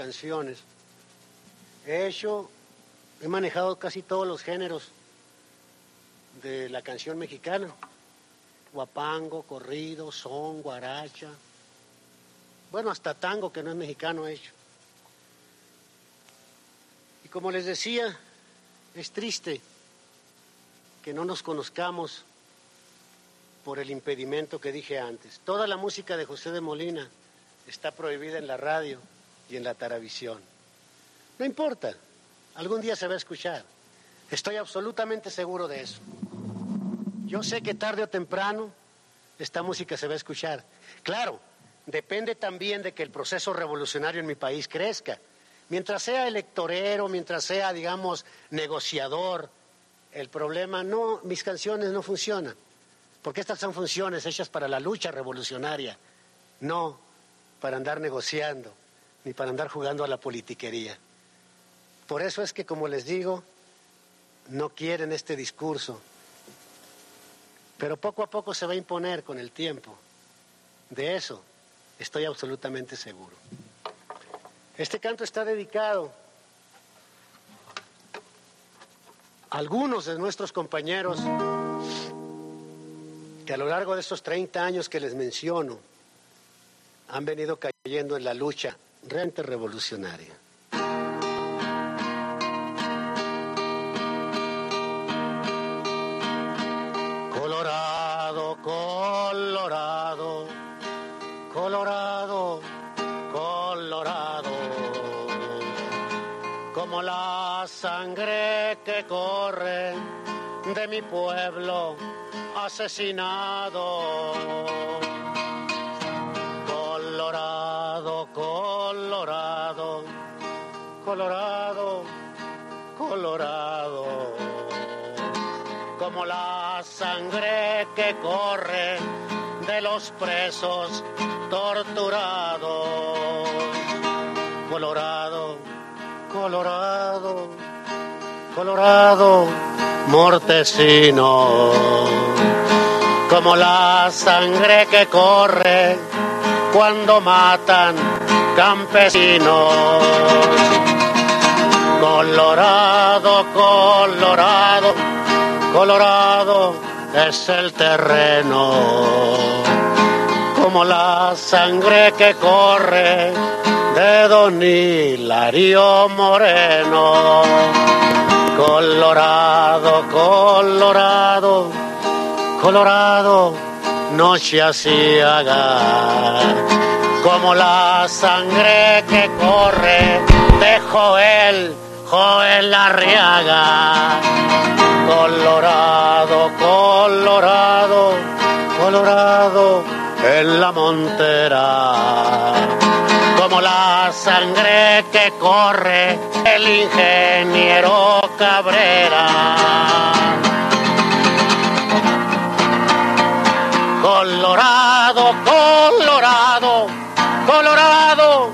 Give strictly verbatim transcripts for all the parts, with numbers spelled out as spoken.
canciones. He hecho, he manejado casi todos los géneros de la canción mexicana. Guapango, corrido, son, guaracha. Bueno, hasta tango, que no es mexicano, he hecho. Y como les decía, es triste que no nos conozcamos por el impedimento que dije antes. Toda la música de José de Molina está prohibida en la radio y en la televisión. No importa, algún día se va a escuchar. Estoy absolutamente seguro de eso. Yo sé que tarde o temprano esta música se va a escuchar. Claro, depende también de que el proceso revolucionario en mi país crezca. Mientras sea electorero, mientras sea, digamos, negociador, el problema no, mis canciones no funcionan. Porque estas son funciones hechas para la lucha revolucionaria, no para andar negociando, ni para andar jugando a la politiquería. Por eso es que, como les digo, no quieren este discurso. Pero poco a poco se va a imponer con el tiempo. De eso estoy absolutamente seguro. Este canto está dedicado a algunos de nuestros compañeros que a lo largo de estos treinta años que les menciono han venido cayendo en la lucha realmente revolucionaria. Colorado, Colorado, Colorado, Colorado, como la sangre que corre de mi pueblo asesinado. Colorado, Colorado, Colorado, Colorado, como la sangre que corre de los presos torturados. Colorado, Colorado, Colorado, mortecino, como la sangre que corre cuando matan campesinos. Colorado, Colorado, Colorado es el terreno, como la sangre que corre de don Hilario Moreno. Colorado, Colorado, Colorado, no se asiaga, como la sangre que corre de Joel, Joel Arriaga. Colorado, Colorado, Colorado, en la montera, como la sangre que corre el ingeniero Cabrera. Colorado, Colorado, Colorado,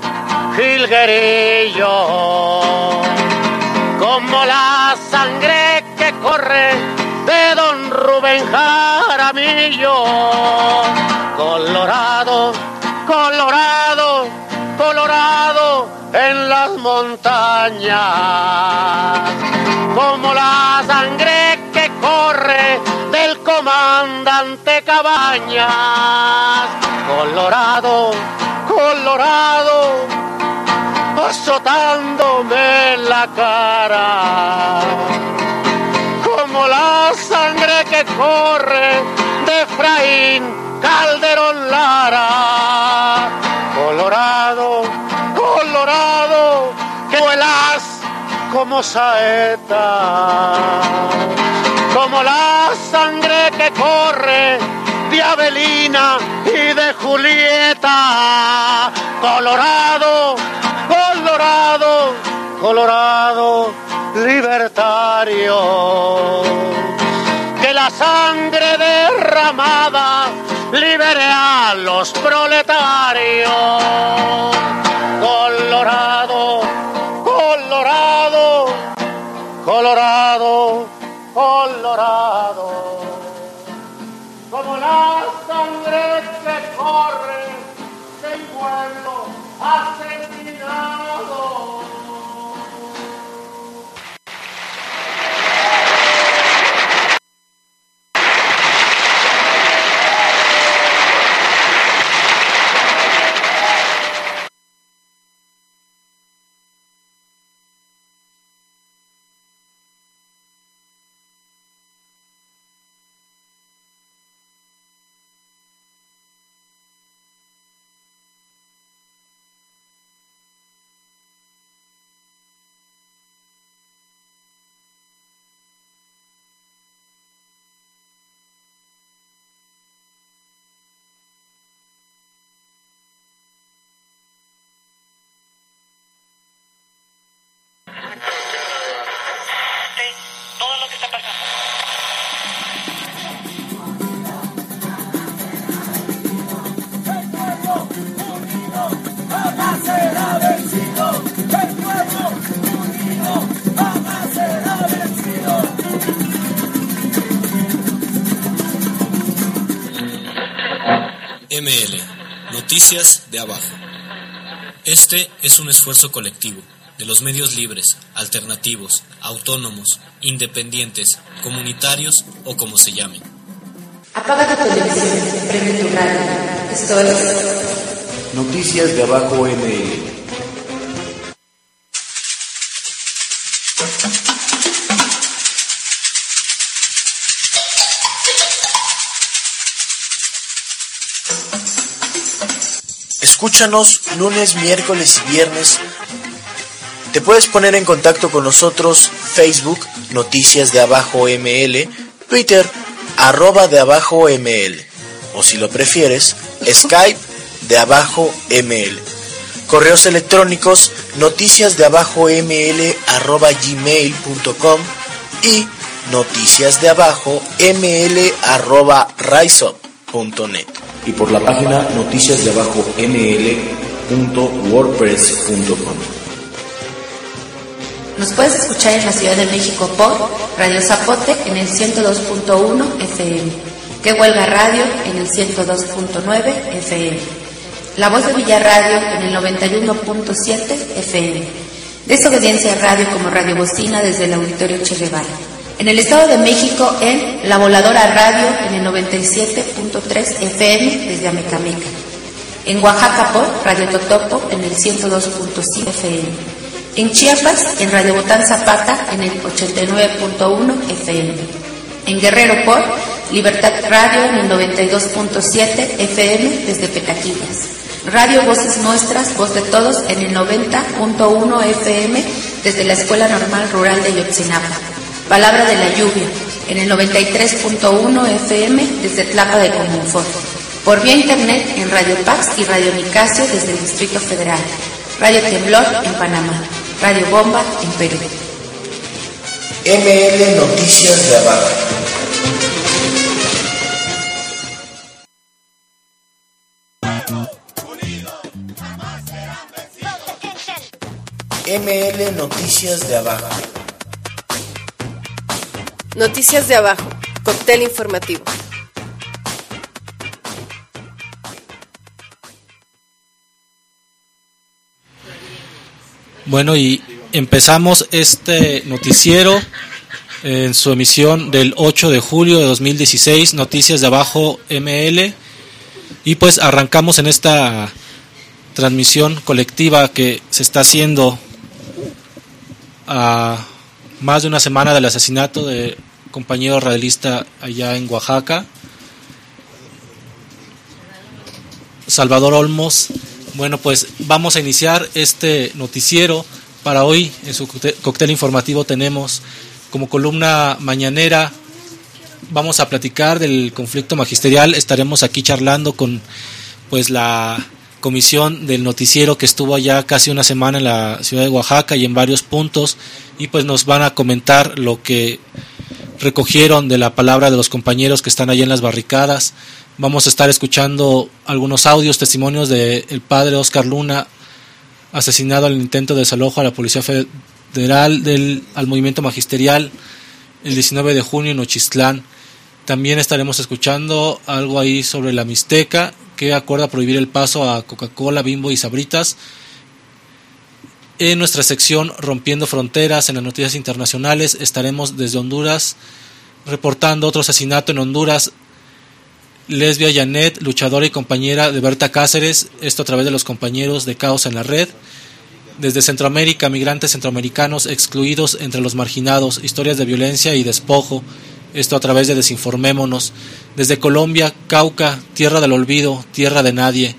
jilguerillo, como la sangre que corre de don Rubén Jaramillo. Colorado, Colorado, Colorado en las montañas, como la sangre que corre del comandante Cabañas. Colorado, Colorado, azotándome la cara, como la sangre que corre de Efraín Calderón Lara. Colorado, Colorado, que vuelas como saeta, como la sangre que corre de Avelina y de Julieta. Colorado, Colorado, Colorado, libertario, que la sangre derramada libere a los proletarios. Colorado, Colorado, Colorado, Colorado, como la sangre que corre del pueblo M L, Noticias de Abajo. Este es un esfuerzo colectivo de los medios libres, alternativos, autónomos, independientes, comunitarios o como se llamen. Apaga tu televisión, prende tu radio. Esto es Noticias de Abajo M L. Escúchanos lunes, miércoles y viernes. Te puedes poner en contacto con nosotros Facebook, Noticias de Abajo M L, Twitter, arroba de Abajo M L, o si lo prefieres, Skype de Abajo M L. Correos electrónicos, noticias de abajo ml arroba gmail punto com y noticias de abajo ml arroba riseup punto net. Y por la página noticias de abajo ml punto wordpress punto com. Nos puedes escuchar en la Ciudad de México por Radio Zapote en el ciento dos punto uno F M, Que Huelga Radio en el ciento dos punto nueve F M, La Voz de Villa Radio en el noventa y uno punto siete F M, Desobediencia Radio como Radio Bocina desde el Auditorio Che Guevara. En el Estado de México en La Voladora Radio en el noventa y siete punto tres F M desde Amecameca. En Oaxaca por Radio Totopo en el ciento dos punto cinco F M. En Chiapas, en Radio Botán Zapata, en el ochenta y nueve punto uno F M. En Guerrero por Libertad Radio en el noventa y dos punto siete F M desde Petaquillas. Radio Voces Nuestras, Voz de Todos en el noventa punto uno F M desde la Escuela Normal Rural de Ayotzinapa. Palabra de la Lluvia en el noventa y tres punto uno F M desde Tlapa de Comonfort. Por vía internet en Radio Pax y Radio Nicasio desde el Distrito Federal. Radio Temblor en Panamá. Radio Bomba en Perú. M L Noticias de Abajo. M L Noticias de Abajo. Noticias de Abajo, cóctel informativo. Bueno, y empezamos este noticiero en su emisión del ocho de julio de dos mil dieciséis, Noticias de Abajo M L, y pues arrancamos en esta transmisión colectiva que se está haciendo a más de una semana del asesinato de compañero radialista allá en Oaxaca, Salvador Olmos. Bueno, pues vamos a iniciar este noticiero. Para hoy, en su cóctel informativo, tenemos como columna mañanera, vamos a platicar del conflicto magisterial. Estaremos aquí charlando con pues la comisión del noticiero que estuvo allá casi una semana en la ciudad de Oaxaca y en varios puntos, y pues nos van a comentar lo que recogieron de la palabra de los compañeros que están allá en las barricadas. Vamos a estar escuchando algunos audios, testimonios del padre Oscar Luna, asesinado al intento de desalojo a la Policía Federal, del, al movimiento magisterial, el diecinueve de junio en Nochistlán. También estaremos escuchando algo ahí sobre la Mixteca, que acuerda prohibir el paso a Coca-Cola, Bimbo y Sabritas. En nuestra sección Rompiendo Fronteras, en las noticias internacionales, estaremos desde Honduras reportando otro asesinato en Honduras. Lesbia Janet, luchadora y compañera de Berta Cáceres, esto a través de los compañeros de Caos en la Red. Desde Centroamérica, migrantes centroamericanos excluidos entre los marginados, historias de violencia y despojo, esto a través de Desinformémonos. Desde Colombia, Cauca, tierra del olvido, tierra de nadie.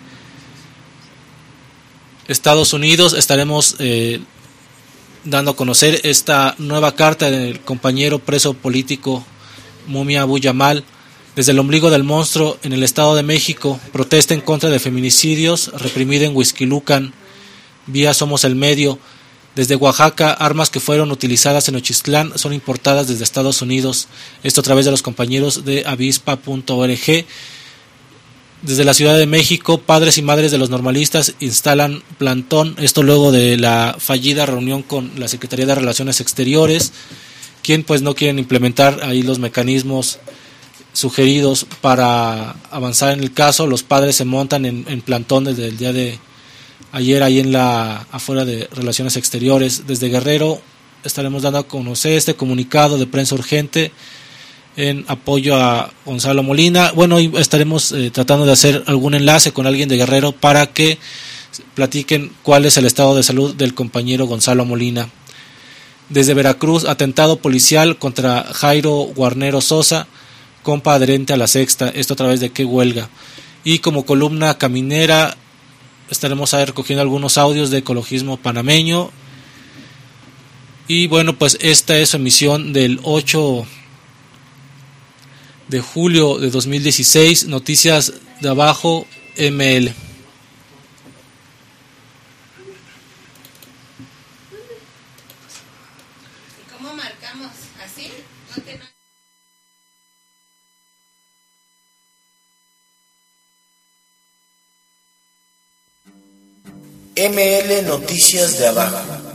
Estados Unidos, estaremos eh, dando a conocer esta nueva carta del compañero preso político Mumia Abu Jamal. Desde el ombligo del monstruo, en el Estado de México, protesta en contra de feminicidios, reprimida en Huixquilucan, vía Somos el Medio. Desde Oaxaca, armas que fueron utilizadas en Nochistlán son importadas desde Estados Unidos, esto a través de los compañeros de avispa punto org. Desde la Ciudad de México, padres y madres de los normalistas instalan plantón, esto luego de la fallida reunión con la Secretaría de Relaciones Exteriores, quien pues no quieren implementar ahí los mecanismos sugeridos para avanzar en el caso. Los padres se montan en, en plantón desde el día de ayer ahí en la afuera de Relaciones Exteriores. Desde Guerrero estaremos dando a conocer este comunicado de prensa urgente en apoyo a Gonzalo Molina. Bueno, hoy estaremos eh, tratando de hacer algún enlace con alguien de Guerrero para que platiquen cuál es el estado de salud del compañero Gonzalo Molina. Desde Veracruz, atentado policial contra Jairo Guarnero Sosa, compa adherente a la Sexta, esto a través de Qué Huelga. Y como columna caminera estaremos ahí recogiendo algunos audios de ecologismo panameño. Y bueno, pues esta es su emisión del ocho de julio de dos mil dieciséis, Noticias de Abajo M L. ¿Cómo marcamos? ¿Así? No te... M L Noticias de Abajo.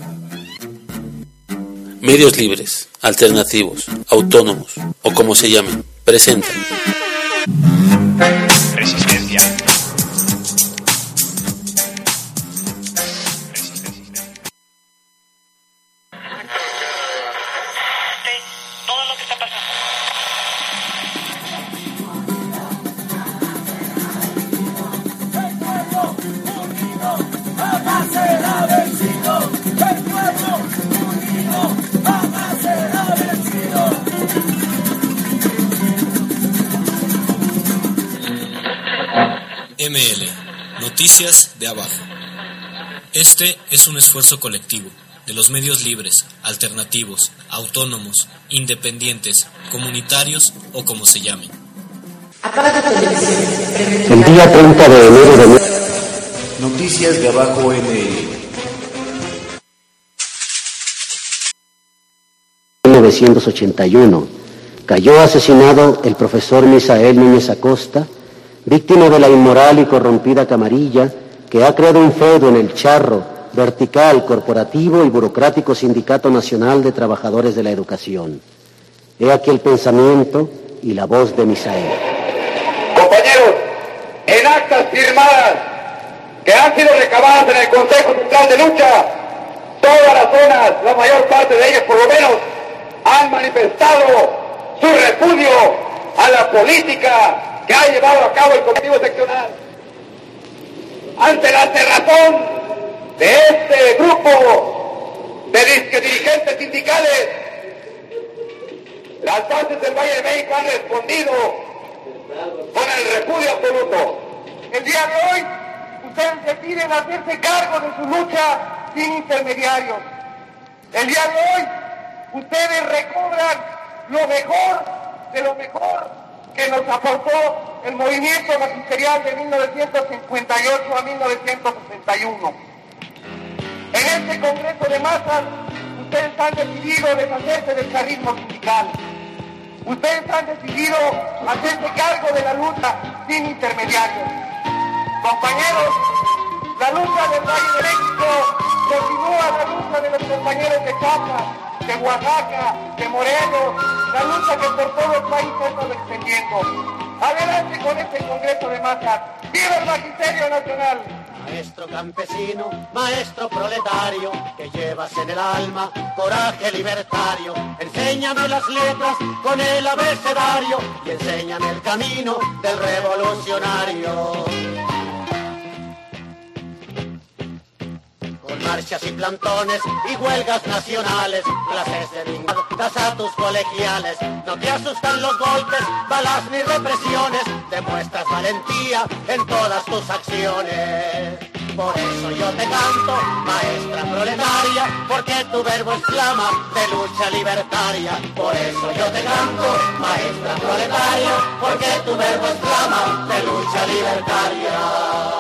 Medios libres, alternativos, autónomos o como se llamen, presentan Resistencia. Todo lo que está pasando. El pueblo unido jamás será vencido. El pueblo unido jamás será vencido. M L, Noticias de Abajo. Este es un esfuerzo colectivo de los medios libres, alternativos, autónomos, independientes, comunitarios o como se llamen. El día treinta de enero de Noticias de Abajo M L. mil novecientos ochenta y uno cayó asesinado el profesor Misael Núñez Acosta, víctima de la inmoral y corrompida camarilla que ha creado un feudo en el charro, vertical, corporativo y burocrático Sindicato Nacional de Trabajadores de la Educación. He aquí el pensamiento y la voz de Misael. Compañeros, en actas firmadas que han sido recabadas en el Consejo Central de Lucha, todas las zonas, la mayor parte de ellas por lo menos, han manifestado su repudio a la política que ha llevado a cabo el colectivo seccional. Ante la cerrazón de este grupo de disque dirigentes sindicales, las bases del Valle de México han respondido con el repudio absoluto. El día de hoy, ustedes deciden hacerse cargo de su lucha sin intermediarios. El día de hoy, ustedes recobran lo mejor de lo mejor que nos aportó el movimiento magisterial de mil novecientos cincuenta y ocho a mil novecientos sesenta y uno. En este Congreso de Masas, ustedes han decidido deshacerse del carrismo sindical. Ustedes han decidido hacerse cargo de la lucha sin intermediarios. Compañeros, la lucha del Valle de México continúa la lucha de los compañeros de Chiapas, de Oaxaca, de Morelos, la lucha que por todo el país se está extendiendo. Adelante con este Congreso de Masas. ¡Viva el Magisterio Nacional! Maestro campesino, maestro proletario, que llevas en el alma coraje libertario. Enséñame las letras con el abecedario y enséñame el camino del revolucionario. Con marchas y plantones y huelgas nacionales, clases de vingadas a tus colegiales. No te asustan los golpes, balas ni represiones, demuestras valentía en todas tus acciones. Por eso yo te canto, maestra proletaria, porque tu verbo exclama de lucha libertaria. Por eso yo te canto, maestra proletaria, porque tu verbo exclama de lucha libertaria.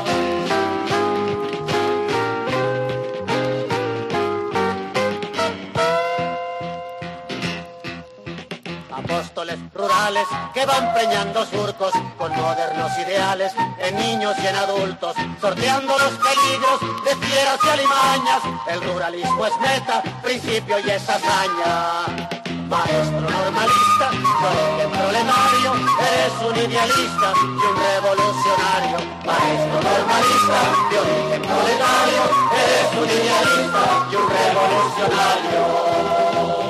Apóstoles rurales que van preñando surcos con modernos ideales en niños y en adultos, sorteando los peligros de fieras y alimañas. El ruralismo es meta, principio y es hazaña. Maestro normalista, de origen proletario, eres un idealista y un revolucionario. Maestro normalista, de origen proletario, eres un idealista y un revolucionario.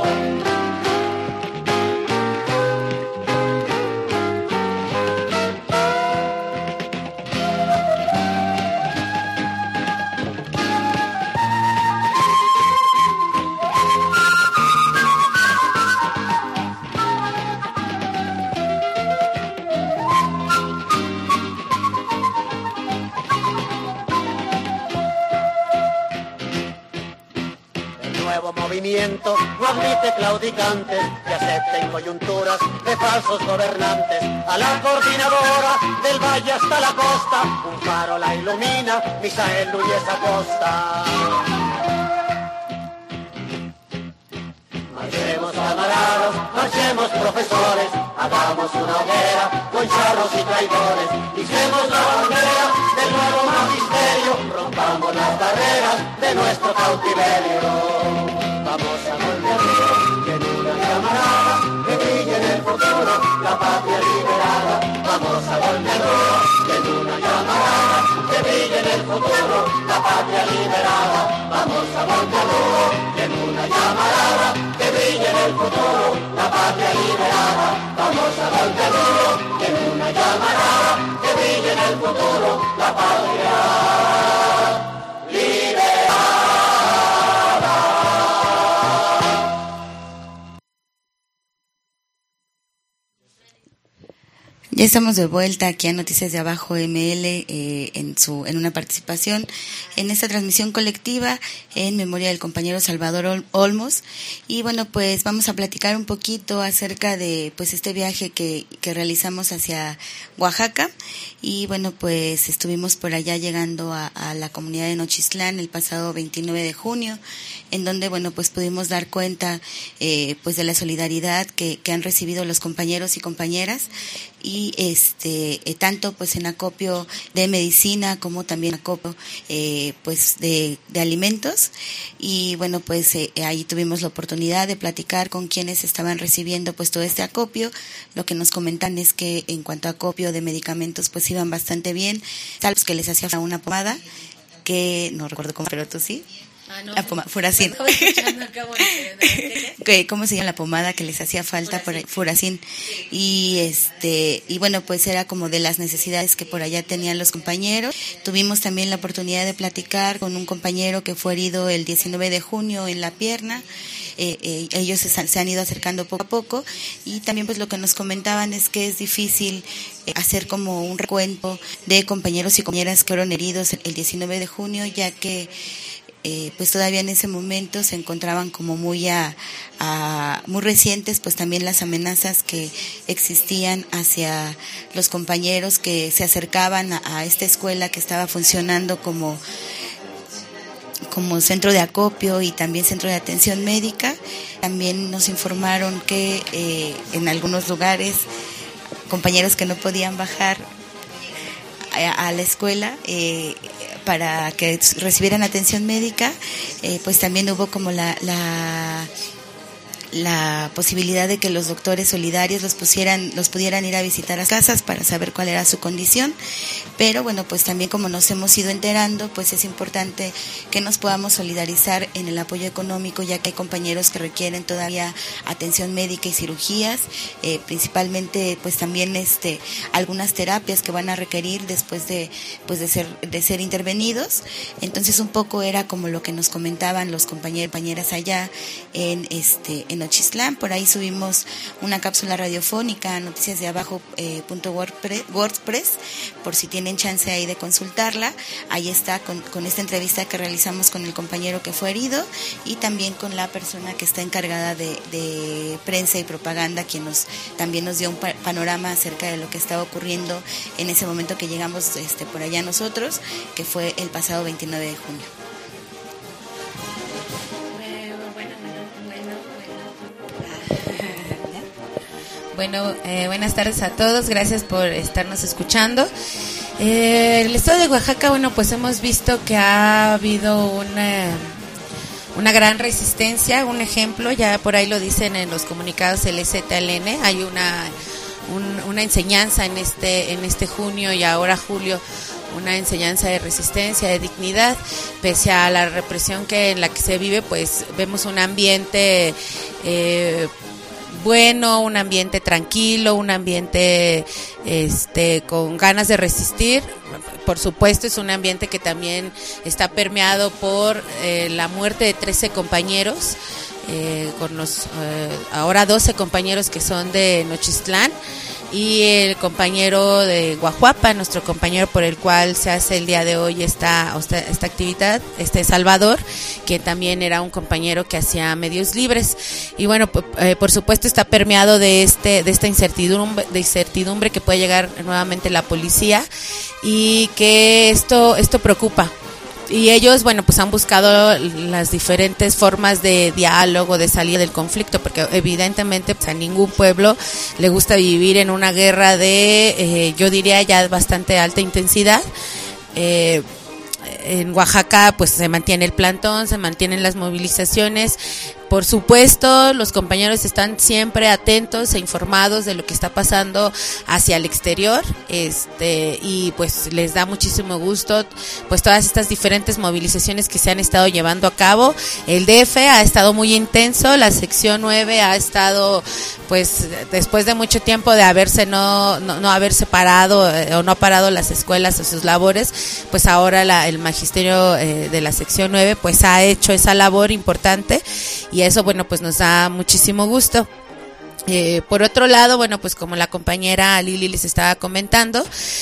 Movimiento no admite claudicantes que acepten coyunturas de falsos gobernantes. A la coordinadora del valle hasta la costa, un faro la ilumina, Misael Núñez Acosta. Marchemos camaradas, marchemos profesores, hagamos una hoguera con charros y traidores. Hicemos la bandera del nuevo magisterio, rompamos las barreras de nuestro cautiverio. Vamos a volver que en una camarada que brille en el futuro la patria liberada. Vamos a volver que en una camarada que brille en el futuro la patria liberada. Vamos a volver que en una camarada que brille en el futuro la patria liberada. Vamos a volver que en una camarada que brille en el futuro la patria liberada. Ya estamos de vuelta aquí a Noticias de Abajo M L eh, en su en una participación en esta transmisión colectiva en memoria del compañero Salvador Olmos. Y bueno, pues vamos a platicar un poquito acerca de pues este viaje que, que realizamos hacia Oaxaca. Y bueno, pues estuvimos por allá llegando a, a la comunidad de Nochistlán el pasado veintinueve de junio, en donde bueno pues pudimos dar cuenta eh, pues de la solidaridad que, que han recibido los compañeros y compañeras, y este eh, tanto pues en acopio de medicina como también acopio eh, pues de, de alimentos. Y bueno pues eh, ahí tuvimos la oportunidad de platicar con quienes estaban recibiendo pues todo este acopio. Lo que nos comentan es que en cuanto a acopio de medicamentos pues iban bastante bien, tal vez que les hacía falta una pomada que no recuerdo cómo, pero tú sí. Ah, no. La pomada, Furacin. ¿Cómo se llama la pomada que les hacía falta? Furacin. Por Furacin. Y este y bueno, pues era como de las necesidades que por allá tenían los compañeros. Tuvimos también la oportunidad de platicar con un compañero que fue herido el diecinueve de junio en la pierna. Eh, eh, ellos se, se han ido acercando poco a poco, y también pues lo que nos comentaban es que es difícil eh, hacer como un recuento de compañeros y compañeras que fueron heridos el diecinueve de junio, ya que Eh, pues todavía en ese momento se encontraban como muy a, a muy recientes pues también las amenazas que existían hacia los compañeros que se acercaban a, a esta escuela que estaba funcionando como como centro de acopio y también centro de atención médica. También nos informaron que eh, en algunos lugares compañeros que no podían bajar a, a la escuela eh, para que recibieran atención médica, eh, pues también hubo como la, la la posibilidad de que los doctores solidarios los pusieran, los pudieran ir a visitar a casas para saber cuál era su condición, pero bueno, pues también como nos hemos ido enterando, pues es importante que nos podamos solidarizar en el apoyo económico, ya que hay compañeros que requieren todavía atención médica y cirugías, eh, principalmente pues también este algunas terapias que van a requerir después de pues de ser de ser intervenidos. Entonces un poco era como lo que nos comentaban los compañeros y compañeras allá en este en Nochistlán. Por ahí subimos una cápsula radiofónica, noticias de abajo eh, punto wordpress, wordpress, por si tienen chance ahí de consultarla. Ahí está con, con esta entrevista que realizamos con el compañero que fue herido y también con la persona que está encargada de, de prensa y propaganda, quien nos también nos dio un pa- panorama acerca de lo que estaba ocurriendo en ese momento que llegamos este por allá nosotros, que fue el pasado veintinueve de junio. Bueno, eh, buenas tardes a todos, gracias por estarnos escuchando. Eh, el estado de Oaxaca, bueno, pues hemos visto que ha habido una, una gran resistencia. Un ejemplo, ya por ahí lo dicen en los comunicados del E Z L N, hay una, un, una enseñanza en este, en este junio y ahora julio, una enseñanza de resistencia, de dignidad, pese a la represión que en la que se vive, pues vemos un ambiente eh, bueno, un ambiente tranquilo, un ambiente este con ganas de resistir. Por supuesto, es un ambiente que también está permeado por eh, la muerte de trece compañeros, eh, con los eh, ahora doce compañeros que son de Nochistlán, y el compañero de Guajuapa, nuestro compañero por el cual se hace el día de hoy esta, esta, esta actividad, este Salvador, que también era un compañero que hacía medios libres. Y bueno, eh, por supuesto está permeado de este de esta incertidumbre, de incertidumbre que puede llegar nuevamente la policía, y que esto esto preocupa. Y ellos, bueno, pues han buscado las diferentes formas de diálogo, de salida del conflicto, porque evidentemente pues, a ningún pueblo le gusta vivir en una guerra de, eh, yo diría ya bastante alta intensidad. Eh, en Oaxaca pues se mantiene el plantón, se mantienen las movilizaciones. Por supuesto, los compañeros están siempre atentos e informados de lo que está pasando hacia el exterior, este y pues les da muchísimo gusto pues todas estas diferentes movilizaciones que se han estado llevando a cabo. El D F ha estado muy intenso, la sección nueve ha estado pues después de mucho tiempo de haberse no no, no haber separado eh, o no parado las escuelas o sus labores, pues ahora la, el magisterio eh, de la sección nueve pues ha hecho esa labor importante. Y eso, bueno, pues nos da muchísimo gusto. Eh, por otro lado, bueno, pues como la compañera Lili les estaba comentando,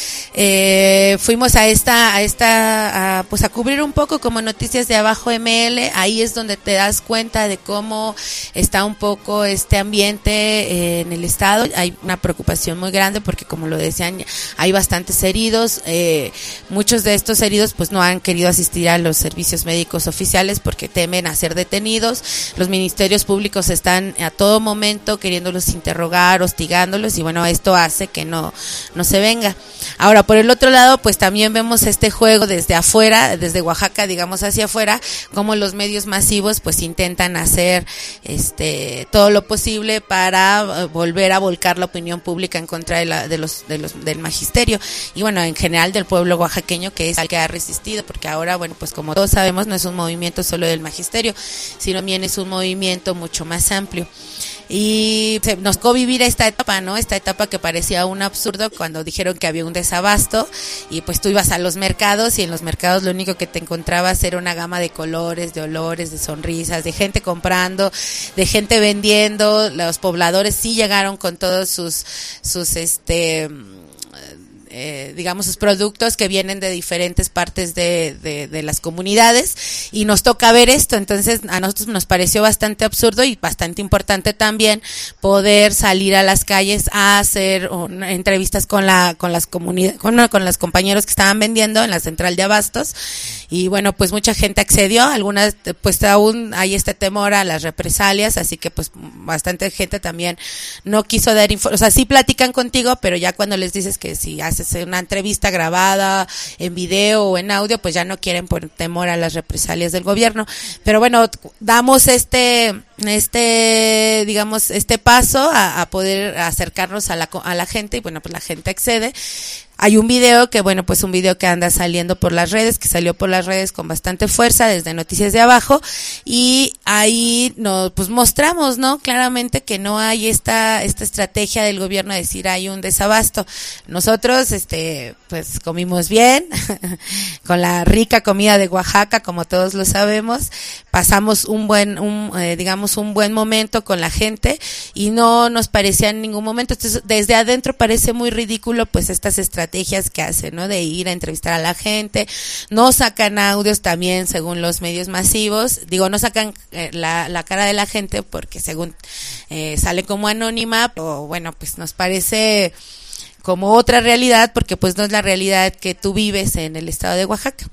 eh, fuimos a esta, a esta, a, pues a cubrir un poco como Noticias de Abajo M L. Ahí es donde te das cuenta de cómo está un poco este ambiente eh, en el estado. Hay una preocupación muy grande porque, como lo decían, hay bastantes heridos. Eh, muchos de estos heridos pues no han querido asistir a los servicios médicos oficiales porque temen a ser detenidos. Los ministerios públicos están a todo momento queriendo interrogar, hostigándolos, y bueno, esto hace que no, no se venga. Ahora, por el otro lado, pues también vemos este juego desde afuera, desde Oaxaca, digamos, hacia afuera, como los medios masivos pues intentan hacer este todo lo posible para volver a volcar la opinión pública en contra de, la, de los de los del magisterio, y bueno, en general del pueblo oaxaqueño, que es el que ha resistido, porque ahora, bueno, pues como todos sabemos, no es un movimiento solo del magisterio, sino también es un movimiento mucho más amplio. Y nos tocó vivir esta etapa, ¿no? Esta etapa que parecía un absurdo cuando dijeron que había un desabasto, y pues tú ibas a los mercados y en los mercados lo único que te encontrabas era una gama de colores, de olores, de sonrisas, de gente comprando, de gente vendiendo. Los pobladores sí llegaron con todos sus sus este Eh, digamos sus productos que vienen de diferentes partes de, de, de las comunidades, y nos toca ver esto. Entonces a nosotros nos pareció bastante absurdo y bastante importante también poder salir a las calles a hacer una, entrevistas con la con las comunidades, con, con los compañeros que estaban vendiendo en la central de abastos, y bueno, pues mucha gente accedió. Algunas pues aún hay este temor a las represalias, así que pues bastante gente también no quiso dar info, o sea, sí platican contigo, pero ya cuando les dices que si haces es una entrevista grabada en video o en audio, pues ya no quieren por temor a las represalias del gobierno. Pero bueno, damos este, este, digamos, este paso a, a poder acercarnos a la, a la gente y bueno, pues la gente accede. Hay un video que, bueno, pues un video que anda saliendo por las redes, que salió por las redes con bastante fuerza desde Noticias de Abajo, y ahí nos, pues mostramos, ¿no? Claramente que no hay esta, esta estrategia del gobierno de decir hay un desabasto. Nosotros, este, pues comimos bien, con la rica comida de Oaxaca, como todos lo sabemos, pasamos un buen, un, eh, digamos, un buen momento con la gente, y no nos parecía en ningún momento, entonces, desde adentro parece muy ridículo, pues estas estrategias estrategias que hacen, ¿no? De ir a entrevistar a la gente, no sacan audios también según los medios masivos, digo, no sacan eh, la, la cara de la gente porque según eh, sale como anónima, o bueno, pues nos parece como otra realidad porque pues no es la realidad que tú vives en el estado de Oaxaca.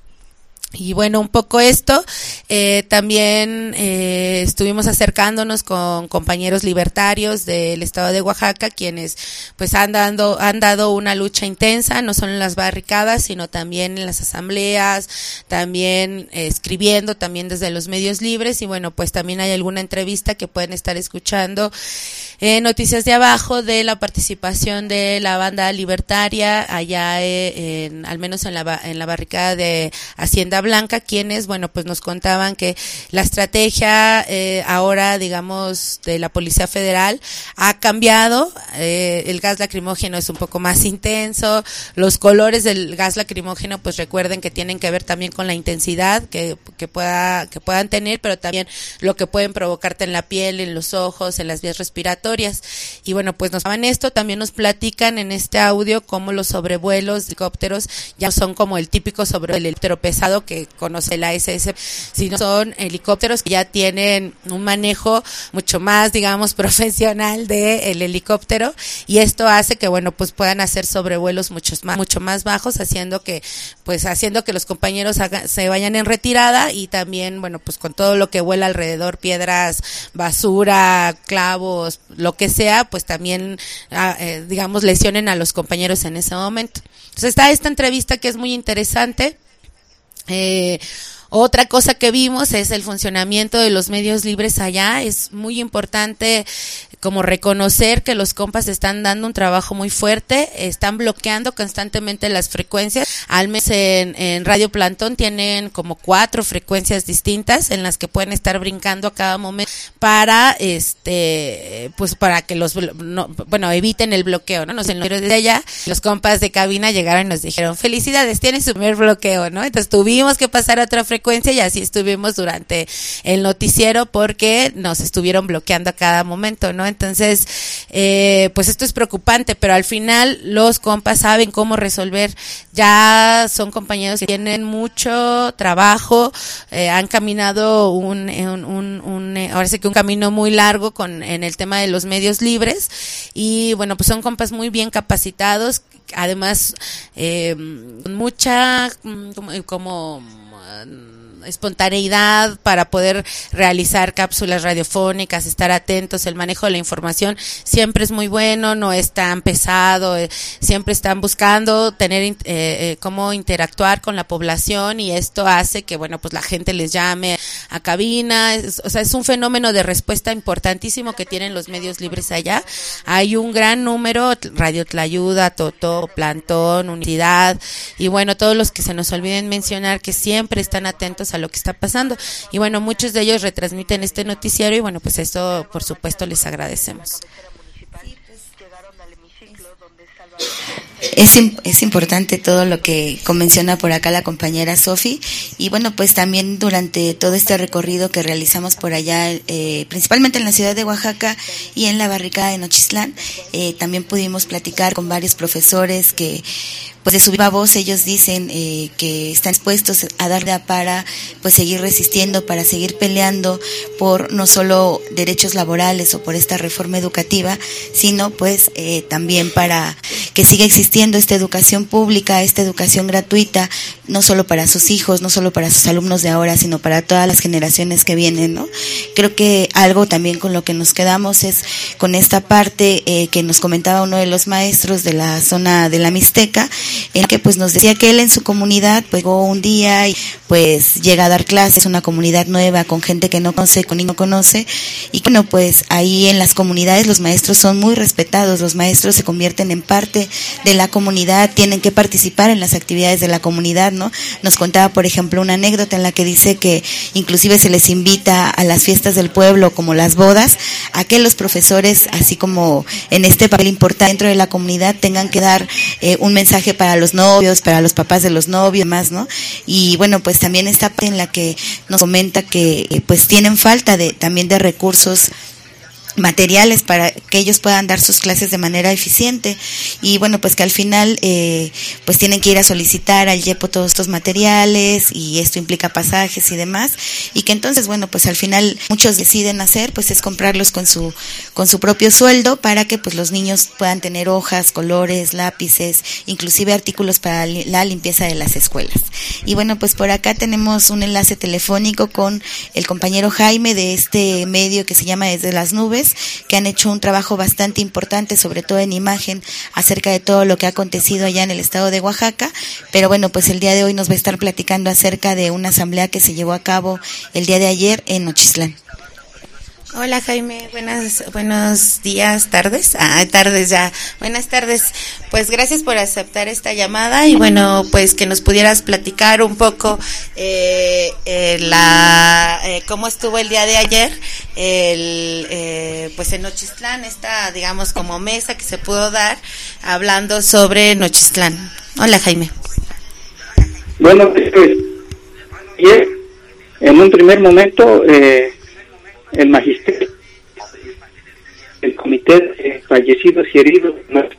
Y bueno, un poco esto, eh, también eh, estuvimos acercándonos con compañeros libertarios del estado de Oaxaca, quienes pues han dado, han dado una lucha intensa, no solo en las barricadas, sino también en las asambleas, también eh, escribiendo, también desde los medios libres, y bueno, pues también hay alguna entrevista que pueden estar escuchando en Noticias de Abajo de la participación de la banda libertaria allá eh, en, al menos en la, en la barricada de Hacienda Blanca, quienes, bueno, pues nos contaban que la estrategia eh, ahora, digamos, de la Policía Federal ha cambiado, eh, el gas lacrimógeno es un poco más intenso, los colores del gas lacrimógeno, pues recuerden que tienen que ver también con la intensidad que, que pueda, que puedan tener, pero también lo que pueden provocarte en la piel, en los ojos, en las vías respiratorias. Y bueno, pues nos hablan esto, también nos platican en este audio cómo los sobrevuelos de helicópteros ya son como el típico sobrevuelo del helicóptero pesado que conoce la S S, sino son helicópteros que ya tienen un manejo mucho más, digamos, profesional del helicóptero, y esto hace que, bueno, pues puedan hacer sobrevuelos muchos más, mucho más bajos, haciendo que, pues haciendo que los compañeros hagan, se vayan en retirada, y también, bueno, pues con todo lo que vuela alrededor, piedras, basura, clavos, lo que sea, pues también, eh, digamos, lesionen a los compañeros en ese momento. Entonces está esta entrevista que es muy interesante. Eh, otra cosa que vimos es el funcionamiento de los medios libres allá. Es muy importante como reconocer que los compas están dando un trabajo muy fuerte, están bloqueando constantemente las frecuencias, al menos en, en Radio Plantón tienen como cuatro frecuencias distintas en las que pueden estar brincando a cada momento para este pues para que los no, bueno eviten el bloqueo, ¿no? Nos en desde allá los compas de cabina llegaron y nos dijeron felicidades, tienen su primer bloqueo, ¿no? Entonces tuvimos que pasar a otra frecuencia y así estuvimos durante el noticiero porque nos estuvieron bloqueando a cada momento, ¿no? Entonces, eh, pues esto es preocupante, pero al final los compas saben cómo resolver. Ya son compañeros que tienen mucho trabajo, eh, han caminado un, un, un, un, ahora sí que un camino muy largo con en el tema de los medios libres, y bueno, pues son compas muy bien capacitados, además, eh, mucha, como, como espontaneidad para poder realizar cápsulas radiofónicas, estar atentos, el manejo de la información siempre es muy bueno, no es tan pesado, eh, siempre están buscando tener eh, eh, cómo interactuar con la población, y esto hace que, bueno, pues la gente les llame a cabina, es, o sea, es un fenómeno de respuesta importantísimo que tienen los medios libres allá. Hay un gran número, Radio Tlayuda, Totó, Plantón, Unidad, y bueno, todos los que se nos olviden mencionar que siempre están atentos a lo que está pasando, y bueno, muchos de ellos retransmiten este noticiero, y bueno, pues esto por supuesto les agradecemos. Es, es importante todo lo que menciona por acá la compañera Sofi, y bueno, pues también durante todo este recorrido que realizamos por allá, eh, principalmente en la ciudad de Oaxaca y en la barricada de Nochistlán, eh, también pudimos platicar con varios profesores que pues de su viva voz ellos dicen eh, que están dispuestos a dar para pues seguir resistiendo, para seguir peleando por no solo derechos laborales o por esta reforma educativa, sino pues eh, también para que siga existiendo esta educación pública, esta educación gratuita, no solo para sus hijos, no solo para sus alumnos de ahora, sino para todas las generaciones que vienen, ¿no? Creo que algo también con lo que nos quedamos es con esta parte eh, que nos comentaba uno de los maestros de la zona de la Mixteca, en que pues nos decía que él en su comunidad pues llegó un día y pues llega a dar clases, una comunidad nueva con gente que no conoce, con no conoce, y bueno, pues ahí en las comunidades los maestros son muy respetados, los maestros se convierten en parte de la comunidad, tienen que participar en las actividades de la comunidad, ¿no? Nos contaba, por ejemplo, una anécdota en la que dice que inclusive se les invita a las fiestas del pueblo, como las bodas, a que los profesores, así como en este papel importante dentro de la comunidad, tengan que dar eh, un mensaje para los novios, para los papás de los novios, más, ¿no? Y bueno, pues también esta parte en la que nos comenta que eh, pues tienen falta de también de recursos materiales para que ellos puedan dar sus clases de manera eficiente, y bueno, pues que al final eh, pues tienen que ir a solicitar al YEPO todos estos materiales, y esto implica pasajes y demás, y que entonces bueno, pues al final muchos deciden hacer pues es comprarlos con su con su propio sueldo para que pues los niños puedan tener hojas, colores, lápices, inclusive artículos para la limpieza de las escuelas. Y bueno, pues por acá tenemos un enlace telefónico con el compañero Jaime de este medio que se llama Desde las Nubes, que han hecho un trabajo bastante importante, sobre todo en imagen, acerca de todo lo que ha acontecido allá en el estado de Oaxaca. Pero bueno, pues el día de hoy nos va a estar platicando acerca de una asamblea que se llevó a cabo el día de ayer en Nochistlán. Hola Jaime, buenas, buenos días, tardes, ah, tardes ya, buenas tardes, pues gracias por aceptar esta llamada y bueno, pues que nos pudieras platicar un poco eh, eh, la eh, cómo estuvo el día de ayer, el eh, pues en Nochistlán, esta digamos como mesa que se pudo dar hablando sobre Nochistlán. Hola Jaime. Bueno, pues, ayer, en un primer momento, eh, el magisterio, el comité de fallecidos y heridos,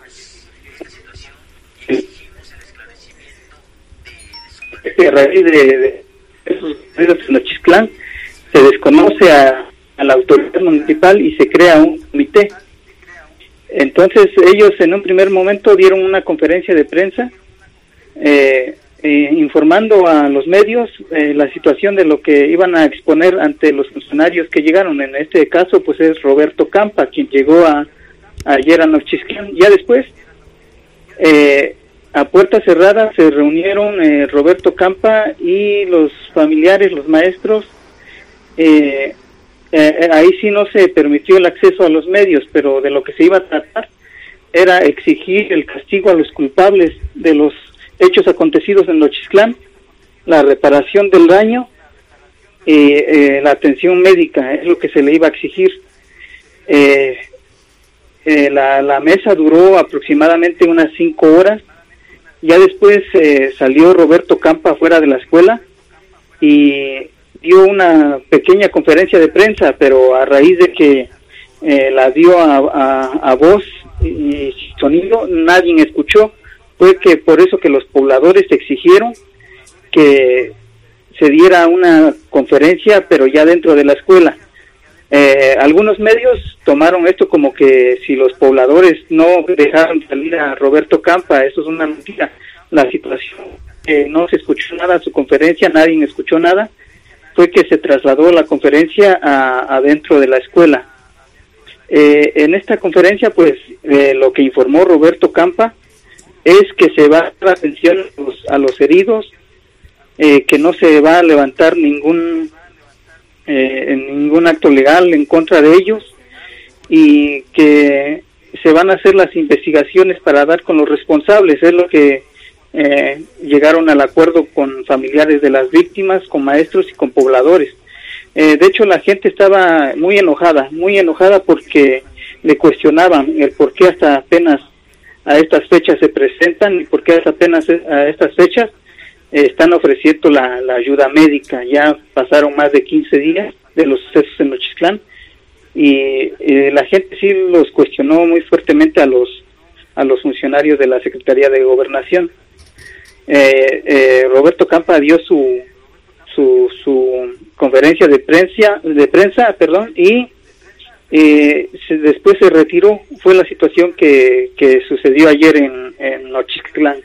a raíz de, de esos heridos en Nochistlán, se desconoce a, a la autoridad municipal y se crea un comité. Entonces ellos en un primer momento dieron una conferencia de prensa eh, Eh, informando a los medios eh, la situación de lo que iban a exponer ante los funcionarios que llegaron. En este caso pues es Roberto Campa quien llegó a, a ayer a Nochistlán. Ya después eh, a puerta cerrada se reunieron eh, Roberto Campa y los familiares, los maestros. eh, eh, ahí sí no se permitió el acceso a los medios, pero de lo que se iba a tratar era exigir el castigo a los culpables de los hechos acontecidos en Nochistlán, la reparación del daño y eh, la atención médica, es lo que se le iba a exigir. Eh, eh, la, la mesa duró aproximadamente unas cinco horas. Ya después eh, salió Roberto Campa fuera de la escuela y dio una pequeña conferencia de prensa, pero a raíz de que eh, la dio a, a, a voz y sonido, nadie escuchó. Fue que por eso que los pobladores exigieron que se diera una conferencia, pero ya dentro de la escuela. Eh, algunos medios tomaron esto como que si los pobladores no dejaron salir a Roberto Campa, eso es una mentira. La situación, eh, no se escuchó nada en su conferencia, nadie escuchó nada, fue que se trasladó la conferencia a, a dentro de la escuela. Eh, en esta conferencia, pues, eh, lo que informó Roberto Campa es que se va a dar atención a los, a los heridos, eh, que no se va a levantar ningún eh, ningún acto legal en contra de ellos y que se van a hacer las investigaciones para dar con los responsables. Es lo que eh, llegaron al acuerdo con familiares de las víctimas, con maestros y con pobladores. Eh, de hecho, la gente estaba muy enojada, muy enojada porque le cuestionaban el por qué hasta apenas a estas fechas se presentan y porque apenas a estas fechas eh, están ofreciendo la, la ayuda médica. Ya pasaron más de quince días de los sucesos en Nochistlán y eh, la gente sí los cuestionó muy fuertemente a los a los funcionarios de la Secretaría de Gobernación. eh, eh, Roberto Campa dio su su su conferencia de prensa de prensa perdón y eh, se, después se retiró. Fue la situación que, que sucedió ayer en, en Nochixtlán.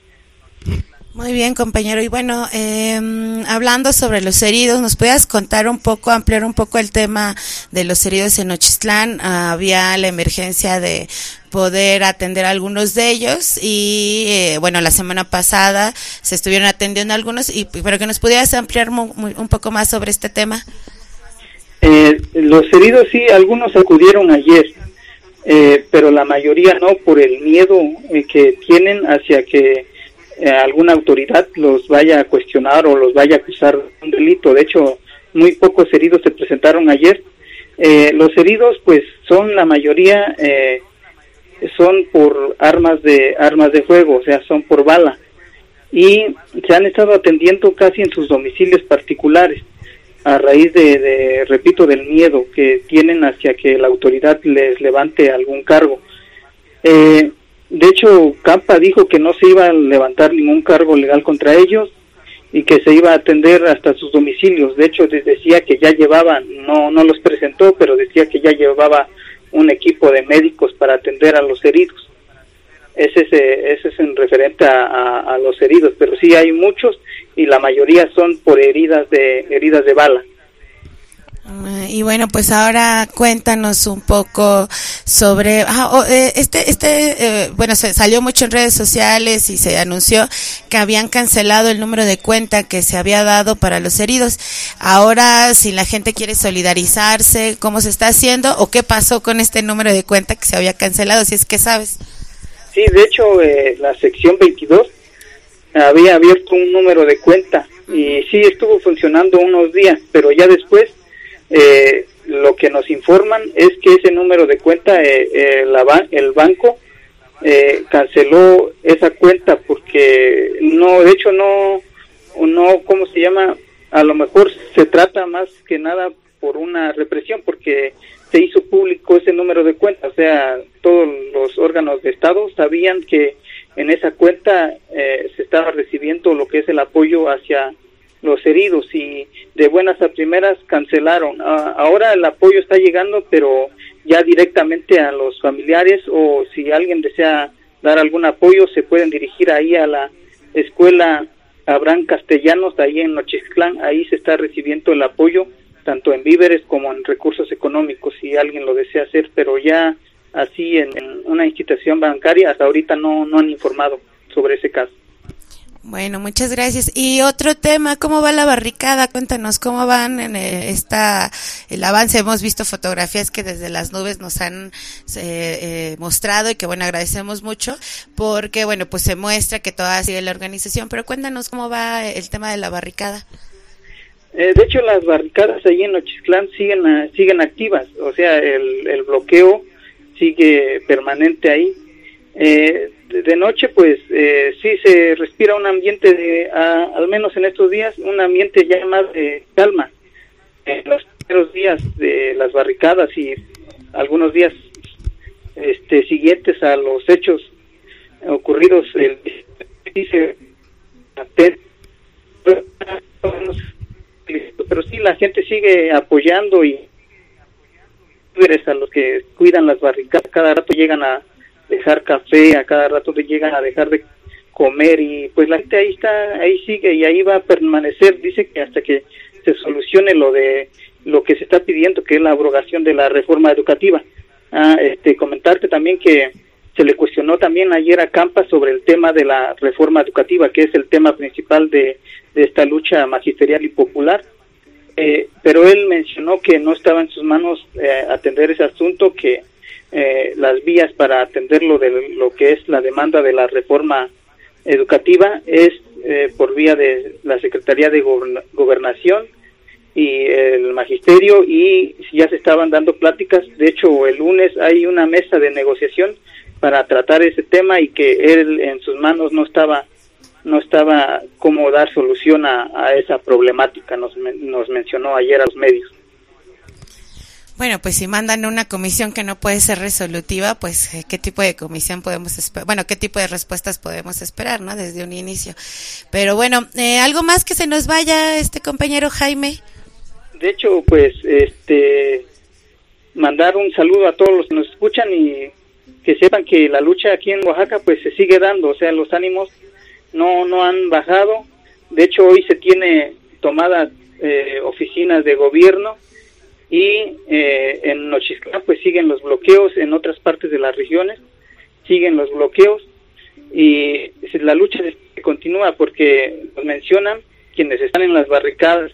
Muy bien, compañero. Y bueno, eh, hablando sobre los heridos, ¿nos puedas contar un poco, ampliar un poco el tema de los heridos en Nochixtlán? Ah, había la emergencia de poder atender a algunos de ellos y, eh, bueno, la semana pasada se estuvieron atendiendo algunos, y pero que nos pudieras ampliar muy, muy, un poco más sobre este tema. Eh, los heridos sí, algunos acudieron ayer, eh, pero la mayoría no, por el miedo eh, que tienen hacia que Eh, alguna autoridad los vaya a cuestionar o los vaya a acusar de un delito. De hecho, muy pocos heridos se presentaron ayer. Eh, los heridos, pues, son la mayoría, eh, son por armas de armas de fuego, o sea, son por bala. Y se han estado atendiendo casi en sus domicilios particulares, a raíz de, de, repito, del miedo que tienen hacia que la autoridad les levante algún cargo. Eh, De hecho, Campa dijo que no se iba a levantar ningún cargo legal contra ellos y que se iba a atender hasta sus domicilios. De hecho, decía que ya llevaba, no no los presentó, pero decía que ya llevaba un equipo de médicos para atender a los heridos. Ese es, ese es en referente a, a, a los heridos, pero sí hay muchos y la mayoría son por heridas de heridas de bala. Y bueno, pues ahora cuéntanos un poco sobre ah, oh, eh, este este eh, bueno, se salió mucho en redes sociales y se anunció que habían cancelado el número de cuenta que se había dado para los heridos. Ahora, si la gente quiere solidarizarse, ¿cómo se está haciendo o qué pasó con este número de cuenta que se había cancelado, si es que sabes? Sí, de hecho, eh, la sección veintidós había abierto un número de cuenta y sí estuvo funcionando unos días, pero ya después Eh, lo que nos informan es que ese número de cuenta, eh, eh, la ba- el banco eh, canceló esa cuenta porque no, de hecho no, no, ¿cómo se llama? A lo mejor se trata más que nada por una represión porque se hizo público ese número de cuenta, o sea, todos los órganos de Estado sabían que en esa cuenta eh, se estaba recibiendo lo que es el apoyo hacia los heridos y de buenas a primeras cancelaron. Uh, ahora el apoyo está llegando, pero ya directamente a los familiares o si alguien desea dar algún apoyo se pueden dirigir ahí a la escuela Abraham Castellanos, ahí en Nochixtlán. Ahí se está recibiendo el apoyo tanto en víveres como en recursos económicos si alguien lo desea hacer, pero ya así en, en una institución bancaria hasta ahorita no, no han informado sobre ese caso. Bueno, muchas gracias. Y otro tema, ¿cómo va la barricada? Cuéntanos cómo van en esta el avance. Hemos visto fotografías que desde las nubes nos han eh, eh, mostrado y que bueno, agradecemos mucho porque bueno, pues se muestra que toda sigue la organización, pero cuéntanos cómo va el tema de la barricada. Eh, de hecho, las barricadas ahí en Nochixtlán siguen uh, siguen activas, o sea, el, el bloqueo sigue permanente ahí. Eh, de, de noche pues eh, sí se respira un ambiente de, a, al menos en estos días, un ambiente ya más de calma. En los primeros días de las barricadas y algunos días este siguientes a los hechos ocurridos el sí se pero sí la gente sigue apoyando y a los que cuidan las barricadas cada rato llegan a dejar café, a cada rato llegan a dejar de comer y pues la gente ahí está, ahí sigue y ahí va a permanecer. Dice que hasta que se solucione lo de lo que se está pidiendo, que es la abrogación de la reforma educativa. Ah, este, comentarte también que se le cuestionó también ayer a Campa sobre el tema de la reforma educativa, que es el tema principal de, de esta lucha magisterial y popular. Eh, pero él mencionó que no estaba en sus manos eh, atender ese asunto, que Eh, las vías para atender lo de lo que es la demanda de la reforma educativa es eh, por vía de la Secretaría de Goberna- Gobernación y el Magisterio, y ya se estaban dando pláticas. De hecho, el lunes hay una mesa de negociación para tratar ese tema y que él en sus manos no estaba no estaba cómo dar solución a, a esa problemática, nos, nos mencionó ayer a los medios. Bueno, pues si mandan una comisión que no puede ser resolutiva, pues qué tipo de comisión podemos esperar, bueno, qué tipo de respuestas podemos esperar, ¿no? Desde un inicio. Pero bueno, eh, algo más que se nos vaya, este compañero Jaime. De hecho, pues, este, mandar un saludo a todos los que nos escuchan y que sepan que la lucha aquí en Oaxaca, pues, se sigue dando, o sea, los ánimos no no han bajado. De hecho, hoy se tiene tomadas eh, oficinas de gobierno. Y eh, en Nochistlán pues siguen los bloqueos, en otras partes de las regiones siguen los bloqueos y la lucha continúa porque nos mencionan quienes están en las barricadas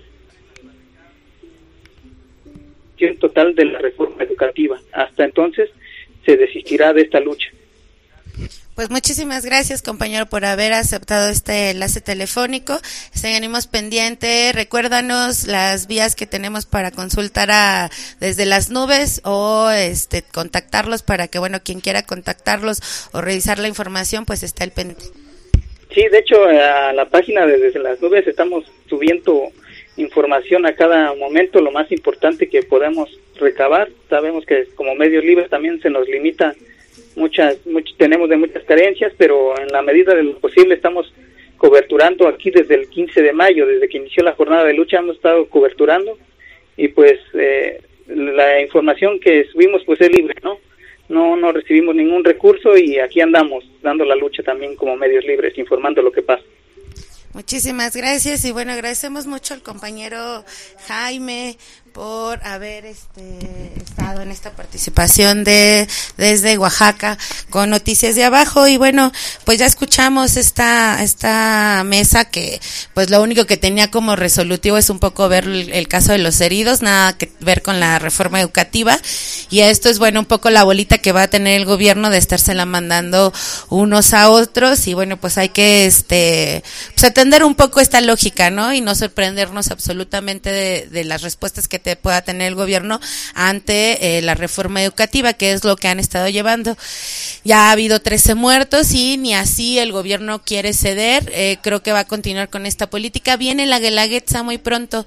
total de la reforma educativa. Hasta entonces se desistirá de esta lucha. Pues muchísimas gracias, compañero, por haber aceptado este enlace telefónico. Seguimos pendiente. Recuérdanos las vías que tenemos para consultar a desde las nubes o este contactarlos para que, bueno, quien quiera contactarlos o revisar la información, pues esté al pendiente. Sí, de hecho, a la página de Desde las Nubes estamos subiendo información a cada momento, lo más importante que podemos recabar. Sabemos que como medios libres también se nos limita muchas, much, tenemos de muchas carencias, pero en la medida de lo posible estamos coberturando aquí desde el quince de mayo, desde que inició la jornada de lucha hemos estado coberturando y pues eh, la información que subimos pues es libre, ¿no? No, no recibimos ningún recurso y aquí andamos dando la lucha también como medios libres, informando lo que pasa. Muchísimas gracias y bueno, agradecemos mucho al compañero Jaime por haber este estado en esta participación de desde Oaxaca con Noticias de Abajo y bueno, pues ya escuchamos esta esta mesa que pues lo único que tenía como resolutivo es un poco ver el, el caso de los heridos, nada que ver con la reforma educativa y esto es bueno un poco la bolita que va a tener el gobierno de estársela mandando unos a otros y bueno, pues hay que este pues atender un poco esta lógica, ¿no? Y no sorprendernos absolutamente de, de las respuestas que te pueda tener el gobierno ante eh, la reforma educativa, que es lo que han estado llevando. Ya ha habido trece muertos y ni así el gobierno quiere ceder, eh, creo que va a continuar con esta política. Viene la Guelaguetza muy pronto,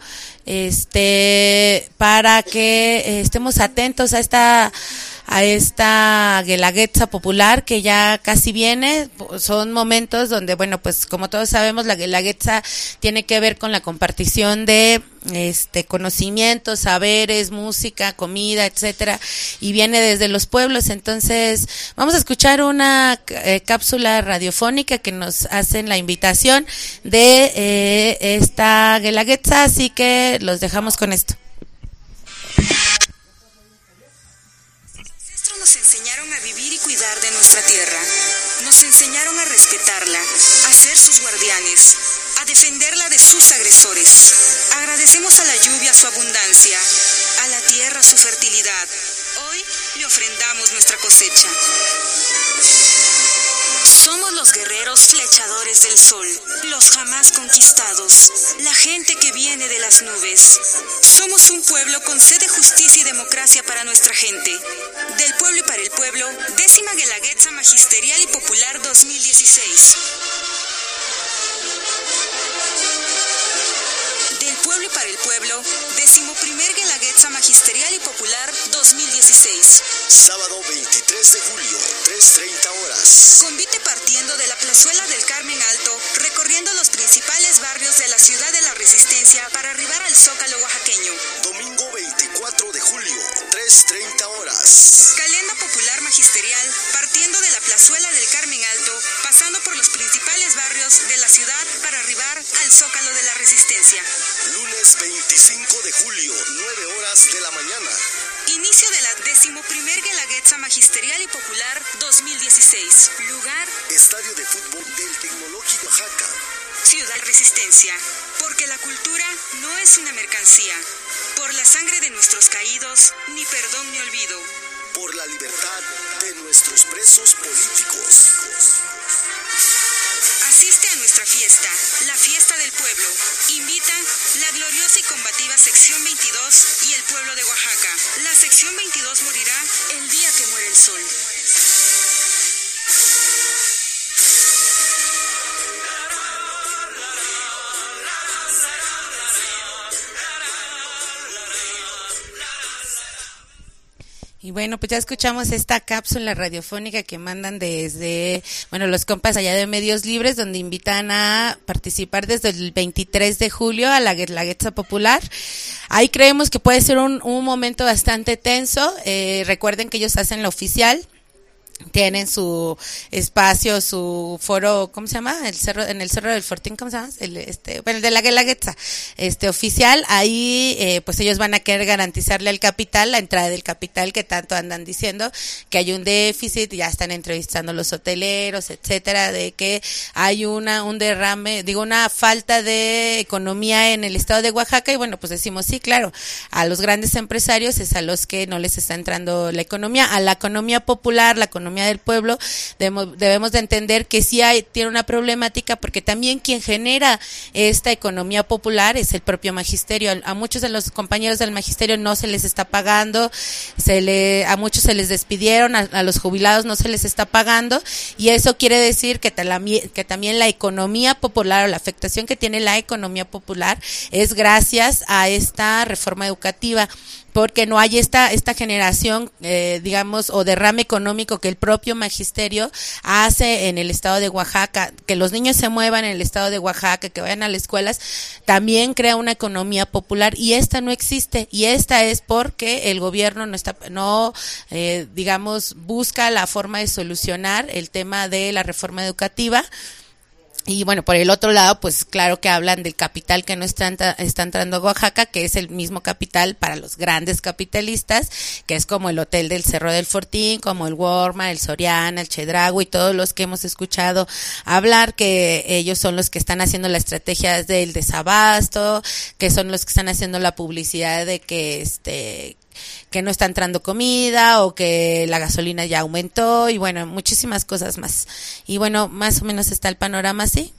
este, para que eh, estemos atentos a esta a esta Guelaguetza popular que ya casi viene. Son momentos donde, bueno, pues como todos sabemos, la Guelaguetza tiene que ver con la compartición de este conocimientos, saberes, música, comida, etcétera, y viene desde los pueblos. Entonces vamos a escuchar una eh, cápsula radiofónica que nos hacen la invitación de eh, esta Guelaguetza, así que los dejamos con esto. Nos enseñaron a vivir y cuidar de nuestra tierra. Nos enseñaron a respetarla, a ser sus guardianes, a defenderla de sus agresores. Agradecemos a la lluvia su abundancia, a la tierra su fertilidad. Hoy le ofrendamos nuestra cosecha. Somos los guerreros flechadores del sol, los jamás conquistados, la gente que viene de las nubes. Somos un pueblo con sed de justicia y democracia para nuestra gente. Del pueblo y para el pueblo, décima Guelaguetza Magisterial y Popular dos mil dieciséis. Del pueblo y para el pueblo, decimoprimer Guelaguetza Magisterial y Popular dos mil dieciséis. Sábado veintitrés de julio, tres treinta horas. Convite partiendo de la plazuela del Carmen Alto, recorriendo los principales barrios de la ciudad de la Resistencia para arribar al Zócalo oaxaqueño. Domingo veinticuatro de julio, tres treinta horas. Calenda Popular Magisterial, partiendo de la plazuela del Carmen Alto, pasando por los principales barrios de la ciudad para arribar al Zócalo de la Resistencia. Lunes veinticinco de julio, nueve horas de la mañana. Inicio de la decimoprimer Guelaguetza Magisterial y Popular dos mil dieciséis. Lugar: Estadio de Fútbol del Tecnológico Oaxaca. Ciudad Resistencia. Porque la cultura no es una mercancía. Por la sangre de nuestros caídos, ni perdón ni olvido. Por la libertad de nuestros presos políticos. Asiste a nuestra fiesta, la fiesta del pueblo. Invita la gloriosa y combativa sección veintidós y el pueblo de Oaxaca. La sección veintidós morirá el día que muere el sol. Y bueno, pues ya escuchamos esta cápsula radiofónica que mandan desde, bueno, los compas allá de Medios Libres, donde invitan a participar desde el veintitrés de julio a la Guelaguetza Popular. Ahí creemos que puede ser un, un momento bastante tenso. Eh, recuerden que ellos hacen la oficial. Tienen su espacio, su foro, ¿cómo se llama? El cerro, en el Cerro del Fortín, ¿cómo se llama? El, este, bueno, el de la Guelaguetza, este, oficial. Ahí, eh, pues ellos van a querer garantizarle al capital, la entrada del capital, que tanto andan diciendo que hay un déficit, ya están entrevistando a los hoteleros, etcétera, de que hay una, un derrame, digo, una falta de economía en el estado de Oaxaca. Y bueno, pues decimos, sí, claro, a los grandes empresarios es a los que no les está entrando la economía, a la economía popular, la economía del pueblo, debemos, debemos de entender que sí hay, tiene una problemática, porque también quien genera esta economía popular es el propio magisterio. A, a muchos de los compañeros del magisterio no se les está pagando, se le, a muchos se les despidieron, a, a los jubilados no se les está pagando, y eso quiere decir que, tala, que también la economía popular, o la afectación que tiene la economía popular, es gracias a esta reforma educativa, porque no hay esta esta generación, eh, digamos, o derrame económico que el propio magisterio hace en el estado de Oaxaca, que los niños se muevan en el estado de Oaxaca, que vayan a las escuelas, también crea una economía popular, y esta no existe, y esta es porque el gobierno no está, no, eh, digamos, busca la forma de solucionar el tema de la reforma educativa. Y bueno, por el otro lado, pues claro que hablan del capital que no está, está entrando a Oaxaca, que es el mismo capital para los grandes capitalistas, que es como el Hotel del Cerro del Fortín, como el Walmart, el Soriana, el Chedraui, y todos los que hemos escuchado hablar, que ellos son los que están haciendo la estrategia del desabasto, que son los que están haciendo la publicidad de que este que no está entrando comida, o que la gasolina ya aumentó, y bueno, muchísimas cosas más. Y bueno, más o menos está el panorama así.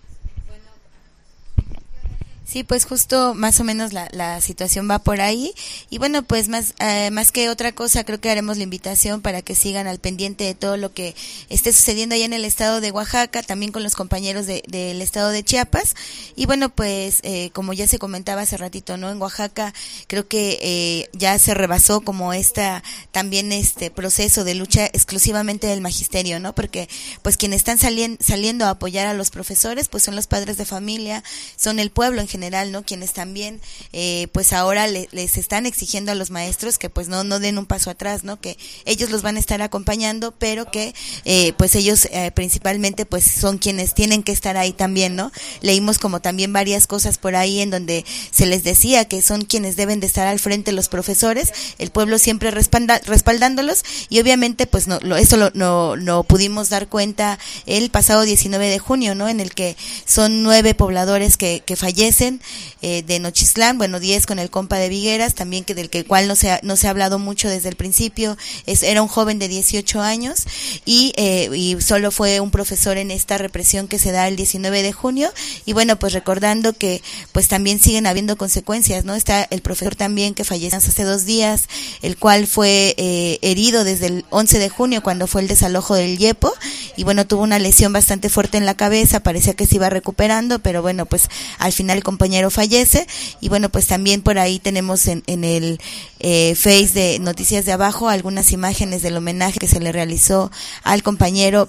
Sí, pues justo más o menos la, la situación va por ahí, y bueno, pues más eh, más que otra cosa, creo que haremos la invitación para que sigan al pendiente de todo lo que esté sucediendo allá en el estado de Oaxaca, también con los compañeros de, del estado de Chiapas. Y bueno, pues eh, como ya se comentaba hace ratito, ¿no? En Oaxaca creo que eh, ya se rebasó como esta también este proceso de lucha exclusivamente del magisterio, ¿no? Porque pues quienes están salien, saliendo a apoyar a los profesores, pues son los padres de familia, son el pueblo en general, ¿no? Quienes también eh, pues ahora le, les están exigiendo a los maestros que pues no no den un paso atrás, ¿no? Que ellos los van a estar acompañando, pero que eh, pues ellos eh, principalmente pues son quienes tienen que estar ahí también, ¿no? Leímos como también varias cosas por ahí en donde se les decía que son quienes deben de estar al frente los profesores, el pueblo siempre respalda, respaldándolos, y obviamente pues no lo, eso lo no, no pudimos dar cuenta el pasado diecinueve de junio, ¿no? En el que son nueve pobladores que, que fallecen eh, de Nochistlán, bueno, diez con el compa de Vigueras, también que del que cual no se ha, no se ha hablado mucho desde el principio. Es, era un joven de dieciocho años, y eh, y solo fue un profesor en esta represión que se da el diecinueve de junio. Y bueno, pues recordando que pues también siguen habiendo consecuencias, ¿no? Está el profesor también que falleció hace dos días, el cual fue eh, herido desde el once de junio cuando fue el desalojo del Yepo, y bueno, tuvo una lesión bastante fuerte en la cabeza, parecía que se iba recuperando, pero bueno, pues al final el compañero fallece. Y bueno, pues también por ahí tenemos en, en el eh, Face de Noticias de Abajo algunas imágenes del homenaje que se le realizó al compañero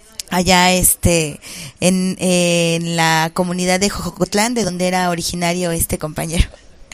allá este en, en la comunidad de Jojocotlán, de donde era originario este compañero.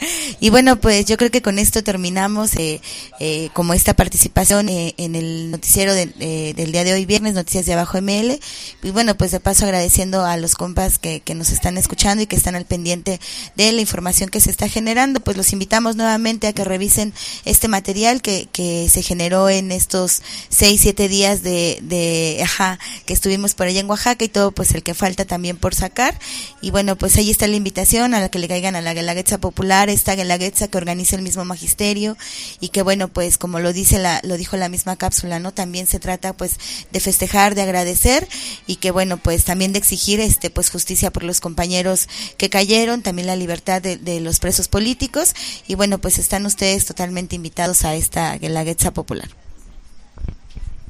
Y bueno, pues yo creo que con esto terminamos eh, eh, como esta participación eh, en el noticiero de, eh, del día de hoy, viernes, Noticias de Abajo M L. Y bueno, pues de paso agradeciendo a los compas que, que nos están escuchando y que están al pendiente de la información que se está generando. Pues los invitamos nuevamente a que revisen este material que, que se generó en estos seis, siete días de, de ajá, que estuvimos por allá en Oaxaca, y todo pues el que falta también por sacar. Y bueno, pues ahí está la invitación a la que le caigan a la Guelaguetza Popular, esta Guelaguetza que organiza el mismo magisterio, y que bueno, pues como lo dice la, lo dijo la misma cápsula, ¿no? También se trata pues de festejar, de agradecer, y que bueno, pues también de exigir este pues justicia por los compañeros que cayeron, también la libertad de, de los presos políticos. Y bueno, pues están ustedes totalmente invitados a esta Guelaguetza Popular.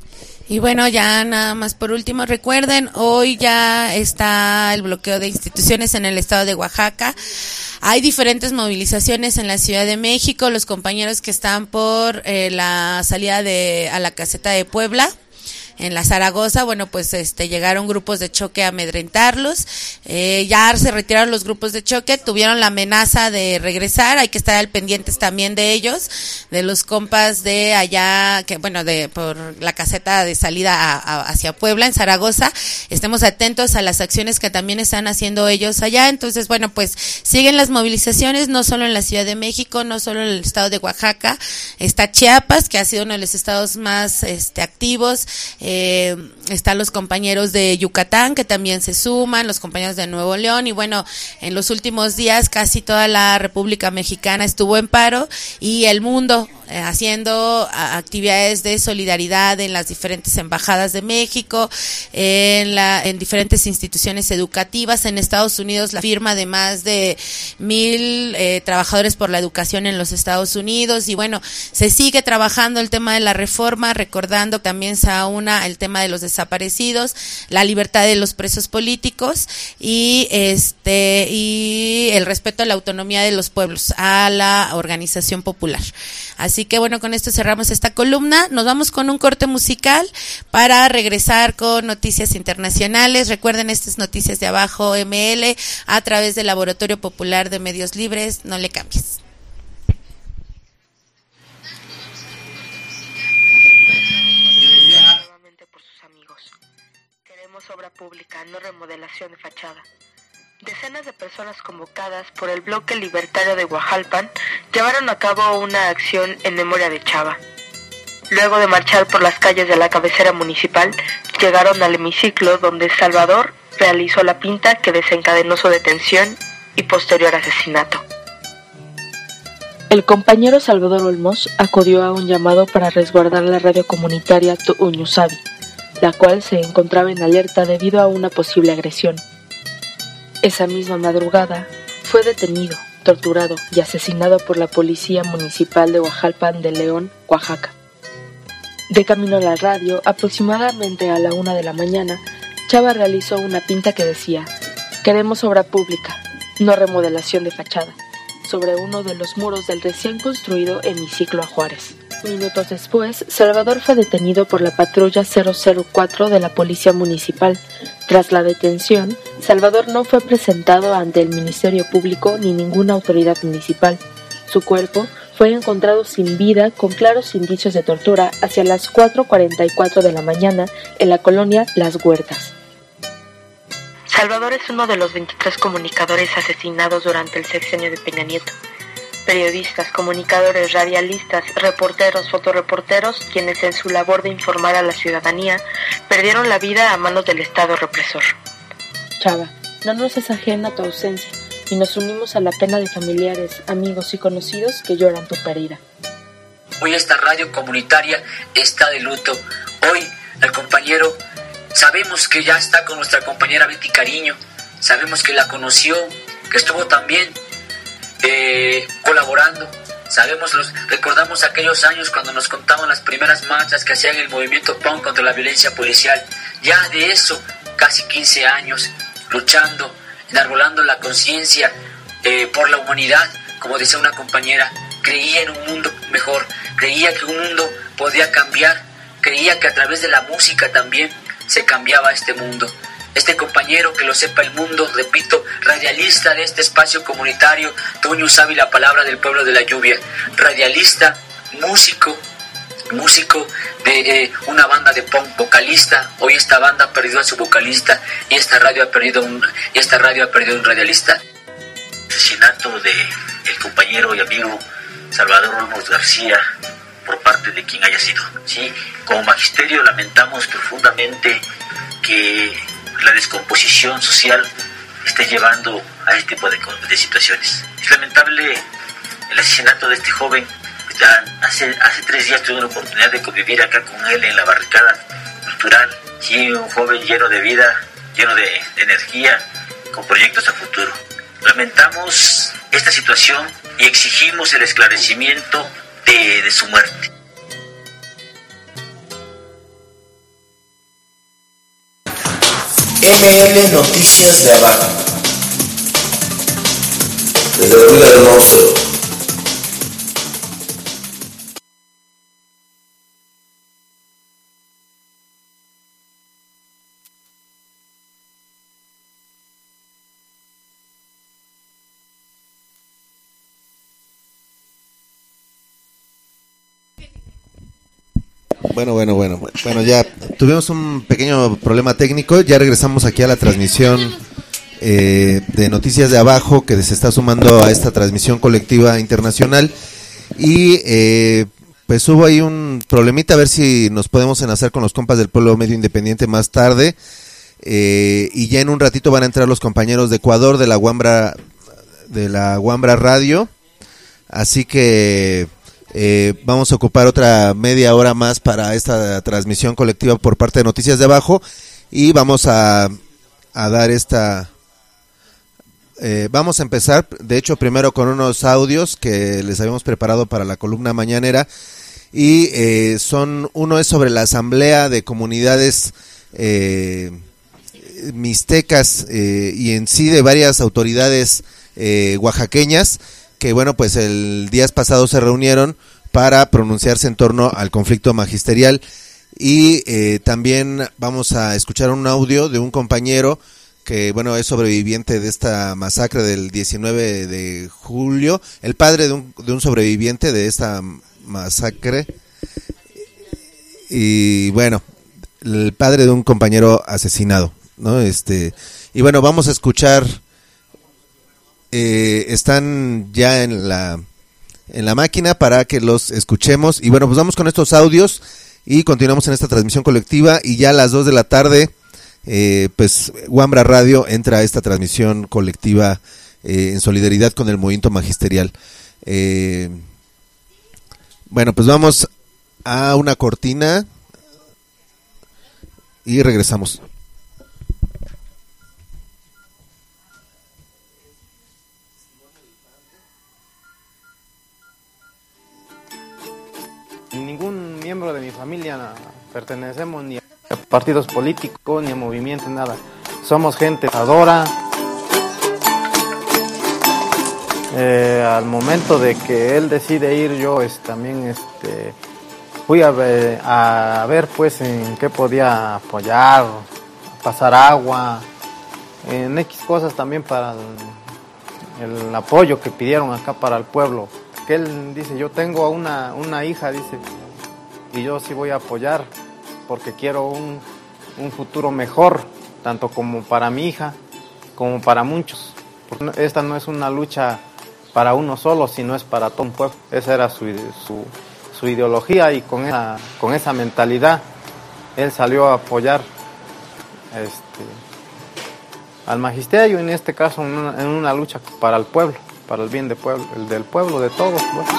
Y bueno, ya nada más por último, recuerden, hoy ya está el bloqueo de instituciones en el estado de Oaxaca. Hay diferentes movilizaciones en la Ciudad de México, los compañeros que están por eh, la salida de a la caseta de Puebla. En la Zaragoza, bueno, pues este llegaron grupos de choque a amedrentarlos, eh, ya se retiraron los grupos de choque, tuvieron la amenaza de regresar, hay que estar al pendientes también de ellos, de los compas de allá, que bueno, de por la caseta de salida a, a, hacia Puebla, en Zaragoza, estemos atentos a las acciones que también están haciendo ellos allá. Entonces, bueno, pues siguen las movilizaciones, no solo en la Ciudad de México, no solo en el estado de Oaxaca, está Chiapas, que ha sido uno de los estados más este activos. Eh, están los compañeros de Yucatán que también se suman, los compañeros de Nuevo León, y bueno, en los últimos días casi toda la República Mexicana estuvo en paro y el mundo eh, haciendo a, actividades de solidaridad en las diferentes embajadas de México, eh, en, la, en diferentes instituciones educativas. En Estados Unidos, la firma de más de mil eh, trabajadores por la educación en los Estados Unidos, y bueno, se sigue trabajando el tema de la reforma, recordando que también se aúna el tema de los desaparecidos, la libertad de los presos políticos y este y el respeto a la autonomía de los pueblos, a la organización popular. Así que bueno, con esto cerramos esta columna. Nos vamos con un corte musical para regresar con noticias internacionales. Recuerden, estas Noticias de Abajo M L a través del Laboratorio Popular de Medios Libres. No le cambies. Obra pública, no remodelación de fachada. Decenas de personas convocadas por el bloque libertario de Huajalpan llevaron a cabo una acción en memoria de Chava. Luego de marchar por las calles de la cabecera municipal, llegaron al hemiciclo donde Salvador realizó la pinta que desencadenó su detención y posterior asesinato. El compañero Salvador Olmos acudió a un llamado para resguardar la radio comunitaria Tu'uñusabi, la cual se encontraba en alerta debido a una posible agresión. Esa misma madrugada fue detenido, torturado y asesinado por la Policía Municipal de Huajalpan de León, Oaxaca. De camino a la radio, aproximadamente a la una de la mañana, Chava realizó una pinta que decía: "Queremos obra pública, no remodelación de fachada", sobre uno de los muros del recién construido hemiciclo a Juárez. Minutos después, Salvador fue detenido por la patrulla cero cero cuatro de la Policía Municipal. Tras la detención, Salvador no fue presentado ante el Ministerio Público ni ninguna autoridad municipal. Su cuerpo fue encontrado sin vida con claros indicios de tortura hacia las cuatro cuarenta y cuatro de la mañana en la colonia Las Huertas. Salvador es uno de los veintitrés comunicadores asesinados durante el sexenio de Peña Nieto. Periodistas, comunicadores, radialistas, reporteros, fotoreporteros, quienes en su labor de informar a la ciudadanía perdieron la vida a manos del Estado represor. Chava, no nos es ajena tu ausencia y nos unimos a la pena de familiares, amigos y conocidos que lloran tu pérdida. Hoy esta radio comunitaria está de luto. Hoy el compañero, sabemos que ya está con nuestra compañera Betty Cariño, sabemos que la conoció, que estuvo también Eh, colaborando. Sabemos, los, recordamos aquellos años cuando nos contaban las primeras marchas que hacían el movimiento punk contra la violencia policial. Ya de eso, casi quince años, luchando, enarbolando la conciencia eh, por la humanidad. Como decía una compañera, creía en un mundo mejor, creía que un mundo podía cambiar, creía que a través de la música también se cambiaba este mundo. Este compañero, que lo sepa el mundo, repito, radialista de este espacio comunitario, Tu'uñusabi, la palabra del pueblo de la lluvia, radialista, músico, músico de eh, una banda de punk, vocalista. Hoy esta banda ha perdido a su vocalista y esta radio ha perdido un, y esta radio ha perdido un radialista. Asesinato de el compañero y amigo Salvador Olmos García por parte de quien haya sido. Sí, como magisterio lamentamos profundamente que la descomposición social esté llevando a este tipo de, de situaciones. Es lamentable el asesinato de este joven. Ya hace, hace tres días tuve la oportunidad de convivir acá con él en la barricada cultural. Sí, un joven lleno de vida, lleno de, de energía, con proyectos a futuro. Lamentamos esta situación y exigimos el esclarecimiento de, de su muerte. M L Noticias de Abajo. Desde la Liga del Monstruo. Bueno, bueno, bueno, bueno, ya tuvimos un pequeño problema técnico, ya regresamos aquí a la transmisión eh, de Noticias de Abajo, que se está sumando a esta transmisión colectiva internacional, y eh, pues hubo ahí un problemita, a ver si nos podemos enlazar con los compas del Pueblo Medio Independiente más tarde, eh, y ya en un ratito van a entrar los compañeros de Ecuador de la Wambra, de la Wambra Radio, así que... Eh, vamos a ocupar otra media hora más para esta transmisión colectiva por parte de Noticias de Abajo y vamos a, a dar esta eh, vamos a empezar de hecho primero con unos audios que les habíamos preparado para la columna mañanera y eh, son uno es sobre la asamblea de comunidades eh, mixtecas eh, y en sí de varias autoridades eh, oaxaqueñas que bueno, pues el días pasados se reunieron para pronunciarse en torno al conflicto magisterial y eh, también vamos a escuchar un audio de un compañero que bueno, es sobreviviente de esta masacre del diecinueve de julio, el padre de un, de un sobreviviente de esta masacre y bueno, el padre de un compañero asesinado, ¿no? Este, y bueno, vamos a escuchar Eh, están ya en la en la máquina para que los escuchemos y bueno, pues vamos con estos audios y continuamos en esta transmisión colectiva y ya a las dos de la tarde eh, pues Wambra Radio entra a esta transmisión colectiva eh, en solidaridad con el movimiento magisterial. Eh, bueno, pues vamos a una cortina y regresamos. Ningún miembro de mi familia pertenecemos ni a partidos políticos ni a movimientos, nada. Somos gente adora. Eh, al momento de que él decide ir, yo es, también este, fui a ver, a ver pues en qué podía apoyar, pasar agua, en X cosas también para el, el apoyo que pidieron acá para el pueblo. Que él dice, yo tengo una, una hija, dice, y yo sí voy a apoyar porque quiero un, un futuro mejor, tanto como para mi hija, como para muchos. Porque esta no es una lucha para uno solo, sino es para todo un pueblo. Esa era su, su, su ideología y con esa, con esa mentalidad él salió a apoyar este, al magisterio, en este caso en una, en una lucha para el pueblo. Para el bien de pueblo, el del pueblo, de todos. Bueno.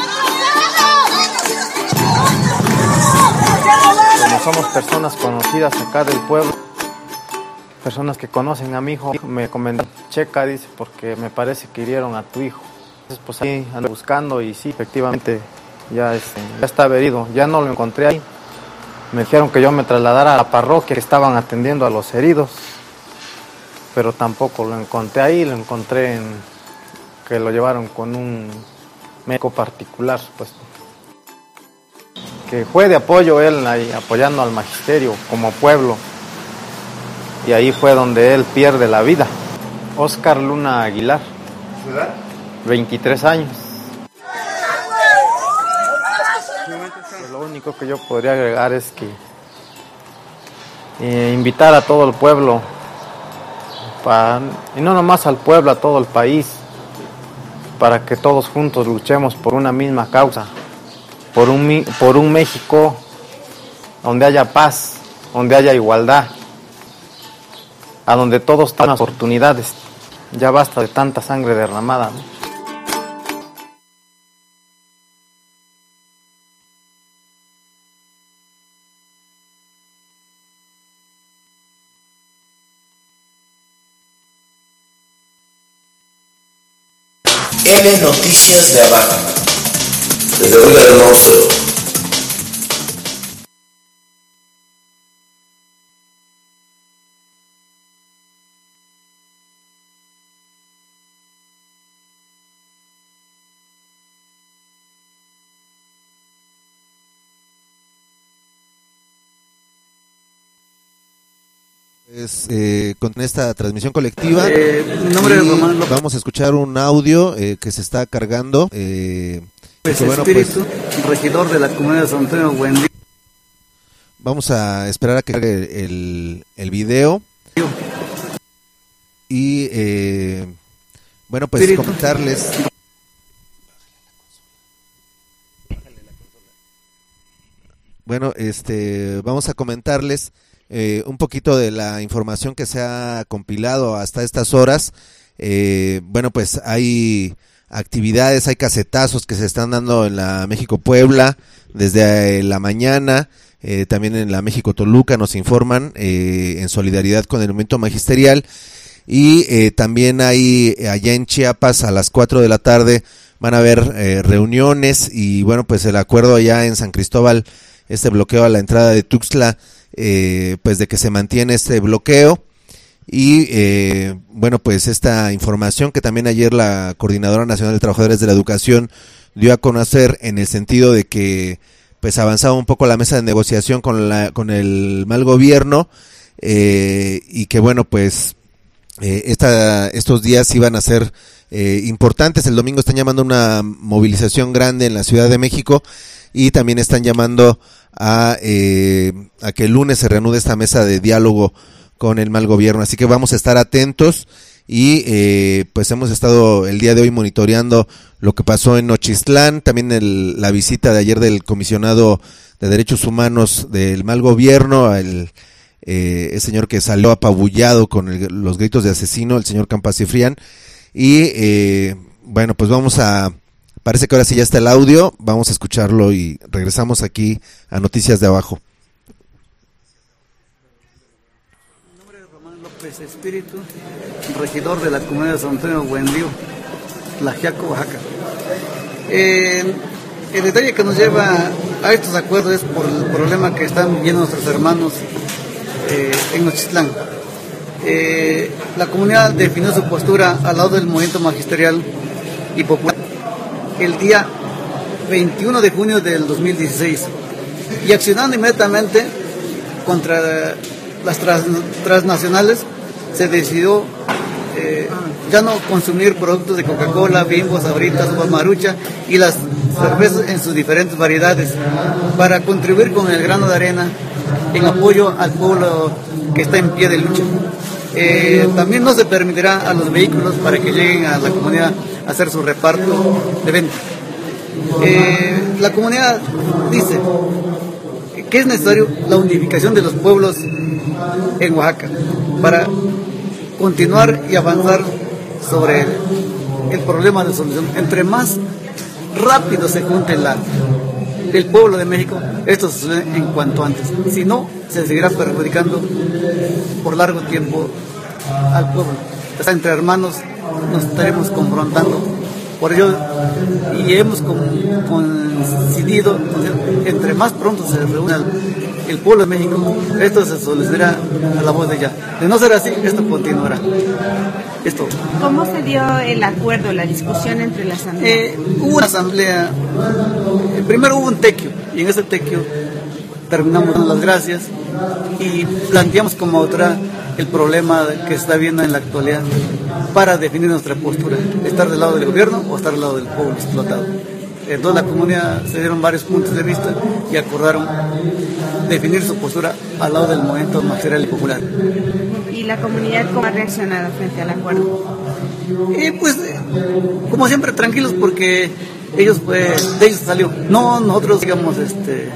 Como somos personas conocidas acá del pueblo, personas que conocen a mi hijo, me comentaron, checa, dice, porque me parece que hirieron a tu hijo. Entonces, pues ahí ando buscando y sí, efectivamente, ya, este, ya estaba herido, ya no lo encontré ahí. Me dijeron que yo me trasladara a la parroquia que estaban atendiendo a los heridos, pero tampoco lo encontré ahí, lo encontré en... que lo llevaron con un médico particular, pues, que fue de apoyo él ahí, apoyando al magisterio como pueblo, y ahí fue donde él pierde la vida. Oscar Luna Aguilar, ¿verdad? veintitrés años. Lo único que yo podría agregar es que eh, invitar a todo el pueblo, para, y no nomás al pueblo, a todo el país, para que todos juntos luchemos por una misma causa, por un, por un México donde haya paz, donde haya igualdad, a donde todos tengan oportunidades. Ya basta de tanta sangre derramada, ¿no? M Noticias de Abajo. Desde la Liga del Monstruo. Es, eh, con esta transmisión colectiva eh, nombre de Román López. Vamos a escuchar un audio eh, que se está cargando eh, pues que, bueno, Espíritu, pues, regidor de la comunidad de San Antonio Buendía. Vamos a esperar a que cargue el, el video y eh, bueno pues Espíritu. Comentarles bueno este vamos a comentarles Eh, un poquito de la información que se ha compilado hasta estas horas. Eh, bueno, pues hay actividades, hay casetazos que se están dando en la México Puebla desde la mañana, eh, también en la México Toluca nos informan eh, en solidaridad con el movimiento magisterial, y eh, también hay allá en Chiapas a las cuatro de la tarde van a haber eh, reuniones, y bueno, pues el acuerdo allá en San Cristóbal, este bloqueo a la entrada de Tuxtla, Eh, pues de que se mantiene este bloqueo, y eh, bueno, pues esta información que también ayer la Coordinadora Nacional de Trabajadores de la Educación dio a conocer, en el sentido de que pues avanzaba un poco la mesa de negociación con la con el mal gobierno, eh, y que bueno, pues eh, esta, estos días iban a ser eh, importantes. El domingo están llamando a una movilización grande en la Ciudad de México, y también están llamando a, eh, a que el lunes se reanude esta mesa de diálogo con el mal gobierno. Así que vamos a estar atentos, y eh, pues hemos estado el día de hoy monitoreando lo que pasó en Nochistlán, también el, la visita de ayer del comisionado de Derechos Humanos del mal gobierno, el, eh, el señor que salió apabullado con el, los gritos de asesino, el señor Campas Cifrián, y eh, bueno, pues vamos a... Parece que ahora sí ya está el audio, vamos a escucharlo y regresamos aquí a Noticias de Abajo. Mi nombre es Román López Espíritu, regidor de la comunidad de San Antonio Buendío, Tlaxiaco, Oaxaca. Eh, el detalle que nos lleva a estos acuerdos es por el problema que están viviendo nuestros hermanos eh, en Nochistlán. Eh, la comunidad definió su postura al lado del movimiento magisterial y popular el día veintiuno de junio del dos mil dieciséis, y accionando inmediatamente contra las trans, transnacionales, se decidió eh, ya no consumir productos de Coca-Cola, Bimbo, Sabritas, Marucha y las cervezas en sus diferentes variedades, para contribuir con el grano de arena en apoyo al pueblo que está en pie de lucha. Eh, también no se permitirá a los vehículos para que lleguen a la comunidad a hacer su reparto de venta. Eh, la comunidad dice que es necesario la unificación de los pueblos en Oaxaca para continuar y avanzar sobre el, el problema de solución. Entre más rápido se junte la, el pueblo de México, esto se sucede en cuanto antes. Si no, se seguirá perjudicando por largo tiempo al pueblo. O sea, entre hermanos nos estaremos confrontando. Por ello, y hemos coincidido, entre más pronto se reúna el, el pueblo de México, esto se solucionará a la voz de ya. De no ser así, esto continuará. Esto. ¿Cómo se dio el acuerdo, la discusión entre la asamblea? Eh, hubo una asamblea, eh, primero hubo un tequio, y en ese tequio terminamos dando las gracias y planteamos como otra el problema que se está viendo en la actualidad para definir nuestra postura, estar del lado del gobierno o estar del lado del pueblo explotado. Entonces la comunidad se dieron varios puntos de vista y acordaron definir su postura al lado del movimiento magisterial y popular. ¿Y la comunidad cómo ha reaccionado frente al acuerdo? Eh, pues, como siempre, tranquilos, porque ellos, pues, de ellos salió. No nosotros, digamos, este,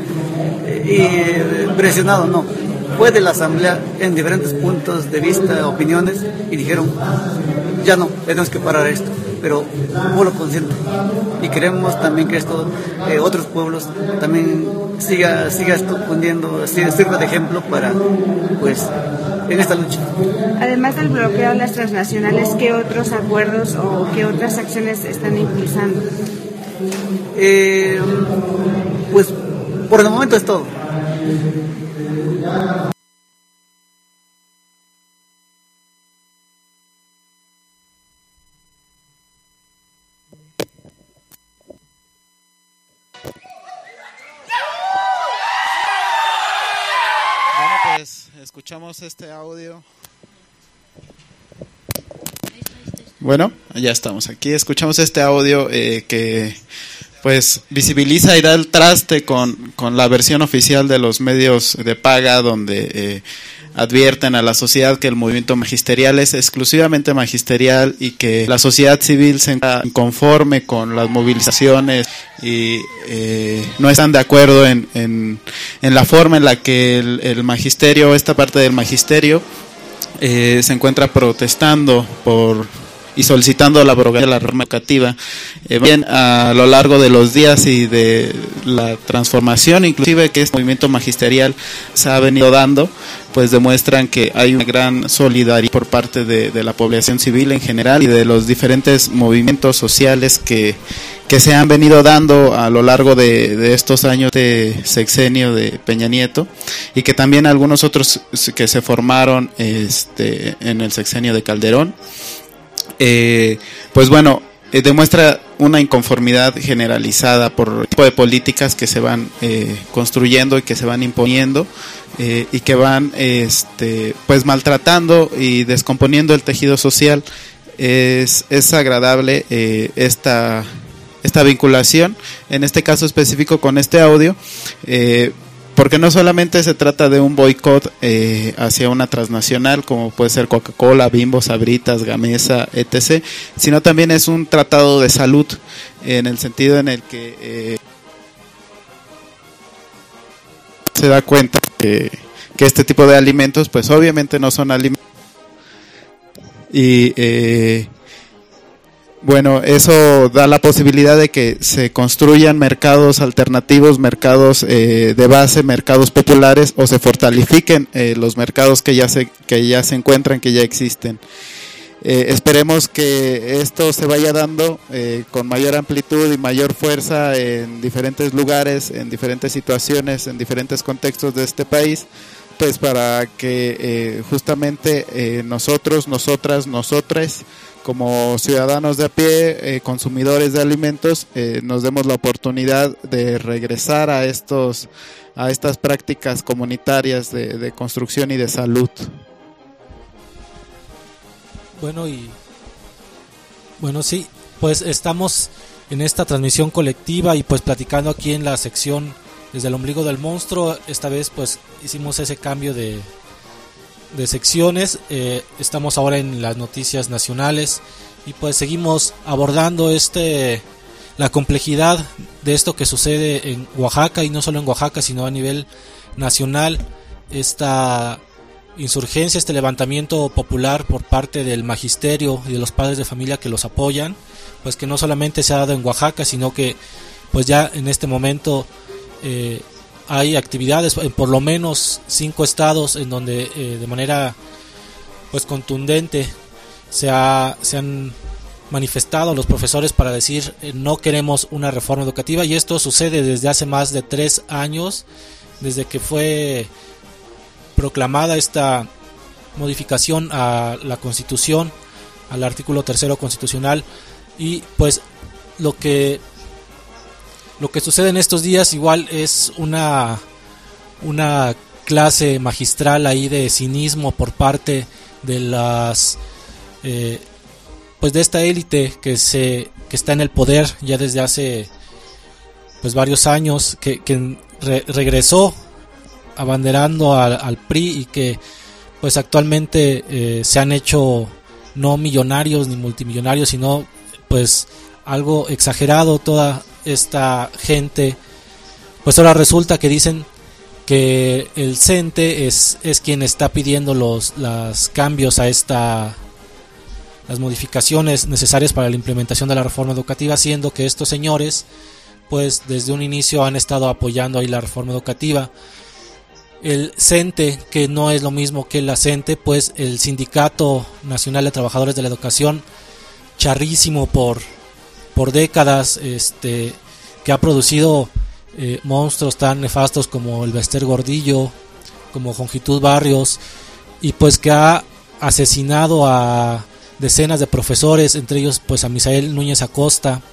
eh, presionados, no. Fue de la asamblea en diferentes puntos de vista, opiniones, y dijeron, ya no, tenemos que parar esto. Pero pueblo consciente, y queremos también que esto, eh, otros pueblos también siga, siga esto cundiendo, sirva de ejemplo para, pues, en esta lucha. Además del bloqueo a las transnacionales, ¿qué otros acuerdos o qué otras acciones están impulsando? Eh, pues por el momento es todo. pues escuchamos este audio. Bueno, ya estamos aquí, escuchamos este audio eh, que pues visibiliza y da el traste con, con la versión oficial de los medios de paga, donde eh, advierten a la sociedad que el movimiento magisterial es exclusivamente magisterial y que la sociedad civil se encuentra inconforme con las movilizaciones y eh, no están de acuerdo en, en, en la forma en la que el, el magisterio, esta parte del magisterio, eh, se encuentra protestando por y solicitando la abrogación de la reforma educativa. Eh, bien, a lo largo de los días y de la transformación, inclusive que este movimiento magisterial se ha venido dando, pues demuestran que hay una gran solidaridad por parte de, de la población civil en general y de los diferentes movimientos sociales que, que se han venido dando a lo largo de, de estos años de sexenio de Peña Nieto, y que también algunos otros que se formaron este, en el sexenio de Calderón. Eh, pues bueno, eh, demuestra una inconformidad generalizada por el tipo de políticas que se van eh, construyendo y que se van imponiendo eh, y que van este, pues maltratando y descomponiendo el tejido social. Es, es agradable eh, esta, esta vinculación, en este caso específico con este audio, eh, porque no solamente se trata de un boicot eh, hacia una transnacional como puede ser Coca-Cola, Bimbo, Sabritas, Gamesa, etcétera, sino también es un tratado de salud, en el sentido en el que eh, se da cuenta que, que este tipo de alimentos pues obviamente no son alimentos y eh, bueno, eso da la posibilidad de que se construyan mercados alternativos, mercados eh, de base, mercados populares, o se fortalifiquen eh, los mercados que ya se que ya se encuentran, que ya existen. Eh, esperemos que esto se vaya dando eh, con mayor amplitud y mayor fuerza en diferentes lugares, en diferentes situaciones, en diferentes contextos de este país, pues para que eh, justamente eh, nosotros, nosotras, nosotres, como ciudadanos de a pie, eh, consumidores de alimentos, eh, nos demos la oportunidad de regresar a estos a estas prácticas comunitarias de, de construcción y de salud. Bueno, y bueno, sí, pues estamos en esta transmisión colectiva y pues platicando aquí en la sección desde el ombligo del monstruo. Esta vez pues hicimos ese cambio de de secciones, eh, estamos ahora en las noticias nacionales y pues seguimos abordando este la complejidad de esto que sucede en Oaxaca, y no solo en Oaxaca sino a nivel nacional, esta insurgencia, este levantamiento popular por parte del magisterio y de los padres de familia que los apoyan, pues que no solamente se ha dado en Oaxaca, sino que pues ya en este momento eh, hay actividades en por lo menos cinco estados en donde eh, de manera pues contundente se, ha, se han manifestado los profesores para decir eh, no queremos una reforma educativa, y esto sucede desde hace más de tres años, desde que fue proclamada esta modificación a la Constitución, al artículo tercero constitucional. Y pues lo que Lo que sucede en estos días igual es una, una clase magistral ahí de cinismo por parte de las eh, pues de esta élite que se que está en el poder ya desde hace pues varios años, que, que re, regresó abanderando al, al P R I, y que pues actualmente eh, se han hecho no millonarios ni multimillonarios, sino pues algo exagerado toda esta gente. Pues ahora resulta que dicen que el CENTE es, es quien está pidiendo los, los cambios a esta, las modificaciones necesarias para la implementación de la reforma educativa, siendo que estos señores pues desde un inicio han estado apoyando ahí la reforma educativa. El CENTE, que no es lo mismo que la CENTE, pues el Sindicato Nacional de Trabajadores de la Educación, charrísimo por por décadas, este que ha producido eh, monstruos tan nefastos como el Bester Gordillo, como Jongitud Barrios, y pues que ha asesinado a decenas de profesores, entre ellos pues a Misael Núñez Acosta,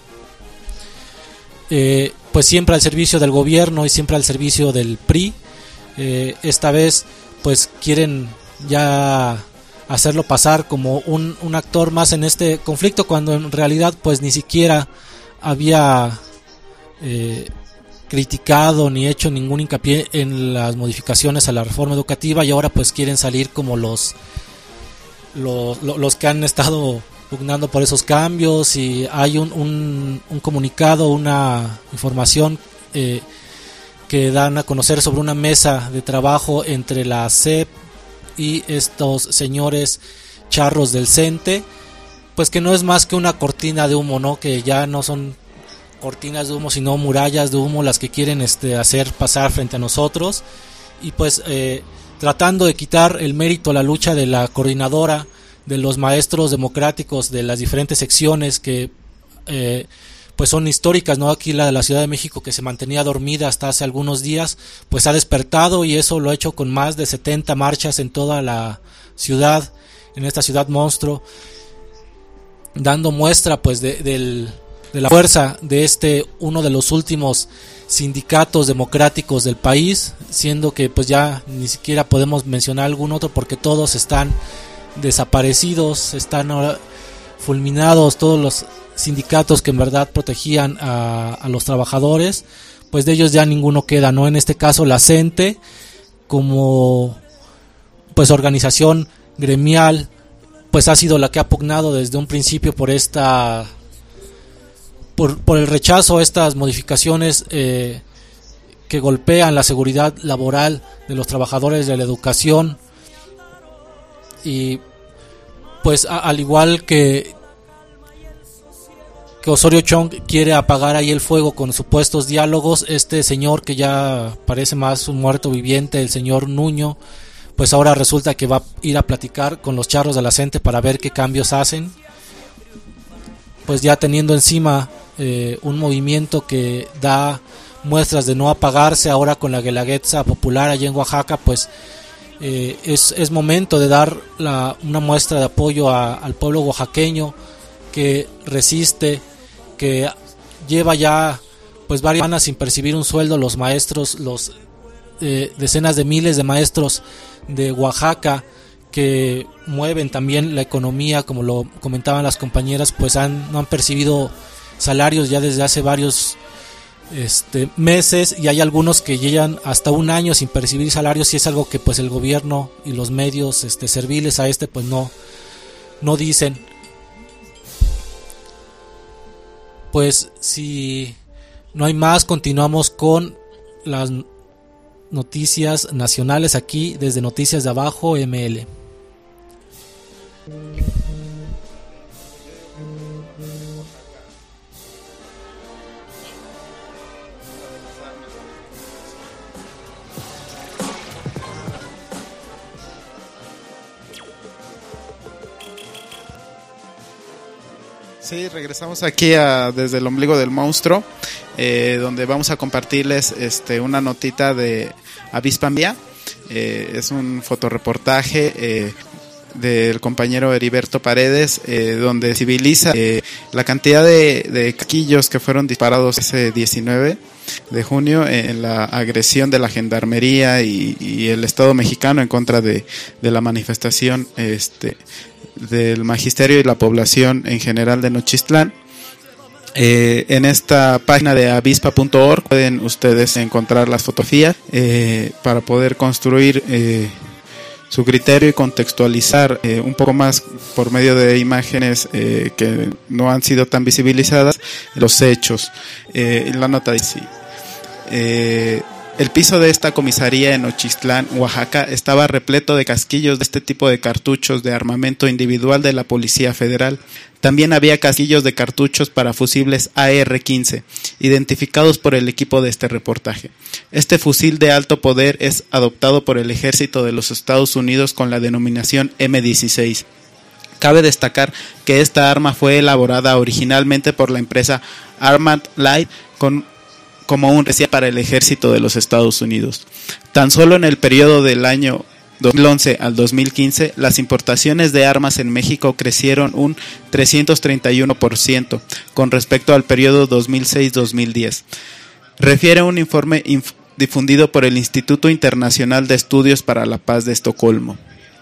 eh, pues siempre al servicio del gobierno y siempre al servicio del P R I. Eh, esta vez pues quieren ya hacerlo pasar como un, un actor más en este conflicto, cuando en realidad pues ni siquiera había eh, criticado ni hecho ningún hincapié en las modificaciones a la reforma educativa, y ahora pues quieren salir como los los, los que han estado pugnando por esos cambios. Y hay un, un, un comunicado, una información eh, que dan a conocer sobre una mesa de trabajo entre la C E P y estos señores charros del CENTE, pues que no es más que una cortina de humo, ¿no? Que ya no son cortinas de humo, sino murallas de humo las que quieren este, hacer pasar frente a nosotros. Y pues eh, tratando de quitar el mérito a la lucha de la coordinadora de los maestros democráticos de las diferentes secciones que eh, pues son históricas, ¿no? Aquí la de la Ciudad de México, que se mantenía dormida hasta hace algunos días, pues ha despertado, y eso lo ha hecho con más de setenta marchas en toda la ciudad, en esta ciudad monstruo, dando muestra pues de, del, de la fuerza de este uno de los últimos sindicatos democráticos del país, siendo que pues ya ni siquiera podemos mencionar algún otro porque todos están desaparecidos, están ahora fulminados. Todos los sindicatos que en verdad protegían a, a los trabajadores, pues de ellos ya ninguno queda, ¿no? En este caso la CENTE, como pues organización gremial, pues ha sido la que ha pugnado desde un principio por esta por, por el rechazo a estas modificaciones eh, que golpean la seguridad laboral de los trabajadores de la educación. Y pues a, al igual que que Osorio Chong quiere apagar ahí el fuego con supuestos diálogos, este señor que ya parece más un muerto viviente, el señor Nuño, pues ahora resulta que va a ir a platicar con los charros de la CENTE para ver qué cambios hacen, pues ya teniendo encima eh, un movimiento que da muestras de no apagarse ahora con la Guelaguetza popular allá en Oaxaca. Pues eh, es, es momento de dar la, una muestra de apoyo a, al pueblo oaxaqueño que resiste, que lleva ya pues varias semanas sin percibir un sueldo. Los maestros, los eh, decenas de miles de maestros de Oaxaca que mueven también la economía, como lo comentaban las compañeras, pues han, no han percibido salarios ya desde hace varios este, meses, y hay algunos que llegan hasta un año sin percibir salarios, y es algo que pues el gobierno y los medios este, serviles a este pues no, no dicen. Pues si no hay más, continuamos con las noticias nacionales aquí desde Noticias de Abajo M L. Sí, regresamos aquí a desde el ombligo del monstruo, eh, donde vamos a compartirles este una notita de Avispa Mía. Eh, es un fotoreportaje eh, del compañero Heriberto Paredes, eh, donde civiliza eh, la cantidad de, de casquillos que fueron disparados ese diecinueve de junio en la agresión de la gendarmería y, y el Estado mexicano en contra de, de la manifestación este del magisterio y la población en general de Nochistlán. Eh, en esta página de avispa punto org pueden ustedes encontrar las fotografías eh, para poder construir eh, su criterio y contextualizar eh, un poco más por medio de imágenes eh, que no han sido tan visibilizadas los hechos. Eh, la nota dice: eh, el piso de esta comisaría en Nochistlán, Oaxaca, estaba repleto de casquillos de este tipo de cartuchos de armamento individual de la Policía Federal. También había casquillos de cartuchos para fusibles A R quince, identificados por el equipo de este reportaje. Este fusil de alto poder es adoptado por el Ejército de los Estados Unidos con la denominación M dieciséis. Cabe destacar que esta arma fue elaborada originalmente por la empresa Armad Light con como un recién para el ejército de los Estados Unidos. Tan solo en el periodo del año dos mil once al dos mil quince, las importaciones de armas en México crecieron un trescientos treinta y uno por ciento con respecto al periodo dos mil seis a dos mil diez. Refiere un informe inf- difundido por el Instituto Internacional de Estudios para la Paz de Estocolmo.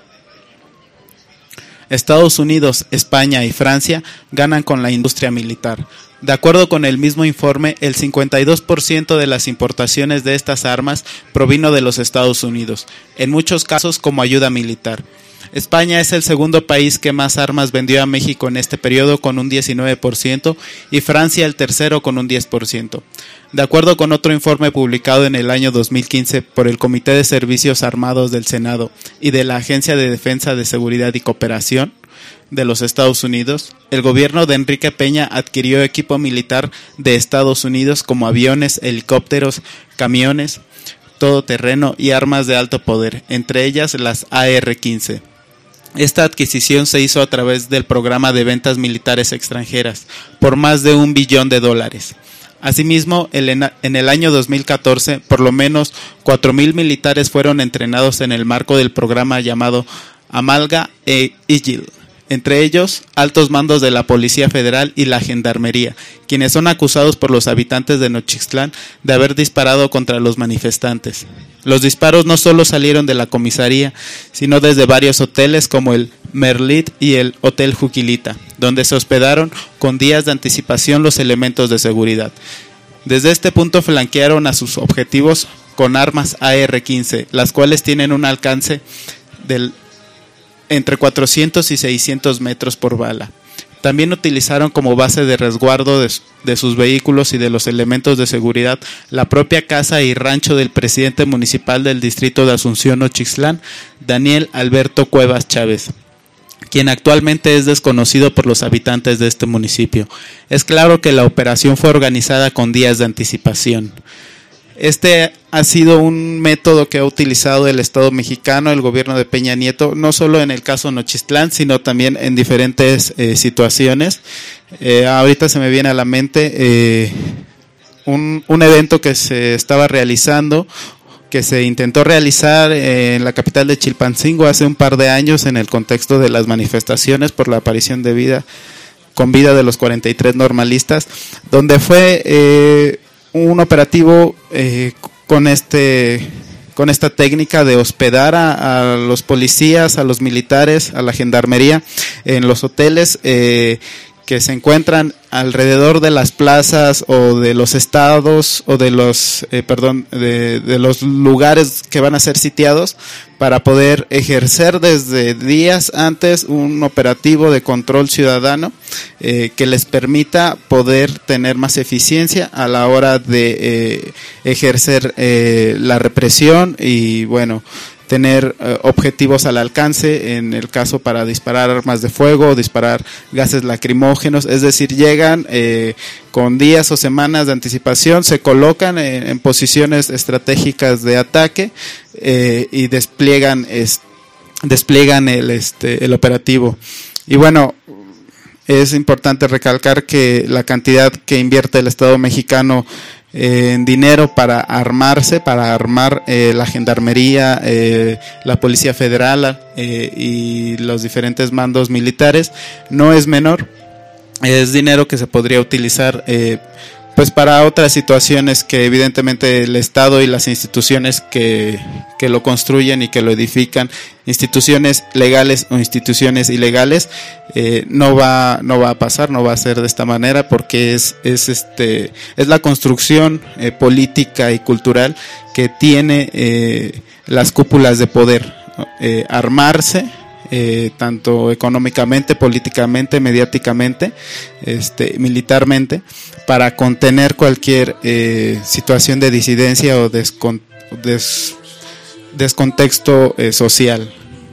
Estados Unidos, España y Francia ganan con la industria militar. De acuerdo con el mismo informe, el cincuenta y dos por ciento de las importaciones de estas armas provino de los Estados Unidos, en muchos casos como ayuda militar. España es el segundo país que más armas vendió a México en este periodo con un diecinueve por ciento y Francia el tercero con un diez por ciento. De acuerdo con otro informe publicado en el año dos mil quince por el Comité de Servicios Armados del Senado y de la Agencia de Defensa de Seguridad y Cooperación de los Estados Unidos, el gobierno de Enrique Peña adquirió equipo militar de Estados Unidos como aviones, helicópteros, camiones, todoterreno y armas de alto poder, entre ellas las A R quince. Esta adquisición se hizo a través del programa de ventas militares extranjeras, por más de un billón de dólares. Asimismo, en el año dos mil catorce, por lo menos cuatro mil militares fueron entrenados en el marco del programa llamado Amalga e Igil, entre ellos altos mandos de la Policía Federal y la Gendarmería, quienes son acusados por los habitantes de Nochixtlán de haber disparado contra los manifestantes. Los disparos no solo salieron de la comisaría, sino desde varios hoteles como el Merlit y el Hotel Juquilita, donde se hospedaron con días de anticipación los elementos de seguridad. Desde este punto flanquearon a sus objetivos con armas A R quince, las cuales tienen un alcance del entre cuatrocientos y seiscientos metros por bala. También utilizaron como base de resguardo de, de sus vehículos y de los elementos de seguridad la propia casa y rancho del presidente municipal del distrito de Asunción Nochixtlán, Daniel Alberto Cuevas Chávez, quien actualmente es desconocido por los habitantes de este municipio. Es claro que la operación fue organizada con días de anticipación. Este ha sido un método que ha utilizado el Estado mexicano, el gobierno de Peña Nieto, no solo en el caso Nochixtlán, sino también en diferentes eh, situaciones. Eh, ahorita se me viene a la mente eh, un, un evento que se estaba realizando, que se intentó realizar en la capital de Chilpancingo hace un par de años en el contexto de las manifestaciones por la aparición de vida con vida de los cuarenta y tres normalistas, donde fue eh, un operativo eh, con este con esta técnica de hospedar a, a los policías, a los militares, a la gendarmería en los hoteles eh, que se encuentran alrededor de las plazas o de los estados o de los eh, perdón de, de los lugares que van a ser sitiados, para poder ejercer desde días antes un operativo de control ciudadano eh, que les permita poder tener más eficiencia a la hora de eh, ejercer eh, la represión y bueno tener eh, objetivos al alcance, en el caso para disparar armas de fuego, disparar gases lacrimógenos, es decir, llegan eh, con días o semanas de anticipación, se colocan en, en posiciones estratégicas de ataque eh, y despliegan es, despliegan el este el operativo. Y bueno, es importante recalcar que la cantidad que invierte el Estado mexicano en dinero para armarse, para armar eh, la gendarmería, eh, la Policía Federal eh, y los diferentes mandos militares, no es menor. Es dinero que se podría utilizar eh, pues para otras situaciones que evidentemente el Estado y las instituciones que, que lo construyen y que lo edifican, instituciones legales o instituciones ilegales, eh, no va no va a pasar, no va a ser de esta manera, porque es es este es la construcción eh, política y cultural que tiene eh, las cúpulas de poder, ¿no? eh, armarse Eh, tanto económicamente, políticamente, mediáticamente, este, militarmente, para contener cualquier eh, situación de disidencia o descon, des, descontexto eh, social.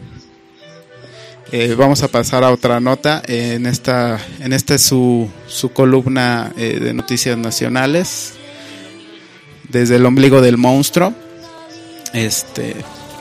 Eh, vamos a pasar a otra nota en esta en esta su su columna eh, de noticias nacionales desde el ombligo del monstruo. Este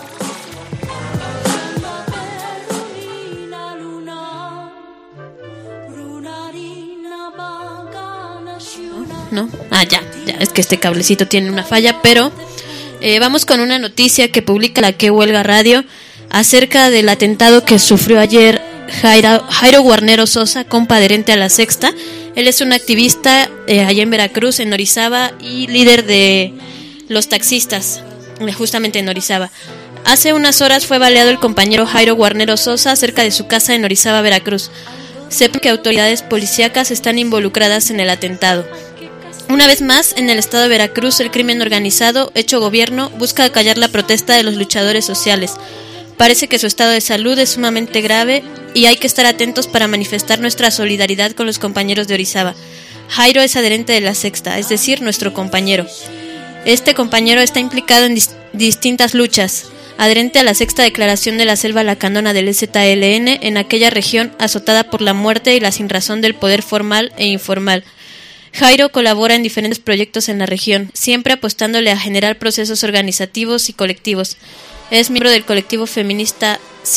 ¿no? Ah, ya, ya, es que este cablecito tiene una falla, pero eh, vamos con una noticia que publica la Que Huelga Radio acerca del atentado que sufrió ayer Jairo, Jairo Guarnero Sosa, compa adherente a La Sexta. Él es un activista eh, allá en Veracruz, en Orizaba, y líder de los taxistas, justamente en Orizaba. Hace unas horas fue baleado el compañero Jairo Guarnero Sosa cerca de su casa en Orizaba, Veracruz. Sepan que autoridades policíacas están involucradas en el atentado. Una vez más, en el estado de Veracruz, el crimen organizado, hecho gobierno, busca acallar la protesta de los luchadores sociales. Parece que su estado de salud es sumamente grave y hay que estar atentos para manifestar nuestra solidaridad con los compañeros de Orizaba. Jairo es adherente de la Sexta, es decir, nuestro compañero. Este compañero está implicado en dis- distintas luchas. Adherente a la Sexta Declaración de la Selva Lacandona del E Z L N en aquella región azotada por la muerte y la sinrazón del poder formal e informal. Jairo colabora en diferentes proyectos en la región, siempre apostándole a generar procesos organizativos y colectivos. Es miembro del colectivo feminista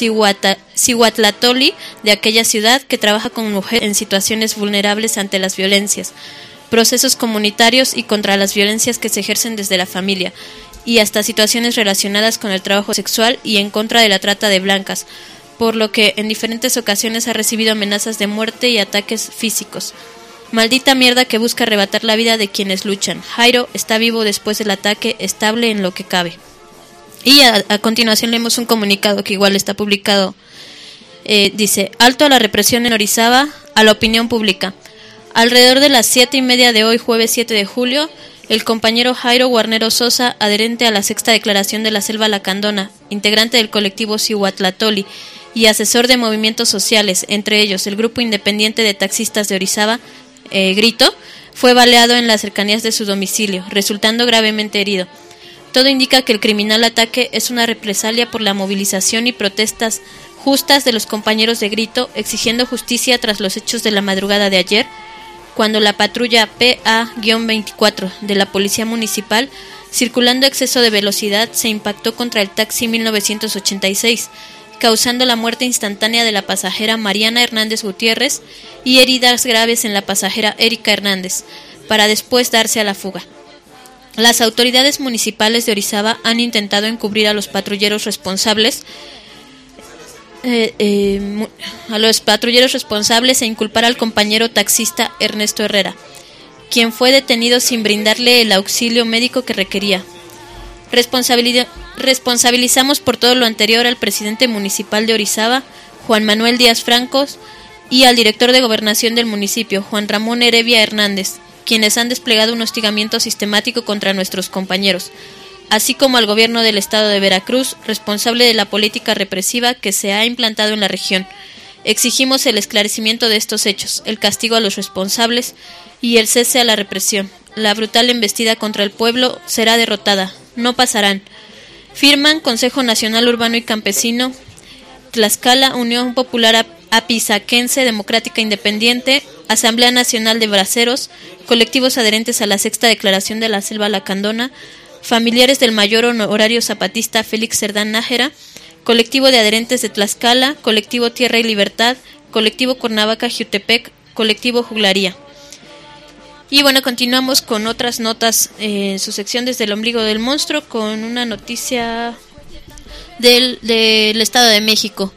Cihuatlatoli de aquella ciudad que trabaja con mujeres en situaciones vulnerables ante las violencias, procesos comunitarios y contra las violencias que se ejercen desde la familia, y hasta situaciones relacionadas con el trabajo sexual y en contra de la trata de blancas, por lo que en diferentes ocasiones ha recibido amenazas de muerte y ataques físicos. Maldita mierda que busca arrebatar la vida de quienes luchan. Jairo está vivo después del ataque, estable en lo que cabe. Y a, a continuación leemos un comunicado que igual está publicado. Eh, dice, alto a la represión en Orizaba, a la opinión pública. Alrededor de las siete y media de hoy, jueves siete de julio, el compañero Jairo Guarnero Sosa, adherente a la Sexta Declaración de la Selva Lacandona, integrante del colectivo Cihuatlatoli y asesor de movimientos sociales, entre ellos el Grupo Independiente de Taxistas de Orizaba, eh, Grito, fue baleado en las cercanías de su domicilio, resultando gravemente herido. Todo indica que el criminal ataque es una represalia por la movilización y protestas justas de los compañeros de Grito, exigiendo justicia tras los hechos de la madrugada de ayer, cuando la patrulla P A veinticuatro de la Policía Municipal, circulando a exceso de velocidad, se impactó contra el taxi mil novecientos ochenta y seis, causando la muerte instantánea de la pasajera Mariana Hernández Gutiérrez y heridas graves en la pasajera Erika Hernández, para después darse a la fuga. Las autoridades municipales de Orizaba han intentado encubrir a los patrulleros responsables Eh, eh, a los patrulleros responsables e inculpar al compañero taxista Ernesto Herrera, quien fue detenido sin brindarle el auxilio médico que requería. Responsabilidad, responsabilizamos por todo lo anterior al presidente municipal de Orizaba, Juan Manuel Díaz Francos, y al director de gobernación del municipio, Juan Ramón Heredia Hernández, quienes han desplegado un hostigamiento sistemático contra nuestros compañeros, así como al gobierno del estado de Veracruz, responsable de la política represiva que se ha implantado en la región. Exigimos el esclarecimiento de estos hechos, el castigo a los responsables y el cese a la represión. La brutal embestida contra el pueblo será derrotada, no pasarán. Firman Consejo Nacional Urbano y Campesino, Tlaxcala, Unión Popular Apizaquense Democrática Independiente, Asamblea Nacional de Braceros, colectivos adherentes a la Sexta Declaración de la Selva Lacandona, familiares del mayor honorario zapatista Félix Cerdán Nájera, colectivo de adherentes de Tlaxcala, colectivo Tierra y Libertad, colectivo Cuernavaca Jutepec, colectivo Juglaría. Y bueno, continuamos con otras notas eh, en su sección Desde el Ombligo del Monstruo, con una noticia del, del Estado de México.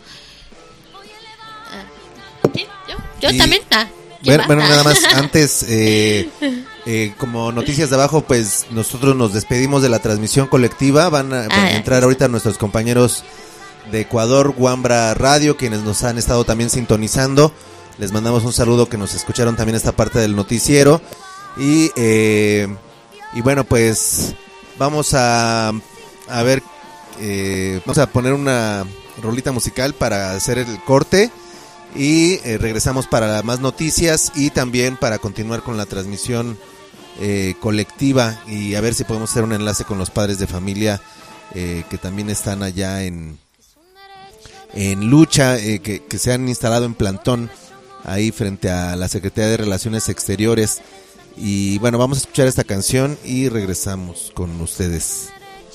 ¿Sí? ¿Yo? ¿Yo y, también? Ah, bueno, bueno, ah. nada más, antes... Eh, Eh, como noticias de abajo, pues nosotros nos despedimos de la transmisión colectiva. Van a, van a entrar ahorita nuestros compañeros de Ecuador, Wambra Radio, quienes nos han estado también sintonizando. Les mandamos un saludo, que nos escucharon también esta parte del noticiero. Y, eh, y bueno, pues vamos a, a ver, eh, vamos a poner una rolita musical para hacer el corte. Y eh, regresamos para más noticias y también para continuar con la transmisión eh, colectiva y a ver si podemos hacer un enlace con los padres de familia eh, que también están allá en en lucha, eh, que, que se han instalado en plantón ahí frente a la Secretaría de Relaciones Exteriores. Y bueno, vamos a escuchar esta canción y regresamos con ustedes.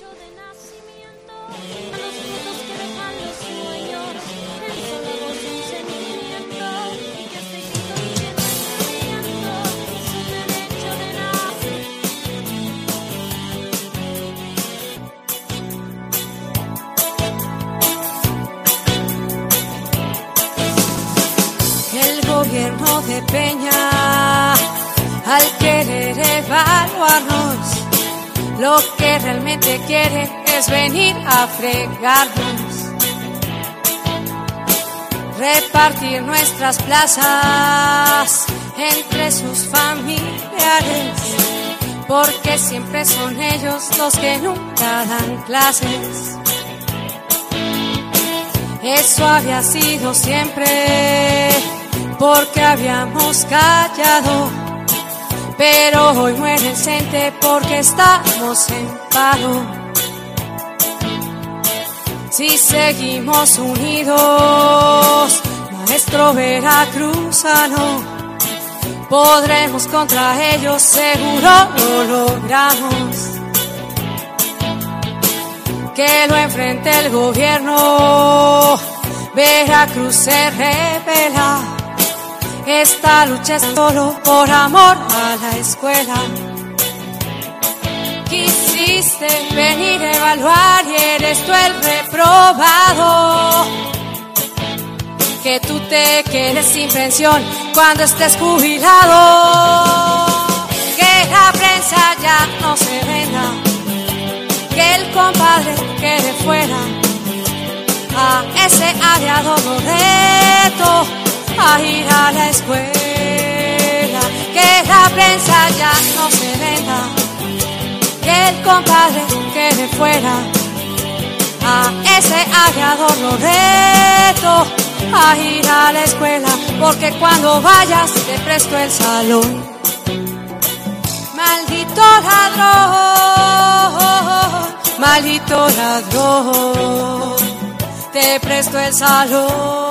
Gobierno de Peña, al querer evaluarnos, lo que realmente quiere es venir a fregarnos, repartir nuestras plazas entre sus familiares, porque siempre son ellos los que nunca dan clases. Eso había sido siempre, porque habíamos callado, pero hoy muere el CENTE porque estamos en paro. Si seguimos unidos, maestro veracruzano, podremos contra ellos, seguro lo logramos. Que lo enfrente el gobierno, Veracruz se revela. Esta lucha es solo por amor a la escuela. Quisiste venir a evaluar y eres tú el reprobado. Que tú te quedes sin pensión cuando estés jubilado. Que la prensa ya no se venga, que el compadre quede fuera. A ese aliado lo reto a ir a la escuela. Que la prensa ya no se venga, que el compadre quede fuera. A ese aliado lo reto a ir a la escuela, porque cuando vayas te presto el salón. Maldito ladrón, maldito ladrón, te presto el salón.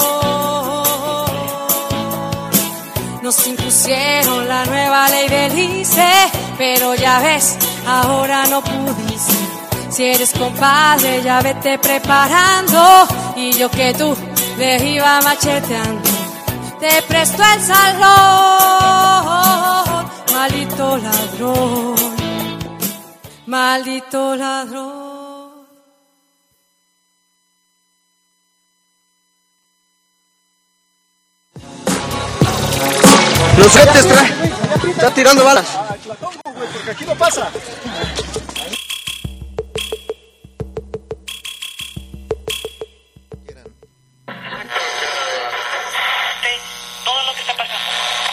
Nos impusieron la nueva ley del I C E, pero ya ves, ahora no pudiste. Si eres compadre, ya vete preparando, y yo que tú le iba macheteando, te presto el salón. Maldito ladrón, maldito ladrón. Los CENTES trae, está tirando balas. Porque aquí no pasa. Todo lo que está pasando.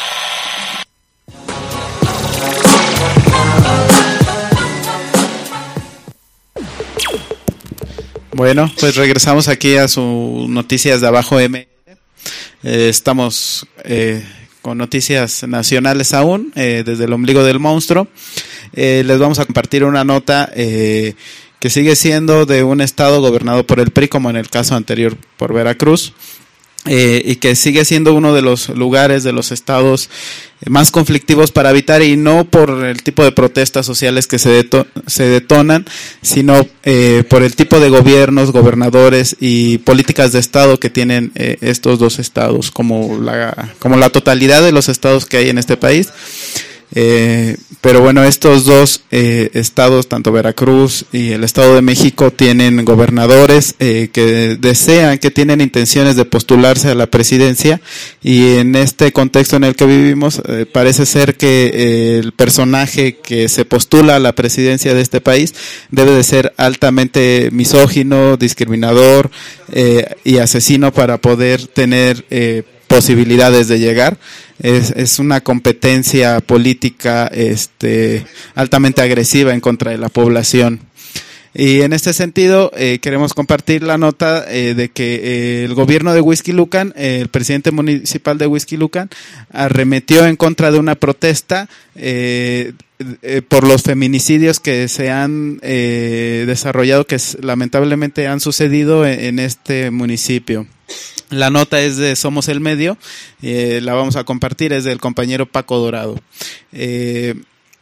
Bueno, pues regresamos aquí a sus noticias de Abajo M. Eh, estamos eh, con noticias nacionales aún, eh, desde el ombligo del monstruo. Eh, les vamos a compartir una nota eh, que sigue siendo de un estado gobernado por el P R I, como en el caso anterior por Veracruz. Eh, y que sigue siendo uno de los lugares, de los estados más conflictivos para habitar, y no por el tipo de protestas sociales que se, deto- se detonan, sino eh, por el tipo de gobiernos, gobernadores y políticas de estado que tienen eh, estos dos estados, como la, como la totalidad de los estados que hay en este país. Eh, pero bueno, estos dos eh, estados, tanto Veracruz y el Estado de México, tienen gobernadores eh, que desean, que tienen intenciones de postularse a la presidencia, y en este contexto en el que vivimos eh, parece ser que eh, el personaje que se postula a la presidencia de este país debe de ser altamente misógino, discriminador eh, y asesino para poder tener eh, posibilidades de llegar. Es, es una competencia política este, altamente agresiva en contra de la población. Y en este sentido eh, queremos compartir la nota eh, de que eh, el gobierno de Huixquilucan, eh, el presidente municipal de Huixquilucan, arremetió en contra de una protesta eh, eh, por los feminicidios que se han eh, desarrollado, que es, lamentablemente han sucedido en, en este municipio. La nota es de Somos el Medio, eh, la vamos a compartir, es del compañero Paco Dorado. Eh,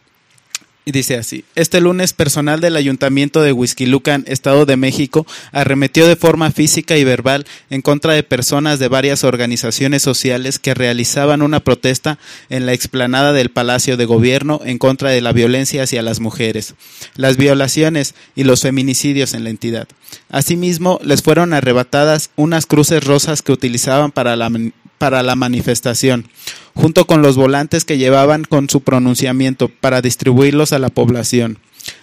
Y dice así: este lunes, personal del Ayuntamiento de Huixquilucan, Estado de México, arremetió de forma física y verbal en contra de personas de varias organizaciones sociales que realizaban una protesta en la explanada del Palacio de Gobierno en contra de la violencia hacia las mujeres, las violaciones y los feminicidios en la entidad. Asimismo, les fueron arrebatadas unas cruces rosas que utilizaban para la para la manifestación, junto con los volantes que llevaban con su pronunciamiento para distribuirlos a la población.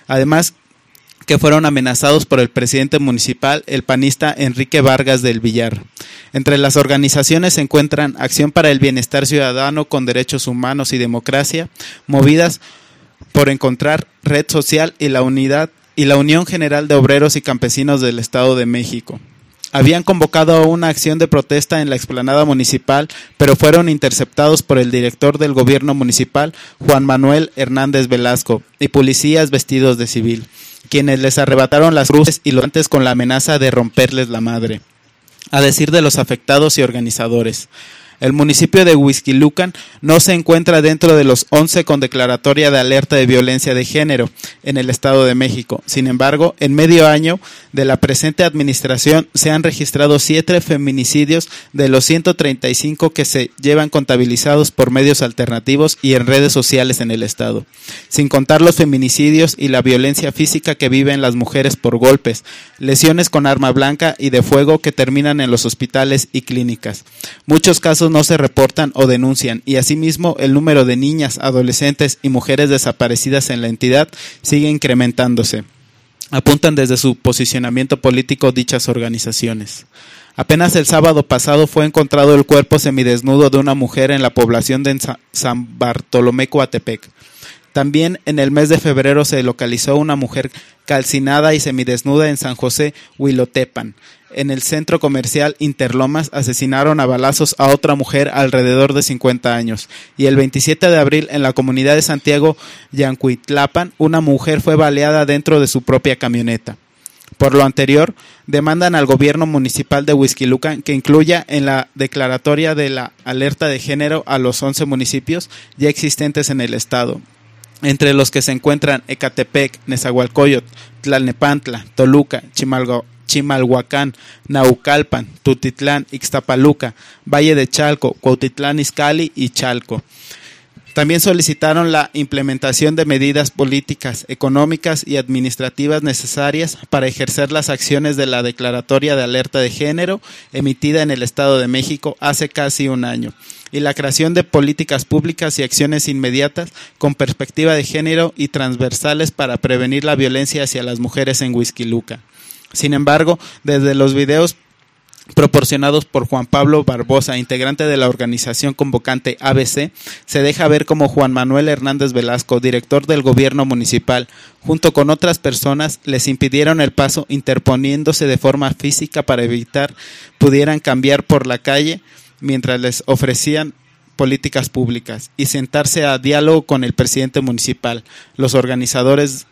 Además, que fueron amenazados por el presidente municipal, el panista Enrique Vargas del Villar. Entre las organizaciones se encuentran Acción para el Bienestar Ciudadano con Derechos Humanos y Democracia, Movidas por Encontrar, Red Social y la Unidad y la Unión General de Obreros y Campesinos del Estado de México. Habían convocado a una acción de protesta en la explanada municipal, pero fueron interceptados por el director del gobierno municipal, Juan Manuel Hernández Velasco, y policías vestidos de civil, quienes les arrebataron las cruces y los guantes con la amenaza de romperles la madre, a decir de los afectados y organizadores. El municipio de Huixquilucan no se encuentra dentro de los once con declaratoria de alerta de violencia de género en el Estado de México. Sin embargo, en medio año de la presente administración se han registrado siete feminicidios de los ciento treinta y cinco que se llevan contabilizados por medios alternativos y en redes sociales en el Estado, sin contar los feminicidios y la violencia física que viven las mujeres por golpes, lesiones con arma blanca y de fuego que terminan en los hospitales y clínicas. Muchos casos no se reportan o denuncian y asimismo el número de niñas, adolescentes y mujeres desaparecidas en la entidad sigue incrementándose, apuntan desde su posicionamiento político dichas organizaciones. Apenas el sábado pasado fue encontrado el cuerpo semidesnudo de una mujer en la población de San Bartolomé Coatepec. También en el mes de febrero se localizó una mujer calcinada y semidesnuda en San José Huilotepan. En el centro comercial Interlomas asesinaron a balazos a otra mujer alrededor de cincuenta años. Y el veintisiete de abril en la comunidad de Santiago Yancuitlapan, una mujer fue baleada dentro de su propia camioneta. Por lo anterior, demandan al gobierno municipal de Huixquilucan que incluya en la declaratoria de la alerta de género a los once municipios ya existentes en el estado, entre los que se encuentran Ecatepec, Nezahualcóyotl, Tlalnepantla, Toluca, Chimalgo, Chimalhuacán, Naucalpan, Tutitlán, Ixtapaluca, Valle de Chalco, Cuautitlán Izcalli y Chalco. También solicitaron la implementación de medidas políticas, económicas y administrativas necesarias para ejercer las acciones de la Declaratoria de Alerta de Género emitida en el Estado de México hace casi un año, y la creación de políticas públicas y acciones inmediatas con perspectiva de género y transversales para prevenir la violencia hacia las mujeres en Huixquilucan. Sin embargo, desde los videos proporcionados por Juan Pablo Barbosa, integrante de la organización convocante A B C, se deja ver cómo Juan Manuel Hernández Velasco, director del gobierno municipal, junto con otras personas, les impidieron el paso interponiéndose de forma física para evitar pudieran cambiar por la calle mientras les ofrecían políticas públicas y sentarse a diálogo con el presidente municipal. Los organizadores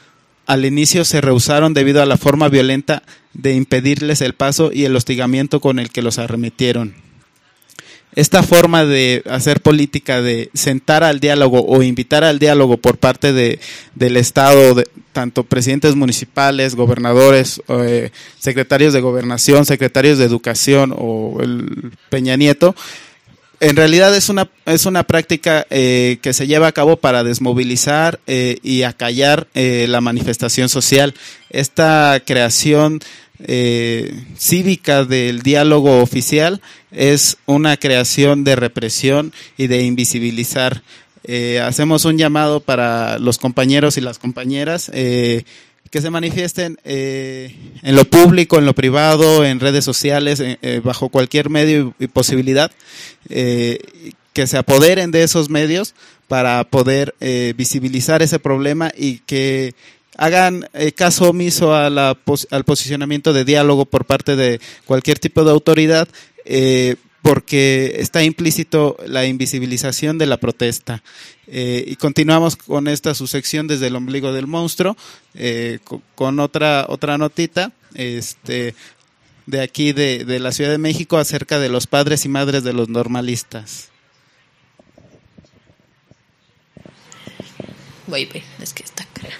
al inicio se rehusaron debido a la forma violenta de impedirles el paso y el hostigamiento con el que los arremetieron. Esta forma de hacer política, de sentar al diálogo o invitar al diálogo por parte de, del Estado, de, tanto presidentes municipales, gobernadores, eh, secretarios de gobernación, secretarios de educación o el Peña Nieto, en realidad es una es una práctica eh, que se lleva a cabo para desmovilizar eh, y acallar eh, la manifestación social. Esta creación eh, cívica del diálogo oficial es una creación de represión y de invisibilizar. Eh, hacemos un llamado para los compañeros y las compañeras eh, que se manifiesten eh, en lo público, en lo privado, en redes sociales, eh, eh, bajo cualquier medio y, y posibilidad, eh, que se apoderen de esos medios para poder eh, visibilizar ese problema y que hagan eh, caso omiso a la pos- al posicionamiento de diálogo por parte de cualquier tipo de autoridad, eh, porque está implícito la invisibilización de la protesta. Eh, y continuamos con esta su sección desde el ombligo del monstruo, eh, con, con otra otra notita este de aquí de, de la Ciudad de México acerca de los padres y madres de los normalistas. Voy, voy, es que está cargando.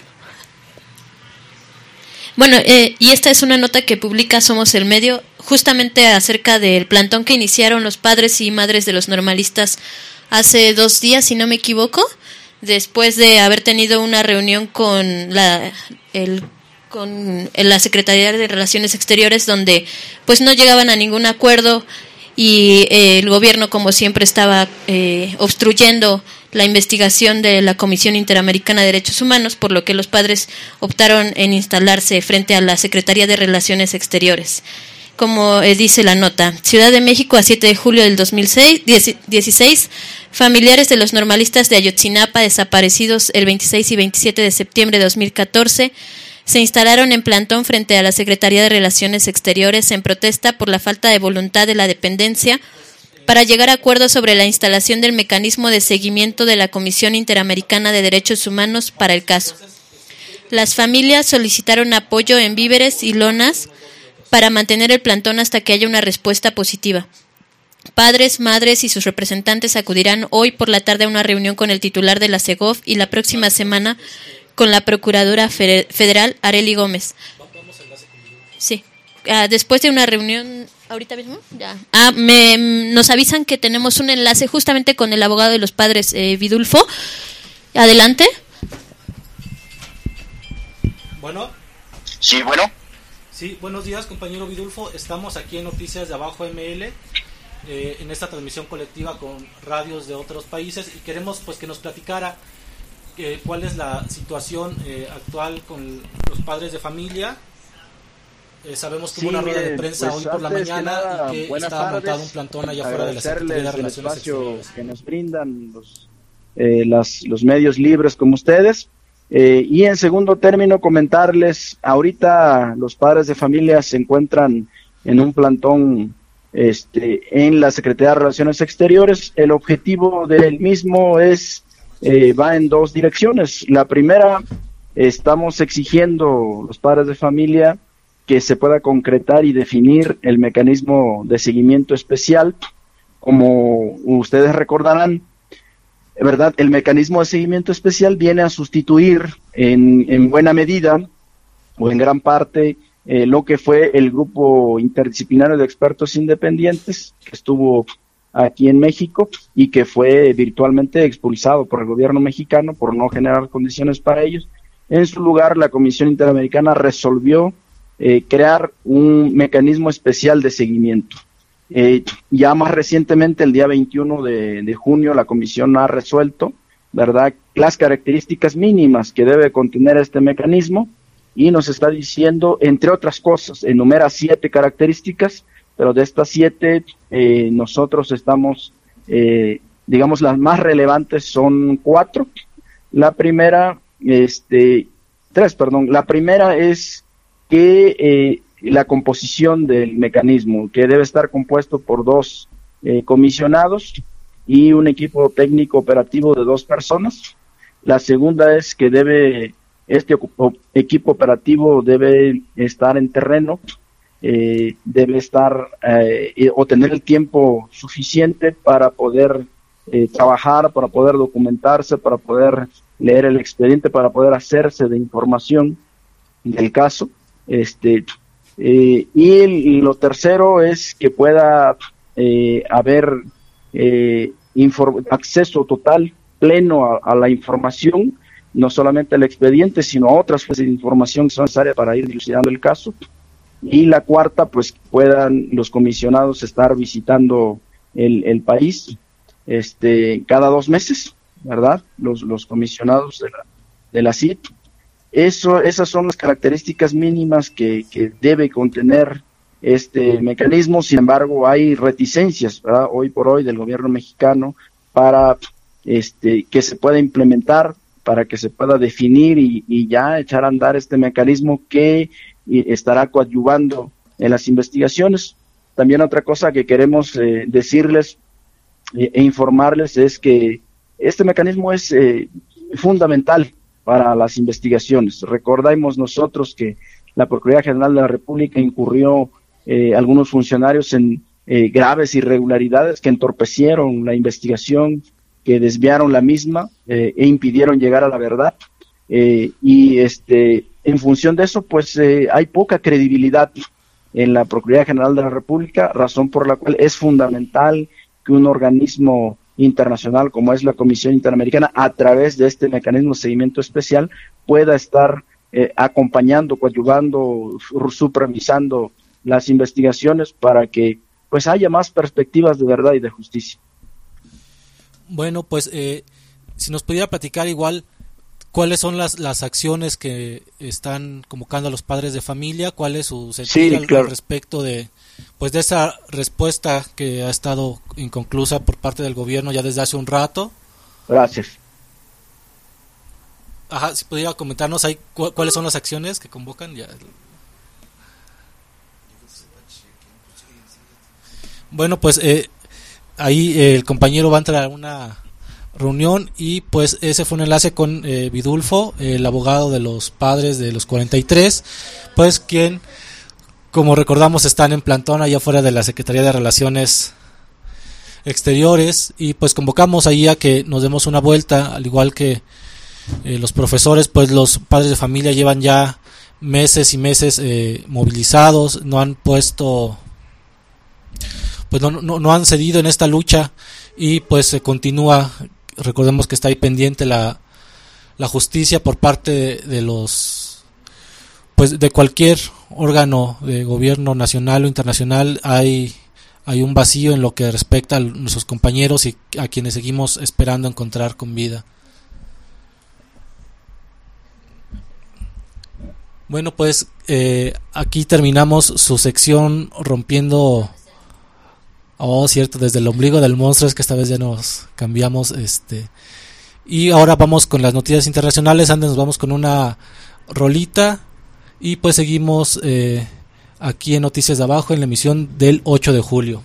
Bueno, eh, y esta es una nota que publica Somos el Medio, justamente acerca del plantón que iniciaron los padres y madres de los normalistas hace dos días, si no me equivoco, después de haber tenido una reunión con la el con la Secretaría de Relaciones Exteriores, donde pues no llegaban a ningún acuerdo y eh, el gobierno, como siempre, estaba eh, obstruyendo la investigación de la Comisión Interamericana de Derechos Humanos, por lo que los padres optaron en instalarse frente a la Secretaría de Relaciones Exteriores. Como eh, dice la nota, Ciudad de México, a siete de julio del dos mil dieciséis, familiares de los normalistas de Ayotzinapa desaparecidos el veintiséis y veintisiete de septiembre de dos mil catorce se instalaron en plantón frente a la Secretaría de Relaciones Exteriores en protesta por la falta de voluntad de la dependencia para llegar a acuerdos sobre la instalación del mecanismo de seguimiento de la Comisión Interamericana de Derechos Humanos para el caso. Las familias solicitaron apoyo en víveres y lonas para mantener el plantón hasta que haya una respuesta positiva. Padres, madres y sus representantes acudirán hoy por la tarde a una reunión con el titular de la SEGOV y la próxima semana con la Procuradora Federal, Arely Gómez. Sí. Ah, después de una reunión, ¿ahorita mismo? Ya. Ah, me, nos avisan que tenemos un enlace justamente con el abogado de los padres, eh, Vidulfo. Adelante. Bueno. Sí, bueno. Sí, buenos días, compañero Vidulfo. Estamos aquí en Noticias de Abajo M L, eh, en esta transmisión colectiva con radios de otros países, y queremos pues que nos platicara eh, cuál es la situación eh, actual con los padres de familia. Eh, sabemos que hubo sí, una rueda de prensa pues hoy por la mañana nada, y que estaba montado un plantón allá afuera de la Secretaría de Relaciones Exteriores. Que nos brindan los, eh, las, los medios libres como ustedes. Eh, y en segundo término, comentarles, ahorita los padres de familia se encuentran en un plantón este, en la Secretaría de Relaciones Exteriores. El objetivo del mismo es, eh, va en dos direcciones. La primera, estamos exigiendo los padres de familia que se pueda concretar y definir el mecanismo de seguimiento especial. Como ustedes recordarán, ¿verdad? El mecanismo de seguimiento especial viene a sustituir en, en buena medida o en gran parte eh, lo que fue el grupo interdisciplinario de expertos independientes que estuvo aquí en México y que fue virtualmente expulsado por el gobierno mexicano por no generar condiciones para ellos. En su lugar, la Comisión Interamericana resolvió eh, crear un mecanismo especial de seguimiento. Eh, ya más recientemente, el día veintiuno de, de junio, la comisión ha resuelto, ¿verdad?, las características mínimas que debe contener este mecanismo y nos está diciendo, entre otras cosas, enumera siete características, pero de estas siete eh, nosotros estamos, eh, digamos, las más relevantes son cuatro. La primera, este, tres, perdón, la primera es que eh, la composición del mecanismo, que debe estar compuesto por dos eh, comisionados y un equipo técnico operativo de dos personas. La segunda es que debe este equipo operativo debe estar en terreno, eh, debe estar eh, o tener el tiempo suficiente para poder eh, trabajar, para poder documentarse, para poder leer el expediente, para poder hacerse de información del caso. Este Eh, y, el, y lo tercero es que pueda eh, haber eh, acceso total, pleno a, a la información, no solamente al expediente, sino a otras fuentes de información que son necesarias para ir dilucidando el caso. Y la cuarta, pues puedan los comisionados estar visitando el, el país este cada dos meses, ¿verdad? Los, los comisionados de la, de la C I T. Eso, esas son las características mínimas que, que debe contener este mecanismo. Sin embargo, hay reticencias, ¿verdad?, hoy por hoy del gobierno mexicano para este que se pueda implementar, para que se pueda definir y, y ya echar a andar este mecanismo que estará coadyuvando en las investigaciones. También otra cosa que queremos eh, decirles eh, e informarles es que este mecanismo es eh, fundamental para las investigaciones. Recordemos nosotros que la Procuraduría General de la República incurrió eh, algunos funcionarios en eh, graves irregularidades que entorpecieron la investigación, que desviaron la misma eh, e impidieron llegar a la verdad. Eh, y este en función de eso, pues eh, hay poca credibilidad en la Procuraduría General de la República, razón por la cual es fundamental que un organismo internacional como es la Comisión Interamericana, a través de este mecanismo de seguimiento especial, pueda estar eh, acompañando, coadyuvando, supervisando las investigaciones para que pues haya más perspectivas de verdad y de justicia. Bueno, pues eh, si nos pudiera platicar igual cuáles son las, las acciones que están convocando a los padres de familia, cuál es su sentir Sí, al, claro. al respecto de pues de esa respuesta que ha estado inconclusa por parte del gobierno ya desde hace un rato. Gracias. Ajá, si pudiera comentarnos ahí cu- cuáles son las acciones que convocan ya. Bueno, pues eh, ahí eh, el compañero va a entrar a una reunión y pues ese fue un enlace con eh, Vidulfo, el abogado de los padres de los cuarenta y tres, pues quien, como recordamos, están en plantón allá afuera de la Secretaría de Relaciones Exteriores, y pues convocamos ahí a que nos demos una vuelta, al igual que eh, los profesores. Pues los padres de familia llevan ya meses y meses eh, movilizados, no han puesto, pues no, no, no han cedido en esta lucha, y pues se continúa. Recordemos que está ahí pendiente la, la justicia por parte de, de los, pues de cualquier órgano de gobierno nacional o internacional. Hay, hay un vacío en lo que respecta a nuestros compañeros y a quienes seguimos esperando encontrar con vida. Bueno, pues eh, aquí terminamos su sección rompiendo. Oh, cierto, desde el ombligo del monstruo, es que esta vez ya nos cambiamos, este, y ahora vamos con las noticias internacionales. Antes nos vamos con una rolita y pues seguimos eh, aquí en Noticias de Abajo en la emisión del ocho de julio.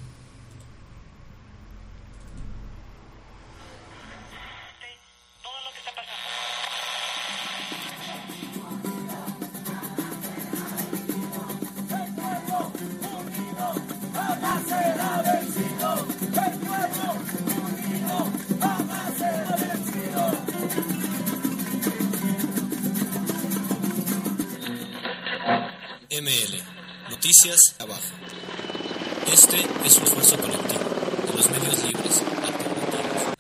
M L, Noticias Abajo. Este es un esfuerzo colectivo de los medios libres, alternativos.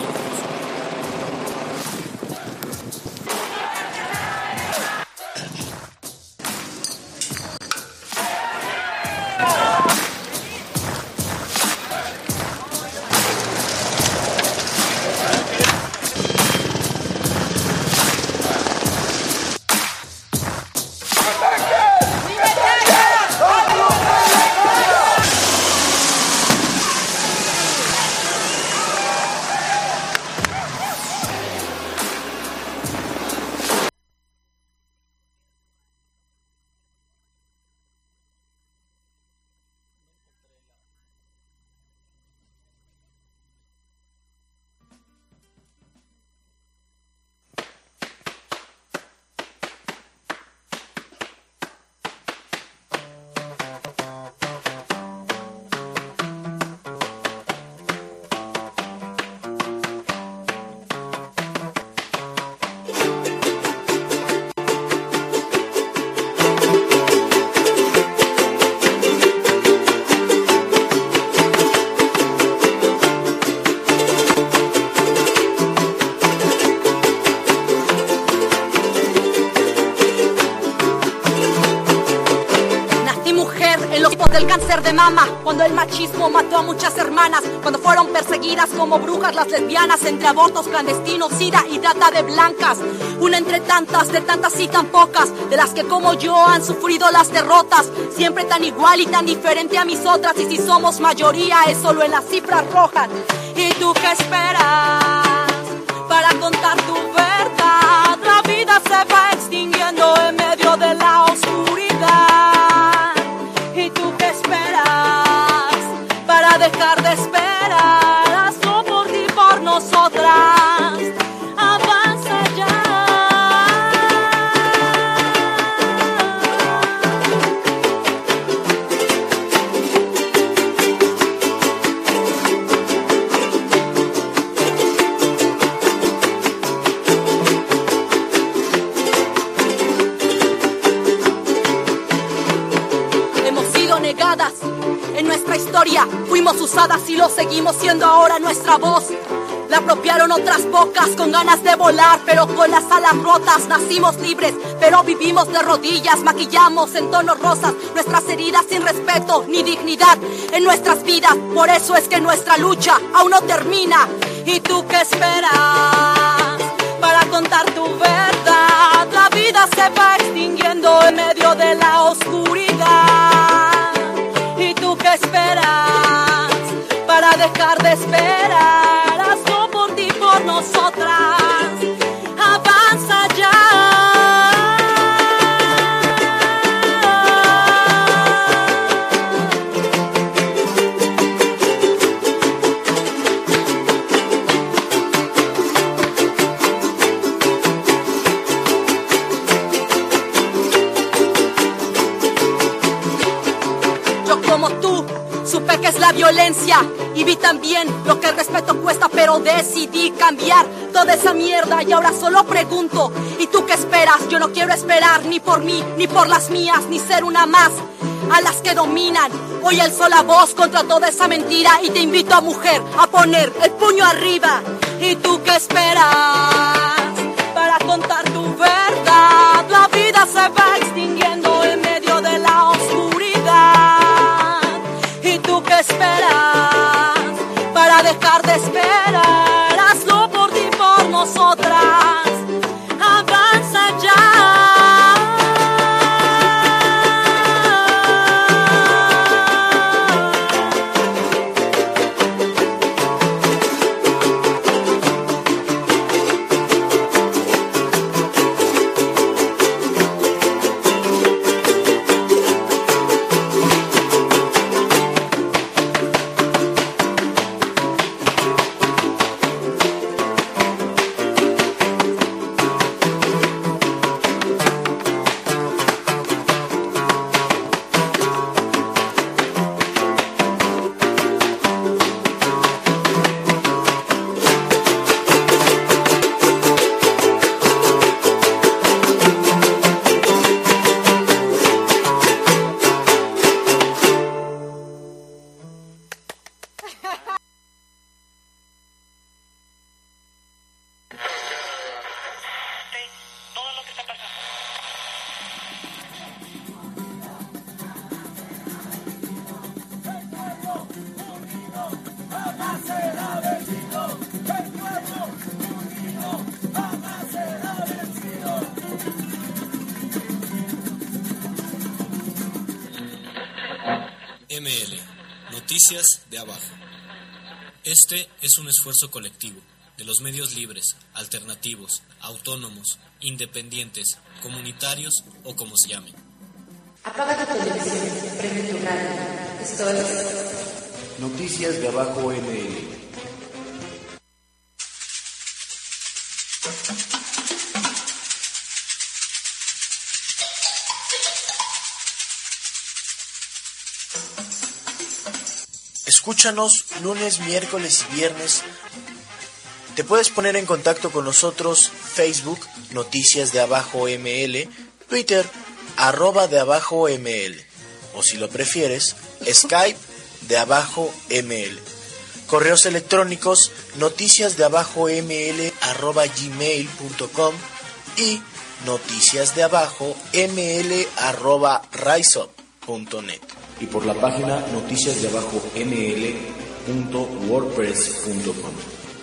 del cáncer de mama, cuando el machismo mató a muchas hermanas, cuando fueron perseguidas como brujas las lesbianas, entre abortos clandestinos, sida y trata de blancas, una entre tantas, de tantas y tan pocas, de las que como yo han sufrido las derrotas, siempre tan igual y tan diferente a mis otras, y si somos mayoría es solo en las cifras rojas. ¿Y tú qué esperas para contar tu verdad? La vida se va extinguiendo en medio de la oscuridad. ¿Y tú qué esperas para dejar de esperar? Hazlo por ti, por nosotras. Avanza ya. En nuestra historia fuimos usadas y lo seguimos siendo ahora nuestra voz. La apropiaron otras bocas con ganas de volar, pero con las alas rotas. Nacimos libres, pero vivimos de rodillas. Maquillamos en tonos rosas nuestras heridas sin respeto ni dignidad en nuestras vidas. Por eso es que nuestra lucha aún no termina. ¿Y tú qué esperas contar tu verdad. La vida se va extinguiendo en medio de la oscuridad. ¿Y tú qué esperas para dejar de esperar? Hazlo por ti, por nosotras. Avanza ya. Supe que es la violencia y vi también lo que el respeto cuesta, pero decidí cambiar toda esa mierda y ahora solo pregunto, ¿y tú qué esperas? Yo no quiero esperar ni por mí, ni por las mías, ni ser una más a las que dominan. Hoy alzo la voz contra toda esa mentira y te invito a mujer a poner el puño arriba. ¿Y tú qué esperas para contar tu verdad? La vida se va extinguiendo en medio de la oscuridad. ¿Y tú qué esperas para dejar de esperar? Hazlo por ti, por nosotras. Avanza ya. M L, Noticias de Abajo. Este es un esfuerzo colectivo de los medios libres, alternativos, autónomos, independientes, comunitarios o como se llamen. Apaga tu televisión, prende tu radio. Esto es Noticias de Abajo M L. Escúchanos lunes, miércoles y viernes. Te puedes poner en contacto con nosotros Facebook, Noticias de Abajo M L, Twitter, arroba de Abajo M L, o si lo prefieres, Skype de Abajo M L. Correos electrónicos, noticias de abajo ml arroba gmail punto com y noticias de abajo ml arroba riseup punto net. Y por la página noticias de abajo ml punto wordpress punto com.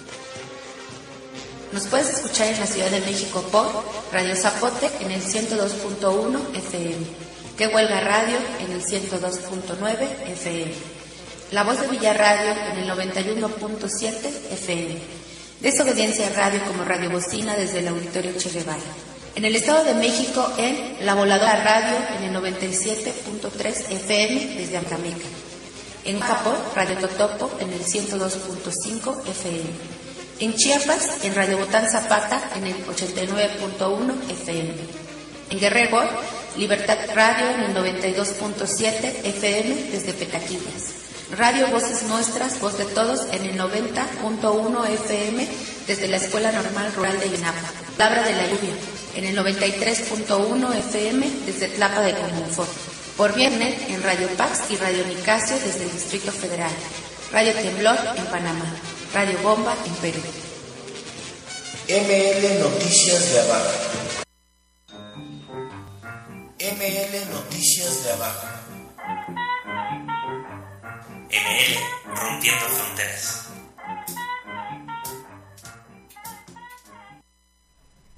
Nos puedes escuchar en la Ciudad de México por Radio Zapote en el ciento dos punto uno F M, Que Huelga Radio en el ciento dos punto nueve F M, La Voz de Villarradio en el noventa y uno punto siete F M, Desobediencia Radio como Radio Bocina desde el Auditorio Che Guevara. En el Estado de México en La Voladora Radio en el noventa y siete punto tres F M desde Amecameca. En Japón, Radio Totopo en el ciento dos punto cinco F M. En Chiapas, en Radio Botán Zapata en el ochenta y nueve punto uno F M. En Guerrero, Libertad Radio en el noventa y dos punto siete F M desde Petaquillas. Radio Voces Nuestras, Voz de Todos en el noventa punto uno F M desde la Escuela Normal Rural de Yunapa. Palabra de la Lluvia en el noventa y tres punto uno F M desde Tlapa de Comonfort. Por viernes en Radio Pax y Radio Nicasio desde el Distrito Federal. Radio Temblor en Panamá. Radio Bomba en Perú. M L Noticias de Abajo. M L Noticias de Abajo. M L Rompiendo Fronteras.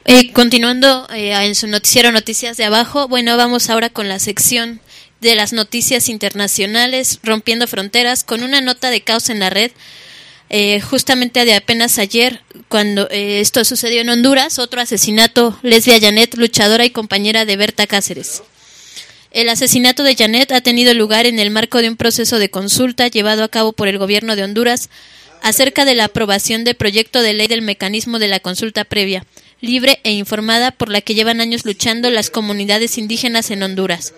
Eh, continuando eh, en su noticiero Noticias de Abajo, bueno, vamos ahora con la sección de las noticias internacionales, rompiendo fronteras, con una nota de caos en la red. Eh, justamente de apenas ayer, cuando eh, esto sucedió en Honduras, otro asesinato, Lesbia Janet, luchadora y compañera de Berta Cáceres. El asesinato de Janet ha tenido lugar en el marco de un proceso de consulta llevado a cabo por el gobierno de Honduras acerca de la aprobación del proyecto de ley del mecanismo de la consulta previa, libre e informada, por la que llevan años luchando las comunidades indígenas en Honduras.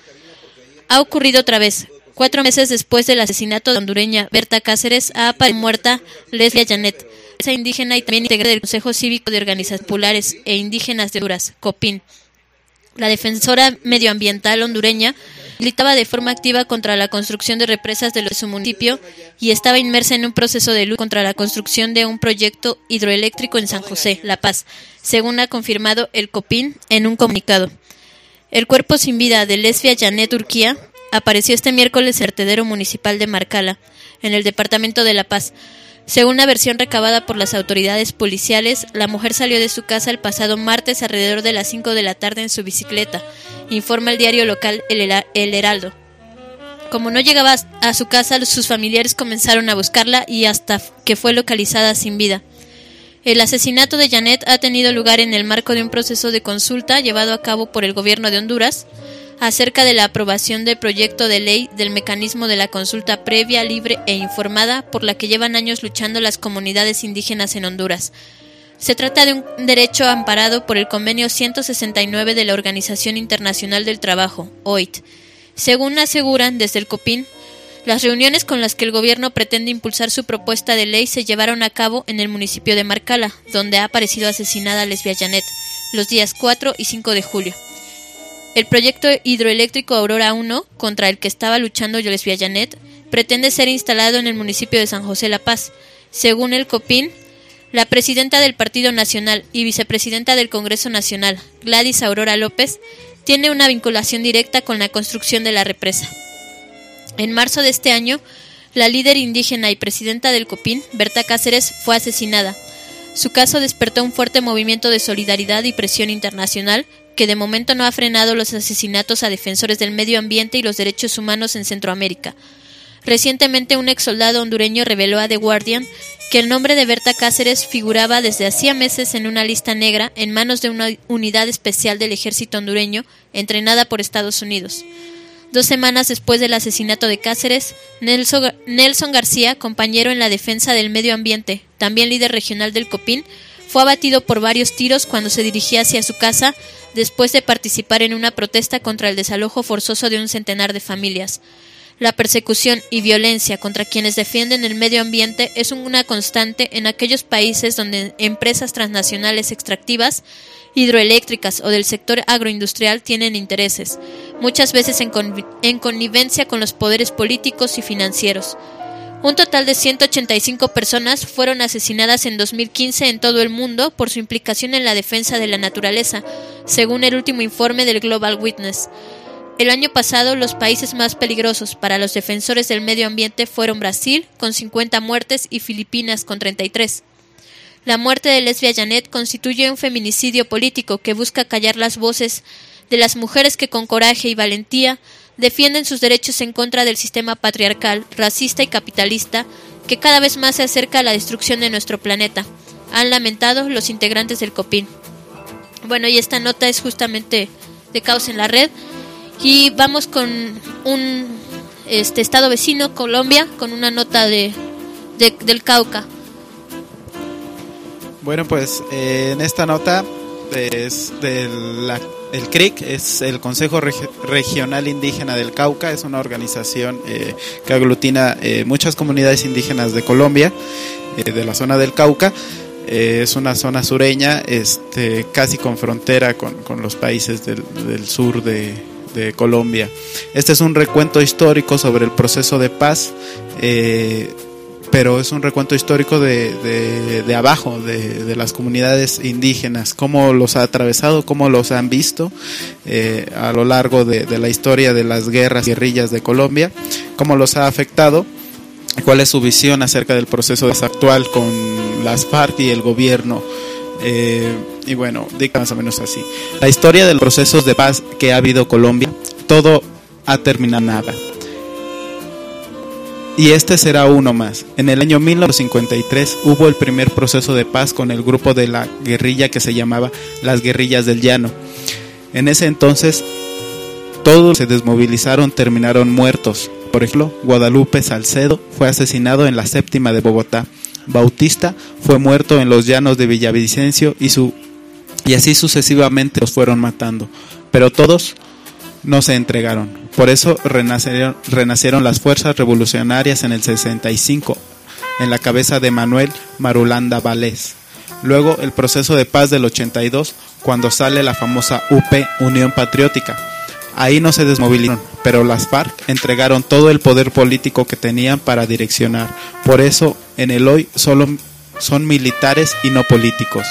Ha ocurrido otra vez. Cuatro meses después del asesinato de hondureña Berta Cáceres, ha aparecido muerta Lesbia Janet, esa indígena y también integrante del Consejo Cívico de Organizaciones Populares e Indígenas de Honduras, COPIN. La defensora medioambiental hondureña militaba de forma activa contra la construcción de represas de su municipio y estaba inmersa en un proceso de lucha contra la construcción de un proyecto hidroeléctrico en San José, La Paz, según ha confirmado el COPIN en un comunicado. El cuerpo sin vida de Lesbia Janet Urquía apareció este miércoles en el vertedero municipal de Marcala, en el departamento de La Paz. Según la versión recabada por las autoridades policiales, la mujer salió de su casa el pasado martes alrededor de las cinco de la tarde en su bicicleta, informa el diario local El Heraldo. Como no llegaba a su casa, sus familiares comenzaron a buscarla y hasta que fue localizada sin vida. El asesinato de Janet ha tenido lugar en el marco de un proceso de consulta llevado a cabo por el gobierno de Honduras acerca de la aprobación del proyecto de ley del mecanismo de la consulta previa, libre e informada, por la que llevan años luchando las comunidades indígenas en Honduras. Se trata de un derecho amparado por el convenio ciento sesenta y nueve de la Organización Internacional del Trabajo, O I T. Según aseguran desde el COPIN, las reuniones con las que el gobierno pretende impulsar su propuesta de ley se llevaron a cabo en el municipio de Marcala, donde ha aparecido asesinada Lesbia Janet, los días cuatro y cinco de julio. El proyecto hidroeléctrico Aurora uno, contra el que estaba luchando Lesbia Janet, pretende ser instalado en el municipio de San José La Paz. Según el COPIN, la presidenta del Partido Nacional y vicepresidenta del Congreso Nacional, Gladys Aurora López, tiene una vinculación directa con la construcción de la represa. En marzo de este año, la líder indígena y presidenta del COPIN, Berta Cáceres, fue asesinada. Su caso despertó un fuerte movimiento de solidaridad y presión internacional que de momento no ha frenado los asesinatos a defensores del medio ambiente y los derechos humanos en Centroamérica. Recientemente, un exsoldado hondureño reveló a The Guardian que el nombre de Berta Cáceres figuraba desde hacía meses en una lista negra en manos de una unidad especial del ejército hondureño entrenada por Estados Unidos. Dos semanas después del asesinato de Cáceres, Nelson, Nelson García, compañero en la defensa del medio ambiente, también líder regional del COPIN, fue abatido por varios tiros cuando se dirigía hacia su casa después de participar en una protesta contra el desalojo forzoso de un centenar de familias. La persecución y violencia contra quienes defienden el medio ambiente es una constante en aquellos países donde empresas transnacionales extractivas, hidroeléctricas o del sector agroindustrial tienen intereses, muchas veces en, con- en connivencia con los poderes políticos y financieros. Un total de ciento ochenta y cinco personas fueron asesinadas en dos mil quince en todo el mundo por su implicación en la defensa de la naturaleza, según el último informe del Global Witness. El año pasado, los países más peligrosos para los defensores del medio ambiente fueron Brasil, con cincuenta muertes, y Filipinas, con treinta y tres. La muerte de Lesbia Janet constituye un feminicidio político que busca callar las voces de las mujeres que con coraje y valentía defienden sus derechos en contra del sistema patriarcal, racista y capitalista que cada vez más se acerca a la destrucción de nuestro planeta, han lamentado los integrantes del COPIN. Bueno, y esta nota es justamente de Caos en la Red, y vamos con un este estado vecino, Colombia, con una nota de, de del Cauca. Bueno, pues eh, en esta nota es del la, el C R I C, es el Consejo Reg- Regional Indígena del Cauca, es una organización eh, que aglutina eh, muchas comunidades indígenas de Colombia, eh, de la zona del Cauca. Eh, es una zona sureña, este, casi con frontera con, con los países del, del sur de, de Colombia. Este es un recuento histórico sobre el proceso de paz, eh, pero es un recuento histórico de, de, de abajo, de, de las comunidades indígenas, cómo los ha atravesado, cómo los han visto eh, a lo largo de, de la historia de las guerras y guerrillas de Colombia, cómo los ha afectado, cuál es su visión acerca del proceso actual con las FARC y el gobierno Eh, y bueno, diga más o menos así. La historia de los procesos de paz que ha habido en Colombia, todo ha terminado nada. Y este será uno más. En el año mil novecientos cincuenta y tres hubo el primer proceso de paz con el grupo de la guerrilla que se llamaba las Guerrillas del Llano. En ese entonces todos se desmovilizaron, terminaron muertos. Por ejemplo, Guadalupe Salcedo fue asesinado en la séptima de Bogotá. Bautista fue muerto en los llanos de Villavicencio y, su, y así sucesivamente los fueron matando. Pero todos no se entregaron. Por eso renacieron, renacieron las fuerzas revolucionarias en el sesenta y cinco, en la cabeza de Manuel Marulanda Vallés. Luego el proceso de paz del ochenta y dos, cuando sale la famosa U P, Unión Patriótica. Ahí no se desmovilizaron, pero las FARC entregaron todo el poder político que tenían para direccionar. Por eso en el hoy solo son militares y no políticos.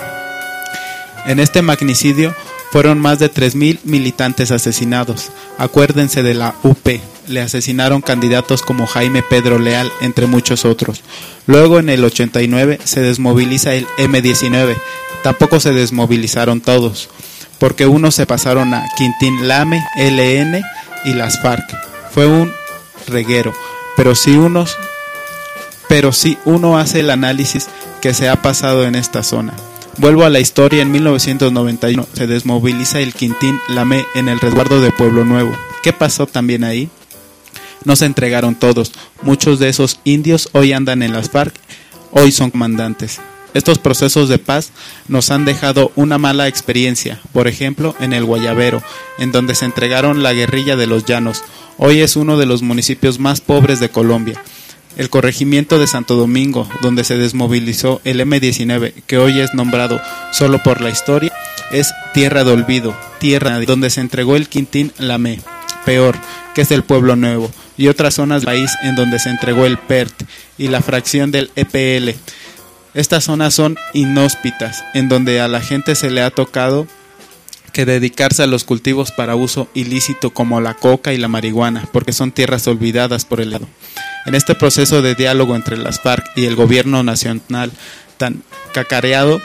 En este magnicidio fueron más de tres mil militantes asesinados. Acuérdense de la U P, le asesinaron candidatos como Jaime Pedro Leal, entre muchos otros. Luego en el ochenta y nueve se desmoviliza el eme diecinueve, tampoco se desmovilizaron todos, porque unos se pasaron a Quintín Lame, ele ene y las FARC. Fue un reguero, pero si unos, pero si uno hace el análisis que se ha pasado en esta zona. Vuelvo a la historia. En mil novecientos noventa y uno se desmoviliza el Quintín Lame en el resguardo de Pueblo Nuevo. ¿Qué pasó también ahí? No se entregaron todos. Muchos de esos indios hoy andan en las FARC, hoy son comandantes. Estos procesos de paz nos han dejado una mala experiencia, por ejemplo en el Guayabero, en donde se entregaron la guerrilla de los llanos. Hoy es uno de los municipios más pobres de Colombia. El corregimiento de Santo Domingo, donde se desmovilizó el eme diecinueve, que hoy es nombrado solo por la historia, es tierra de olvido, tierra donde se entregó el Quintín Lame. Peor, que es el Pueblo Nuevo, y otras zonas del país en donde se entregó el P E R T y la fracción del e pe ele. Estas zonas son inhóspitas, en donde a la gente se le ha tocado que dedicarse a los cultivos para uso ilícito como la coca y la marihuana, porque son tierras olvidadas por el Estado. En este proceso de diálogo entre las FARC y el gobierno nacional tan cacareado,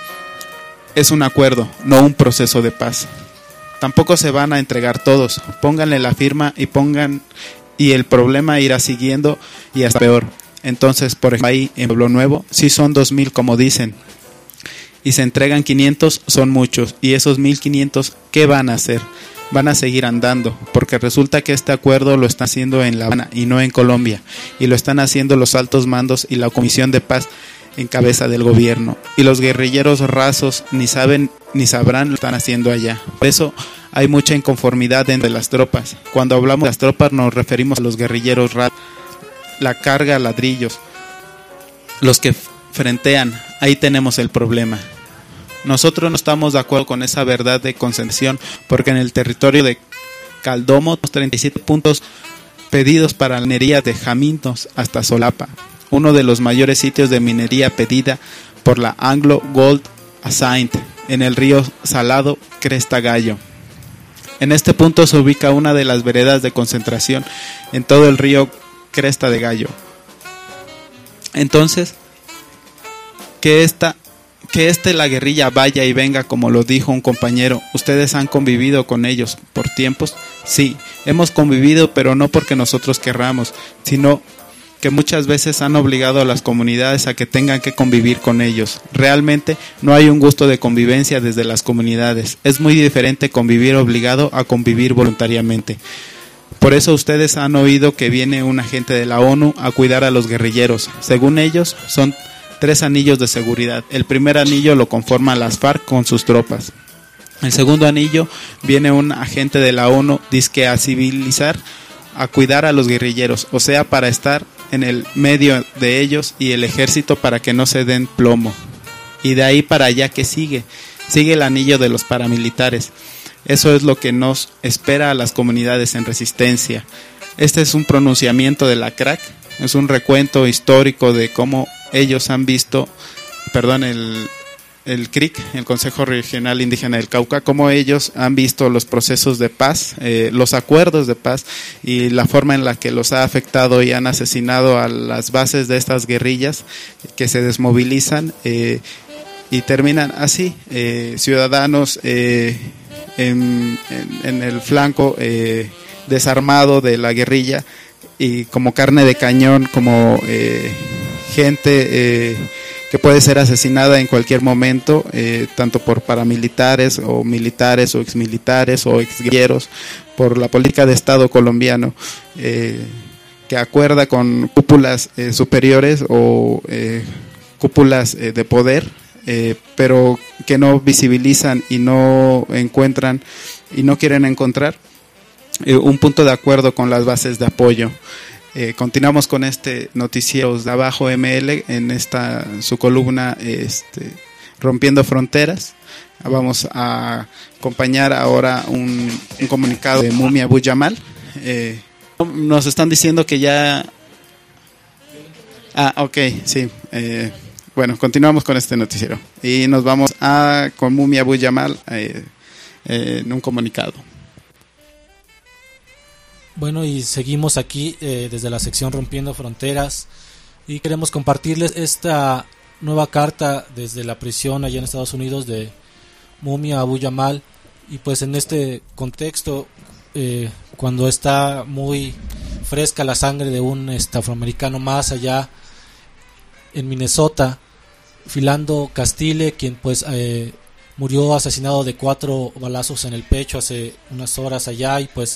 es un acuerdo, no un proceso de paz. Tampoco se van a entregar todos, pónganle la firma y pongan y el problema irá siguiendo y hasta peor. Entonces, por ejemplo, ahí en Pueblo Nuevo, si son dos mil como dicen, y se entregan quinientos, son muchos, y esos mil quinientos, ¿qué van a hacer? Van a seguir andando, porque resulta que este acuerdo lo están haciendo en La Habana y no en Colombia, y lo están haciendo los altos mandos y la Comisión de Paz en cabeza del gobierno, y los guerrilleros rasos ni saben ni sabrán lo están haciendo allá. Por eso hay mucha inconformidad entre las tropas. Cuando hablamos de las tropas nos referimos a los guerrilleros rasos, la carga ladrillos, los que frentean, ahí tenemos el problema. Nosotros no estamos de acuerdo con esa verdad de concentración, porque en el territorio de Caldomo, treinta y siete puntos pedidos para la minería de Jaminos hasta Solapa, uno de los mayores sitios de minería pedida por la Anglo Gold Ascent, en el río Salado Cresta Gallo. En este punto se ubica una de las veredas de concentración en todo el río Cresta de Gallo. Entonces, que esta que este la guerrilla vaya y venga, como lo dijo un compañero. ¿Ustedes han convivido con ellos por tiempos? Sí, hemos convivido, pero no porque nosotros querramos, sino que muchas veces han obligado a las comunidades a que tengan que convivir con ellos. Realmente no hay un gusto de convivencia desde las comunidades. Es muy diferente convivir obligado a convivir voluntariamente. Por eso ustedes han oído que viene un agente de la ONU a cuidar a los guerrilleros. Según ellos, son tres anillos de seguridad. El primer anillo lo conforman las FARC con sus tropas. El segundo anillo viene un agente de la ONU dizque a civilizar, a cuidar a los guerrilleros, o sea, para estar en el medio de ellos, y el ejército para que no se den plomo. Y de ahí para allá, ¿qué sigue? Sigue el anillo de los paramilitares. Eso es lo que nos espera a las comunidades en resistencia. Este es un pronunciamiento de la C R A C, es un recuento histórico de cómo ellos han visto, perdón, el, el C R I C, el Consejo Regional Indígena del Cauca, cómo ellos han visto los procesos de paz, eh, los acuerdos de paz y la forma en la que los ha afectado y han asesinado a las bases de estas guerrillas que se desmovilizan, eh, y terminan así, eh, ciudadanos eh, en, en, en el flanco eh, desarmado de la guerrilla y como carne de cañón, como eh, gente eh, que puede ser asesinada en cualquier momento, eh, tanto por paramilitares o militares o exmilitares o exguerrilleros, por la política de Estado colombiano, eh, que acuerda con cúpulas eh, superiores o eh, cúpulas eh, de poder, eh, pero que no visibilizan y no encuentran y no quieren encontrar eh, un punto de acuerdo con las bases de apoyo. Eh, continuamos con este noticiero de Abajo M L en esta su columna este, Rompiendo Fronteras. Vamos a acompañar ahora un, un comunicado de Mumia Abu Jamal. Eh, nos están diciendo que ya... Ah, ok, sí. Eh, bueno, continuamos con este noticiero. Y nos vamos a con Mumia Abu Jamal eh, eh, en un comunicado. Bueno, y seguimos aquí eh, desde la sección Rompiendo Fronteras y queremos compartirles esta nueva carta desde la prisión allá en Estados Unidos de Mumia Abu Jamal. Y pues en este contexto, eh, cuando está muy fresca la sangre de un este, afroamericano más allá en Minnesota, Philando Castile, quien pues eh, murió asesinado de cuatro balazos en el pecho hace unas horas allá, y pues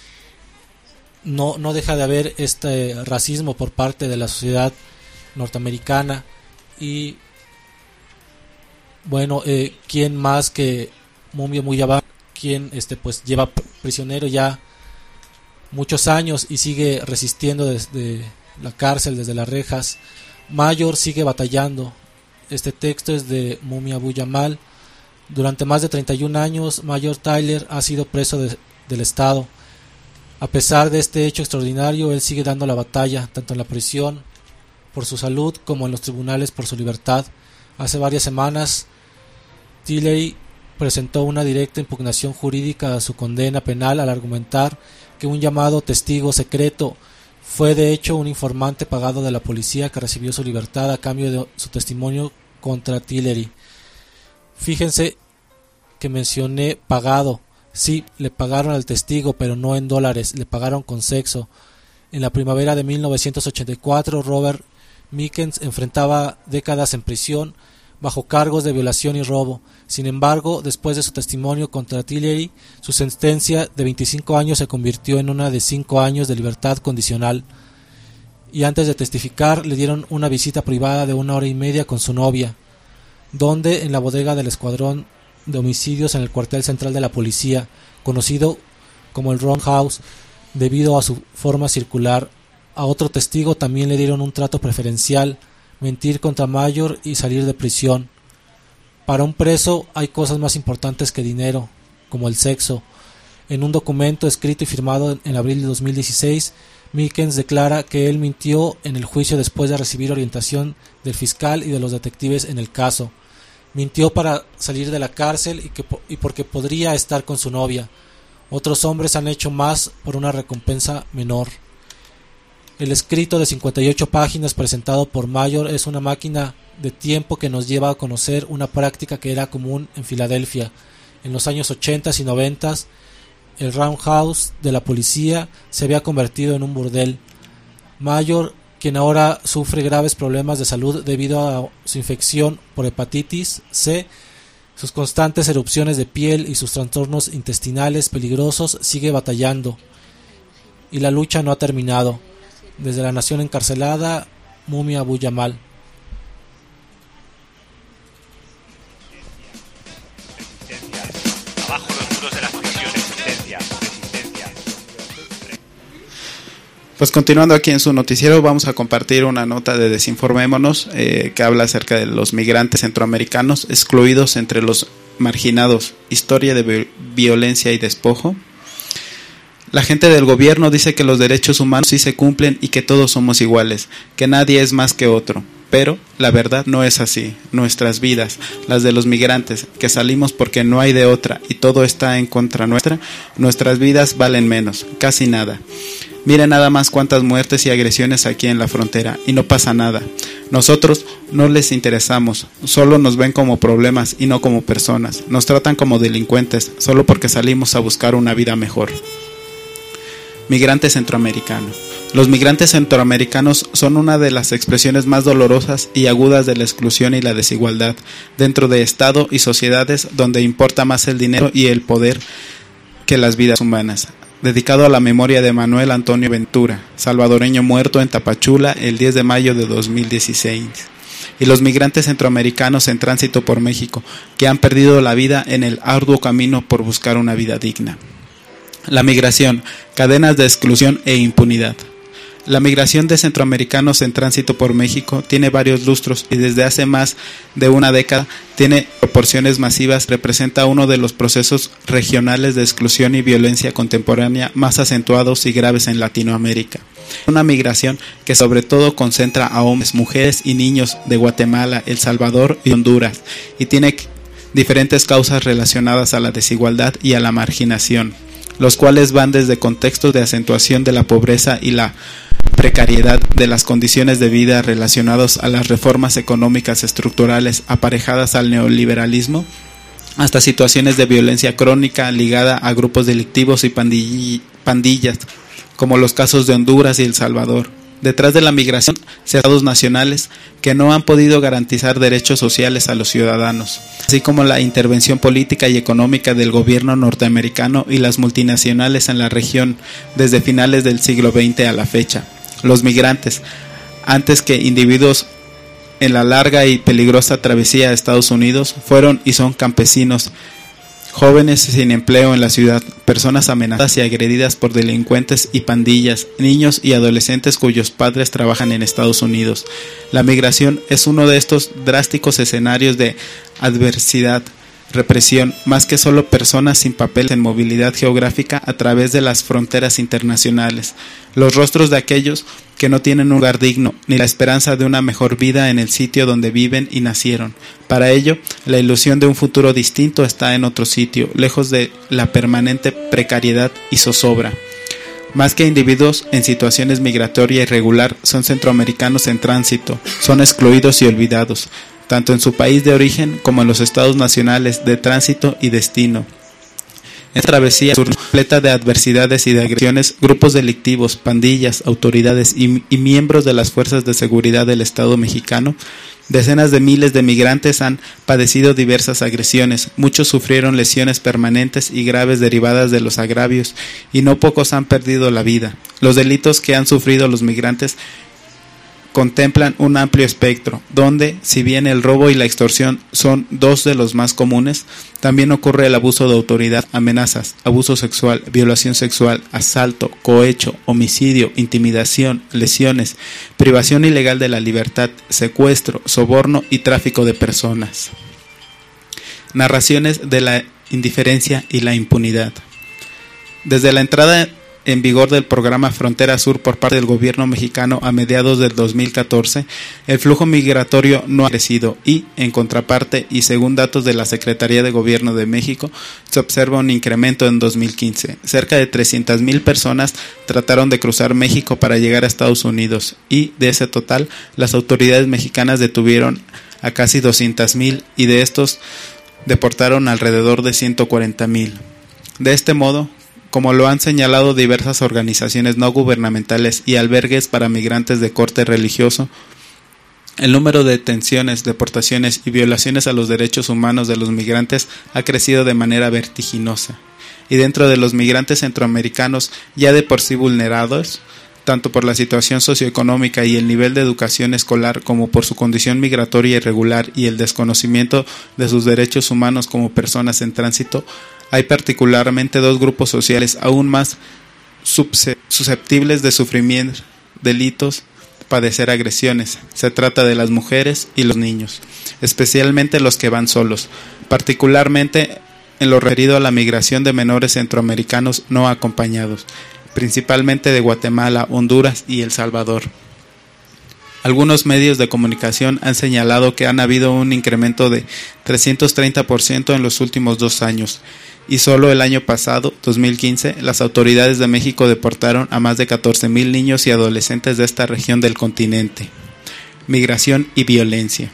no, no deja de haber este racismo por parte de la sociedad norteamericana. Y bueno, eh, ¿quién más que Mumia Abu Jamal, quien este pues lleva prisionero ya muchos años y sigue resistiendo desde la cárcel, desde las rejas? Mayor sigue batallando. Este texto es de Mumia Abu Jamal. Durante más de treinta y un años, Mayor Tyler ha sido preso de, del Estado. A pesar de este hecho extraordinario, él sigue dando la batalla, tanto en la prisión por su salud como en los tribunales por su libertad. Hace varias semanas, Tillery presentó una directa impugnación jurídica a su condena penal al argumentar que un llamado testigo secreto fue de hecho un informante pagado de la policía que recibió su libertad a cambio de su testimonio contra Tillery. Fíjense que mencioné pagado. Sí, le pagaron al testigo, pero no en dólares, le pagaron con sexo. En la primavera de mil novecientos ochenta y cuatro, Robert Mickens enfrentaba décadas en prisión bajo cargos de violación y robo. Sin embargo, después de su testimonio contra Tillery, su sentencia de veinticinco años se convirtió en una de cinco años de libertad condicional. Y antes de testificar, le dieron una visita privada de una hora y media con su novia, donde en la bodega del escuadrón de homicidios en el cuartel central de la policía, conocido como el Roundhouse, debido a su forma circular. A otro testigo también le dieron un trato preferencial, mentir contra Mayor y salir de prisión. Para un preso hay cosas más importantes que dinero, como el sexo. En un documento escrito y firmado en abril de dos mil dieciséis, Mickens declara que él mintió en el juicio después de recibir orientación del fiscal y de los detectives en el caso. Mintió para salir de la cárcel y, que, y porque podría estar con su novia. Otros hombres han hecho más por una recompensa menor. El escrito de cincuenta y ocho páginas presentado por Mayor es una máquina de tiempo que nos lleva a conocer una práctica que era común en Filadelfia. En los años ochenta y noventa, el Roundhouse de la policía se había convertido en un burdel. Mayor, quien ahora sufre graves problemas de salud debido a su infección por hepatitis C, sus constantes erupciones de piel y sus trastornos intestinales peligrosos, sigue batallando. Y la lucha no ha terminado. Desde la nación encarcelada, Mumia Abu Jamal. Abajo los muros de las prisiones. Resistencia, resistencia. Pues continuando aquí en su noticiero, vamos a compartir una nota de Desinformémonos eh, que habla acerca de los migrantes centroamericanos excluidos entre los marginados, historia de vi- violencia y despojo. La gente del gobierno dice que los derechos humanos sí se cumplen y que todos somos iguales, que nadie es más que otro. Pero la verdad no es así. Nuestras vidas, las de los migrantes, que salimos porque no hay de otra y todo está en contra nuestra, nuestras vidas valen menos, casi nada. Miren nada más cuántas muertes y agresiones aquí en la frontera y no pasa nada. Nosotros no les interesamos, solo nos ven como problemas y no como personas. Nos tratan como delincuentes, solo porque salimos a buscar una vida mejor. Migrante centroamericano. Los migrantes centroamericanos son una de las expresiones más dolorosas y agudas de la exclusión y la desigualdad dentro de Estado y sociedades donde importa más el dinero y el poder que las vidas humanas. Dedicado a la memoria de Manuel Antonio Ventura, salvadoreño muerto en Tapachula el diez de mayo de dos mil dieciséis. Y los migrantes centroamericanos en tránsito por México, que han perdido la vida en el arduo camino por buscar una vida digna. La migración, cadenas de exclusión e impunidad. La migración de centroamericanos en tránsito por México tiene varios lustros y desde hace más de una década tiene proporciones masivas, representa uno de los procesos regionales de exclusión y violencia contemporánea más acentuados y graves en Latinoamérica. Una migración que sobre todo concentra a hombres, mujeres y niños de Guatemala, El Salvador y Honduras y tiene diferentes causas relacionadas a la desigualdad y a la marginación, los cuales van desde contextos de acentuación de la pobreza y la precariedad de las condiciones de vida relacionados a las reformas económicas estructurales aparejadas al neoliberalismo, hasta situaciones de violencia crónica ligada a grupos delictivos y pandillas, como los casos de Honduras y El Salvador. Detrás de la migración, estados nacionales que no han podido garantizar derechos sociales a los ciudadanos, así como la intervención política y económica del gobierno norteamericano y las multinacionales en la región desde finales del siglo veinte a la fecha. Los migrantes, antes que individuos en la larga y peligrosa travesía a Estados Unidos, fueron y son campesinos, jóvenes sin empleo en la ciudad, personas amenazadas y agredidas por delincuentes y pandillas, niños y adolescentes cuyos padres trabajan en Estados Unidos. La migración es uno de estos drásticos escenarios de adversidad, represión, más que solo personas sin papeles en movilidad geográfica a través de las fronteras internacionales, los rostros de aquellos que no tienen un lugar digno, ni la esperanza de una mejor vida en el sitio donde viven y nacieron. Para ello, la ilusión de un futuro distinto está en otro sitio, lejos de la permanente precariedad y zozobra. Más que individuos en situaciones migratoria irregular, son centroamericanos en tránsito, son excluidos y olvidados, tanto en su país de origen como en los estados nacionales de tránsito y destino. En esta travesía completa de adversidades y de agresiones, grupos delictivos, pandillas, autoridades y, y miembros de las fuerzas de seguridad del Estado mexicano, decenas de miles de migrantes han padecido diversas agresiones, muchos sufrieron lesiones permanentes y graves derivadas de los agravios, y no pocos han perdido la vida. Los delitos que han sufrido los migrantes contemplan un amplio espectro, donde, si bien el robo y la extorsión son dos de los más comunes, también ocurre el abuso de autoridad, amenazas, abuso sexual, violación sexual, asalto, cohecho, homicidio, intimidación, lesiones, privación ilegal de la libertad, secuestro, soborno y tráfico de personas. Narraciones de la indiferencia y la impunidad. Desde la entrada en vigor del programa Frontera Sur por parte del gobierno mexicano a mediados del dos mil catorce, el flujo migratorio no ha crecido y, en contraparte, y según datos de la Secretaría de Gobierno de México, se observa un incremento en dos mil quince. Cerca de trescientas mil personas trataron de cruzar México para llegar a Estados Unidos y, de ese total, las autoridades mexicanas detuvieron a casi doscientas mil y de estos deportaron alrededor de ciento cuarenta mil. De este modo, como lo han señalado diversas organizaciones no gubernamentales y albergues para migrantes de corte religioso, el número de detenciones, deportaciones y violaciones a los derechos humanos de los migrantes ha crecido de manera vertiginosa. Y dentro de los migrantes centroamericanos ya de por sí vulnerados, tanto por la situación socioeconómica y el nivel de educación escolar como por su condición migratoria irregular y el desconocimiento de sus derechos humanos como personas en tránsito, hay particularmente dos grupos sociales aún más susceptibles de sufrir delitos, padecer agresiones. Se trata de las mujeres y los niños, especialmente los que van solos, particularmente en lo referido a la migración de menores centroamericanos no acompañados, principalmente de Guatemala, Honduras y El Salvador. Algunos medios de comunicación han señalado que han habido un incremento de trescientos treinta por ciento en los últimos dos años, y solo el año pasado, dos mil quince, las autoridades de México deportaron a más de catorce mil niños y adolescentes de esta región del continente. migración y violencia.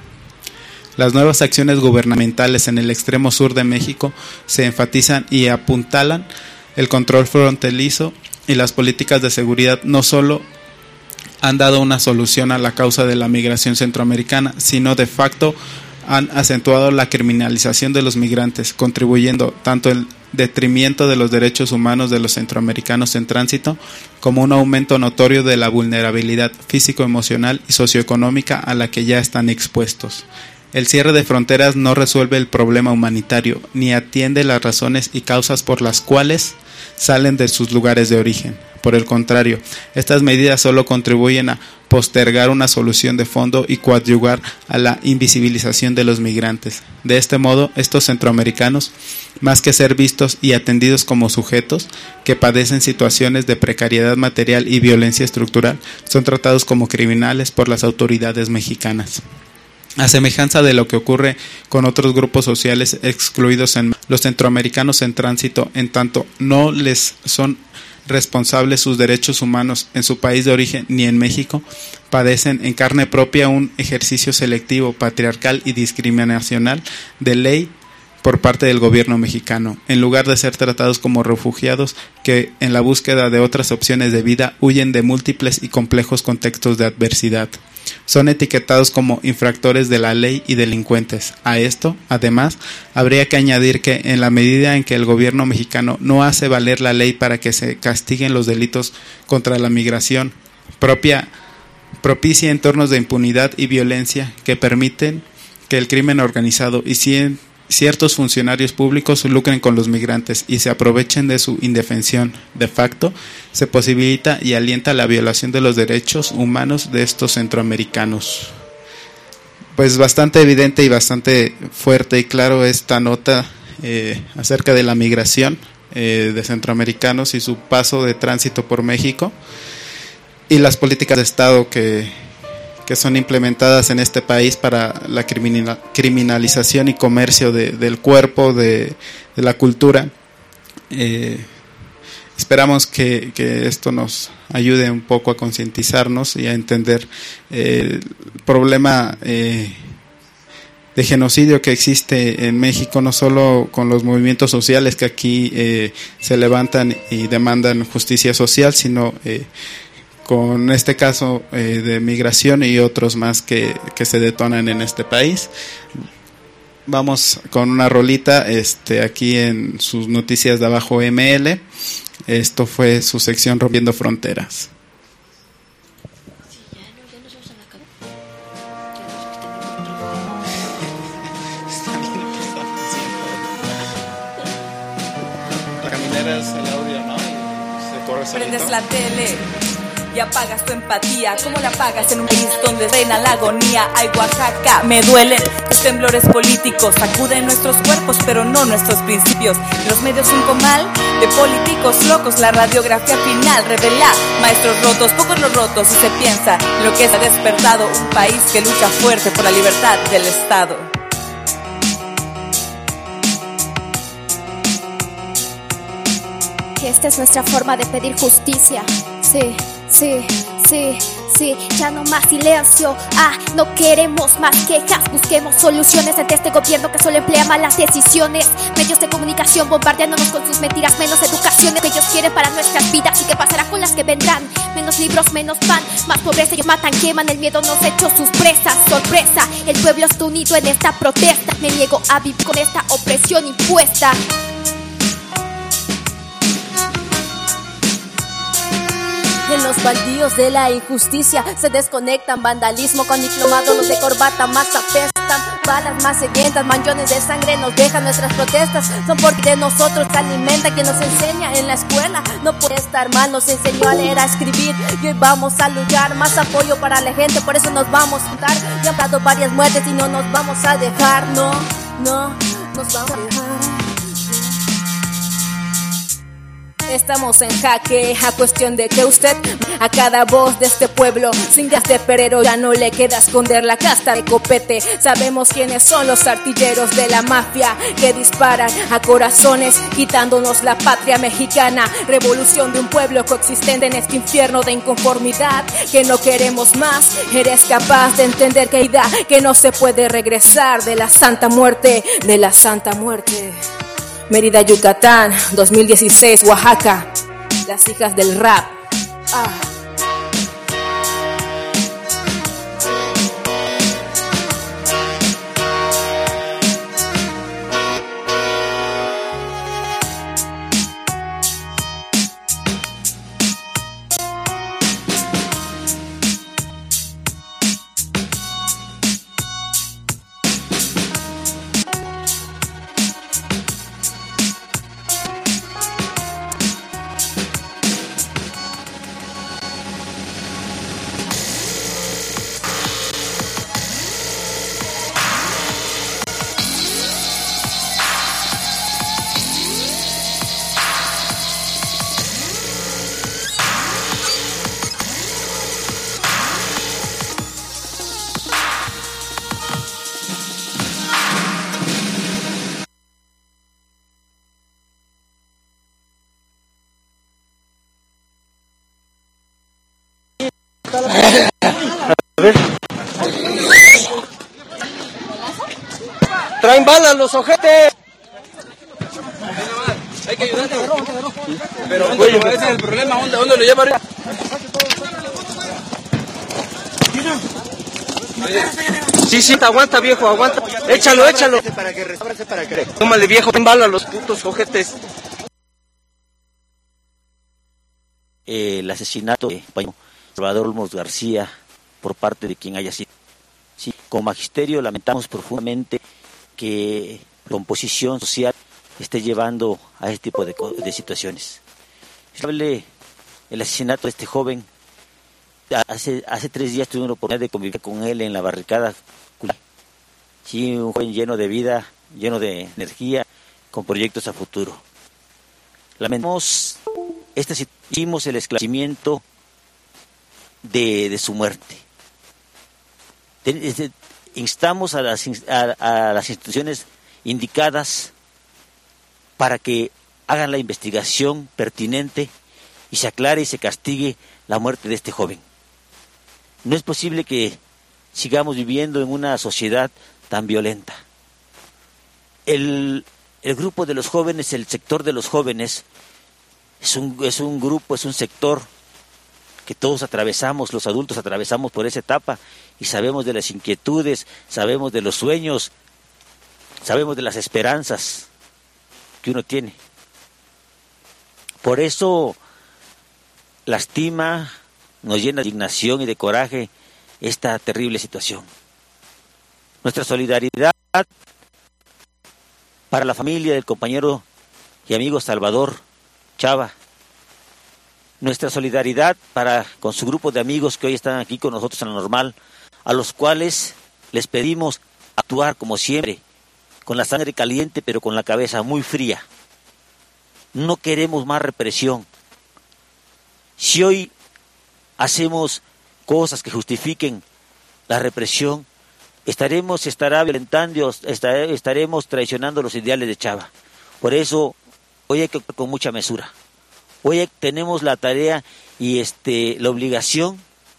Las nuevas acciones gubernamentales en el extremo sur de México se enfatizan y apuntalan el control fronterizo, y las políticas de seguridad no solo han dado una solución a la causa de la migración centroamericana, sino de facto han acentuado la criminalización de los migrantes, contribuyendo tanto el detrimento de los derechos humanos de los centroamericanos en tránsito, como un aumento notorio de la vulnerabilidad físico-emocional y socioeconómica a la que ya están expuestos. El cierre de fronteras no resuelve el problema humanitario, ni atiende las razones y causas por las cuales salen de sus lugares de origen. Por el contrario, estas medidas solo contribuyen a postergar una solución de fondo y coadyuvar a la invisibilización de los migrantes. De este modo, estos centroamericanos, más que ser vistos y atendidos como sujetos que padecen situaciones de precariedad material y violencia estructural, son tratados como criminales por las autoridades mexicanas. A semejanza de lo que ocurre con otros grupos sociales excluidos, en los centroamericanos en tránsito, en tanto no les son responsables sus derechos humanos en su país de origen ni en México, padecen en carne propia un ejercicio selectivo, patriarcal y discriminacional de ley por parte del gobierno mexicano, en lugar de ser tratados como refugiados que en la búsqueda de otras opciones de vida huyen de múltiples y complejos contextos de adversidad. Son etiquetados como infractores de la ley y delincuentes. A esto, además, habría que añadir que en la medida en que el gobierno mexicano no hace valer la ley para que se castiguen los delitos contra la migración, propia, propicia entornos de impunidad y violencia que permiten que el crimen organizado y cien ciertos funcionarios públicos lucren con los migrantes y se aprovechen de su indefensión. De facto, se posibilita y alienta la violación de los derechos humanos de estos centroamericanos. Pues bastante evidente y bastante fuerte y claro esta nota eh, acerca de la migración eh, de centroamericanos y su paso de tránsito por México y las políticas de Estado que que son implementadas en este país para la criminal, criminalización y comercio de, del cuerpo, de, de la cultura. Eh, esperamos que, que esto nos ayude un poco a concientizarnos y a entender eh, el problema eh, de genocidio que existe en México, no solo con los movimientos sociales que aquí eh, se levantan y demandan justicia social, sino eh, con este caso eh, de migración y otros más que, que se detonan en este país. Vamos con una rolita este, aquí en sus noticias de abajo M L. Esto fue su sección Rompiendo Fronteras. La caminera es el audio, ¿no? Y se corre solito. Prendes la tele y apagas tu empatía. ¿Cómo la apagas en un país donde reina la agonía? Ay, Oaxaca, me duelen los temblores políticos. Sacuden nuestros cuerpos, pero no nuestros principios. Los medios un comal de políticos locos. La radiografía final revela maestros rotos, pocos los rotos. Y se piensa lo que se ha despertado un país que lucha fuerte por la libertad del Estado. Esta es nuestra forma de pedir justicia. Sí, sí, sí, sí, ya no más silencio. Ah, no queremos más quejas. Busquemos soluciones ante este gobierno que solo emplea malas decisiones. Medios de comunicación bombardeándonos con sus mentiras. Menos educación que ellos quieren para nuestras vidas. ¿Y qué pasará con las que vendrán? Menos libros, menos pan, más pobreza. Ellos matan, queman, el miedo nos echó sus presas. Sorpresa, el pueblo está unido en esta protesta. Me niego a vivir con esta opresión impuesta. En los baldíos de la injusticia se desconectan, vandalismo con diplomado, los de corbata más apestan, balas más sedientas, manchones de sangre nos dejan. Nuestras protestas son porque de nosotros se alimenta, que nos enseña en la escuela no puede estar mal, nos enseñó a leer, a escribir y hoy vamos a luchar, más apoyo para la gente, por eso nos vamos a juntar. Ya han dado varias muertes y no nos vamos a dejar, no, no, nos vamos a dejar. Estamos en jaque, a cuestión de que usted, a cada voz de este pueblo, sin gas de perero ya no le queda esconder la casta de copete. Sabemos quiénes son los artilleros de la mafia que disparan a corazones, quitándonos la patria mexicana. Revolución de un pueblo coexistente en este infierno de inconformidad, que no queremos más. Eres capaz de entender que vida, que no se puede regresar de la santa muerte, de la santa muerte. Mérida, Yucatán, dos mil dieciséis, Oaxaca, las hijas del rap. Ah. A ver. Traen balas los ojetes. Hay que ayudarte. Pero ¿dónde lo ese es el problema? ¿Dónde, dónde lo lleva arriba? Sí, sí, aguanta viejo, aguanta. Échalo, échalo. Para que restábrase para que. Tómale viejo, traen balas los putos ojetes. El asesinato de Salvador Olmos García por parte de quien haya sido. Sí, como magisterio lamentamos profundamente que la composición social esté llevando a este tipo de, de situaciones. El asesinato de este joven, hace, hace tres días tuve la oportunidad de convivir con él en la barricada. Sí, un joven lleno de vida, lleno de energía, con proyectos a futuro. Lamentamos este, hicimos el esclarecimiento de, de su muerte. Instamos a las, a, a las instituciones indicadas para que hagan la investigación pertinente y se aclare y se castigue la muerte de este joven. No es posible que sigamos viviendo en una sociedad tan violenta. El, el grupo de los jóvenes, el sector de los jóvenes, es un, es un grupo, es un sector que todos atravesamos, los adultos atravesamos por esa etapa y sabemos de las inquietudes, sabemos de los sueños, sabemos de las esperanzas que uno tiene. Por eso lastima, nos llena de indignación y de coraje esta terrible situación. Nuestra solidaridad para la familia del compañero y amigo Salvador Chava. Nuestra solidaridad para con su grupo de amigos que hoy están aquí con nosotros en la normal, a los cuales les pedimos actuar como siempre, con la sangre caliente pero con la cabeza muy fría. No queremos más represión. Si hoy hacemos cosas que justifiquen la represión, estaremos, estará violentando, estaremos traicionando los ideales de Chava. Por eso, hoy hay que actuar con mucha mesura. Hoy tenemos la tarea y este la obligación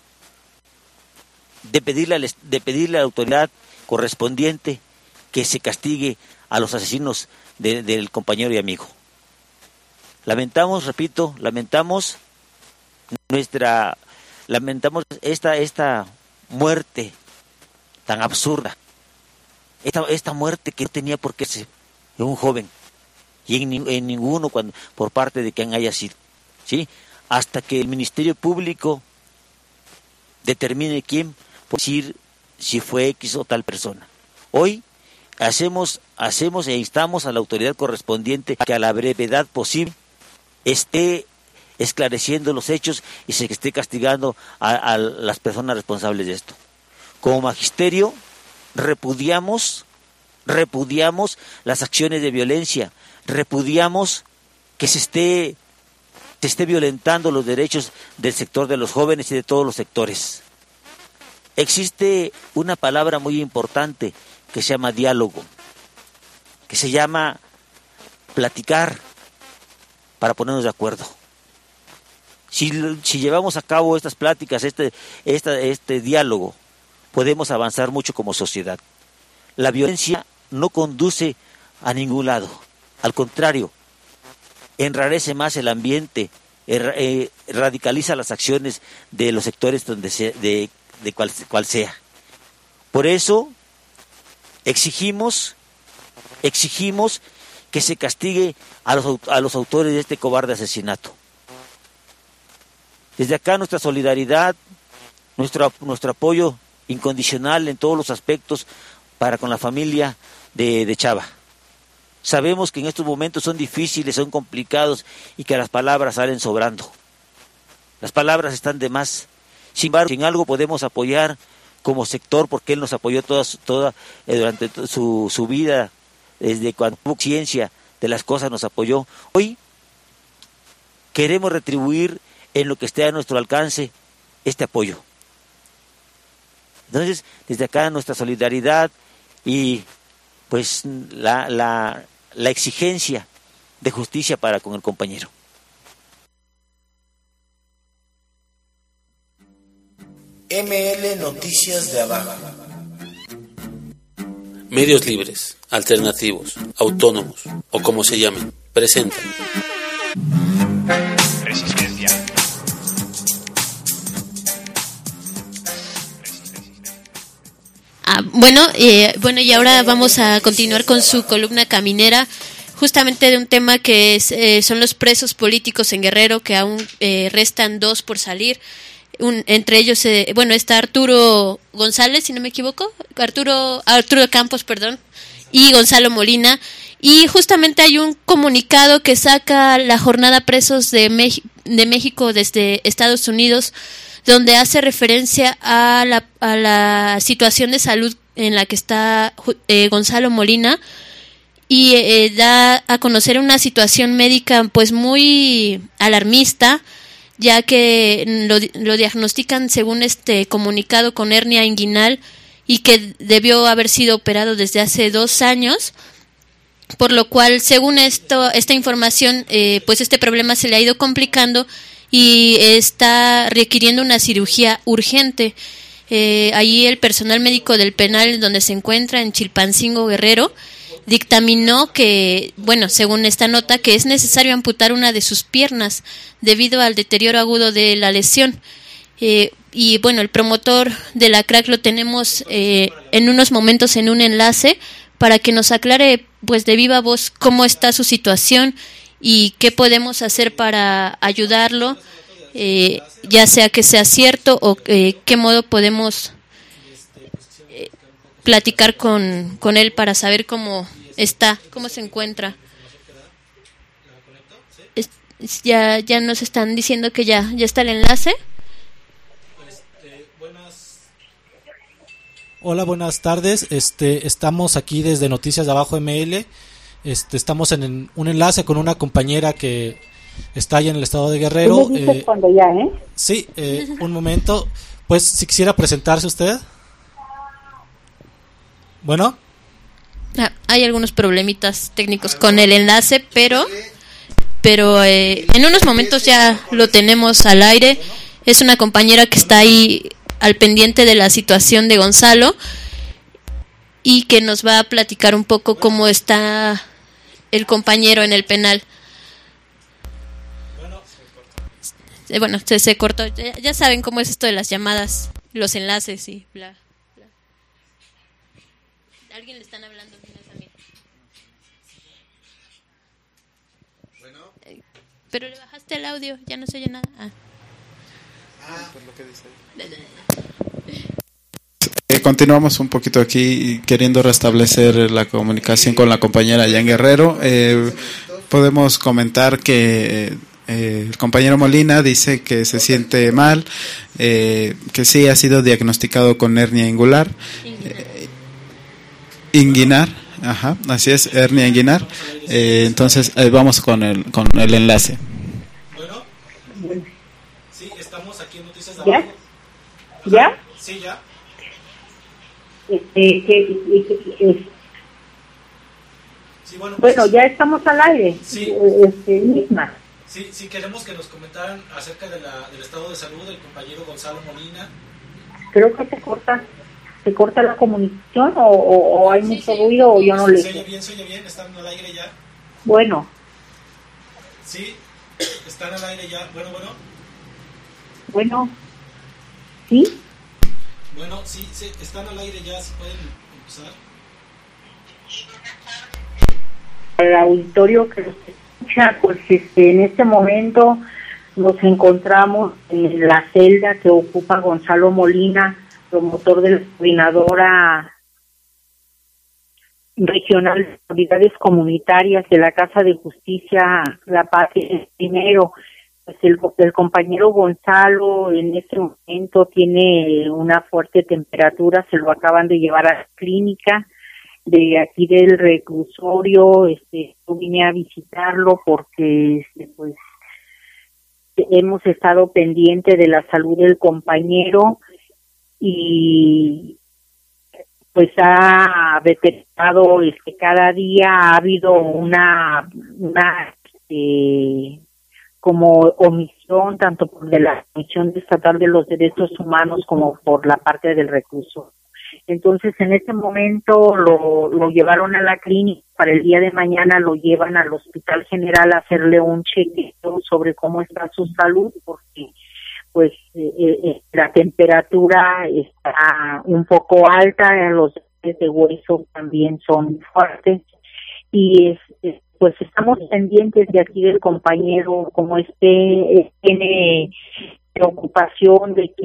de pedirle, de pedirle a la autoridad correspondiente que se castigue a los asesinos de, del compañero y amigo. Lamentamos, repito, lamentamos nuestra, lamentamos esta esta muerte tan absurda, esta esta muerte que no tenía por qué ser de un joven. Y en, en ninguno cuando, por parte de quien haya sido, ¿sí? Hasta que el Ministerio Público determine quién, por decir si fue X o tal persona. Hoy hacemos, hacemos e instamos a la autoridad correspondiente que a la brevedad posible esté esclareciendo los hechos y se esté castigando a, a las personas responsables de esto. Como magisterio repudiamos, repudiamos las acciones de violencia. Repudiamos que se esté se esté violentando los derechos del sector de los jóvenes y de todos los sectores. Existe una palabra muy importante que se llama diálogo, que se llama platicar para ponernos de acuerdo. Si, si llevamos a cabo estas pláticas, este, este, este diálogo, podemos avanzar mucho como sociedad. La violencia no conduce a ningún lado, al contrario, enrarece más el ambiente, er, eh, radicaliza las acciones de los sectores donde se, de, de cual, cual sea. Por eso exigimos, exigimos que se castigue a los, a los autores de este cobarde asesinato. Desde acá nuestra solidaridad, nuestro, nuestro apoyo incondicional en todos los aspectos para con la familia de, de Chava. Sabemos que en estos momentos son difíciles, son complicados y que las palabras salen sobrando. Las palabras están de más. Sin embargo, si en algo podemos apoyar como sector, porque él nos apoyó toda, toda eh, durante su, su vida, desde cuando tuvo conciencia de las cosas nos apoyó. Hoy queremos retribuir en lo que esté a nuestro alcance este apoyo. Entonces, desde acá nuestra solidaridad y pues la, la, la exigencia de justicia para con el compañero. M L Noticias de Abajo. Medios libres, alternativos, autónomos o como se llamen, presentan Resistencia. Ah, bueno, eh, bueno, y ahora vamos a continuar con su columna caminera, justamente de un tema que es, eh, son los presos políticos en Guerrero, que aún eh, restan dos por salir. Un, entre ellos, eh, bueno, está Arturo González, si no me equivoco, Arturo Arturo Campos, perdón, y Gonzalo Molina. Y justamente hay un comunicado que saca la Jornada Presos de, Mex- de México desde Estados Unidos, donde hace referencia a la, a la situación de salud en la que está eh, Gonzalo Molina, y eh, da a conocer una situación médica pues muy alarmista, ya que lo, lo diagnostican según este comunicado con hernia inguinal y que debió haber sido operado desde hace dos años, por lo cual según esto esta información eh, pues este problema se le ha ido complicando y está requiriendo una cirugía urgente. Eh, ahí el personal médico del penal donde se encuentra en Chilpancingo, Guerrero, dictaminó que, bueno, según esta nota, que es necesario amputar una de sus piernas debido al deterioro agudo de la lesión. Eh, y bueno, el promotor de la C R A C lo tenemos eh, en unos momentos en un enlace para que nos aclare pues de viva voz cómo está su situación y qué podemos hacer para ayudarlo, eh, ya sea que sea cierto o eh, qué modo podemos eh, platicar con, con él para saber cómo está, cómo se encuentra. Es, ya, ya nos están diciendo que ya, ya está el enlace. Hola, buenas tardes. Este, estamos aquí desde Noticias de Abajo M L. Este, estamos en un enlace con una compañera que está allá en el estado de Guerrero. ¿Tú me dices eh, cuando ya, eh? Sí, eh, un momento. Pues, si quisiera presentarse usted. Bueno. Ah, hay algunos problemitas técnicos con el enlace, pero, pero eh, en unos momentos ya lo tenemos al aire. Es una compañera que está ahí al pendiente de la situación de Gonzalo y que nos va a platicar un poco cómo está el compañero en el penal. Eh, bueno, se, se cortó. Ya, ya saben cómo es esto de las llamadas, los enlaces y bla, bla. ¿Alguien le están hablando? No es a mí. Bueno. Eh, pero le bajaste el audio, ya no se oye nada. Ah. Ah, pues lo que dice. Eh, continuamos un poquito aquí queriendo restablecer la comunicación con la compañera allá en Guerrero. Eh, podemos comentar que eh, el compañero Molina dice que se siente mal, eh, que sí ha sido diagnosticado con hernia ingular, eh, inguinar, ajá, así es, hernia inguinar. Eh, entonces eh, vamos con el con el enlace. estamos aquí en Noticias de ¿Ya? Abajo. ¿Ya? Sí, ya. Este, que, que- que- que- Sí, bueno, pues, bueno, ya estamos al aire. Sí. Este, misma. sí, sí, queremos que nos comentaran acerca de la, del estado de salud del compañero Gonzalo Molina. Creo que se corta, se corta la comunicación o, o, o hay mucho ruido o yo no le. ¿Se oye bien? ¿Se oye bien? ¿Están al aire ya? Bueno, Sí, están al aire ya. Bueno, bueno. bueno, ¿sí? Bueno, sí, sí, están al aire ya. ¿Se pueden empezar? Al auditorio que nos escucha, pues este, en este momento nos encontramos en la celda que ocupa Gonzalo Molina, promotor de la coordinadora regional de autoridades comunitarias de la Casa de Justicia La Paz Primero. Pues el, el compañero Gonzalo en este momento tiene una fuerte temperatura, se lo acaban de llevar a la clínica de aquí del reclusorio. Este, yo vine a visitarlo porque este, pues hemos estado pendiente de la salud del compañero y pues ha detectado este cada día ha habido una una este, como omisión tanto por de la Comisión Estatal de los Derechos Humanos como por la parte del recluso. Entonces, en este momento lo, lo llevaron a la clínica, para el día de mañana lo llevan al Hospital General a hacerle un chequeo sobre cómo está su salud, porque pues eh, eh, la temperatura está un poco alta, los dolores de hueso también son fuertes y este, pues estamos pendientes de aquí del compañero, como este tiene preocupación de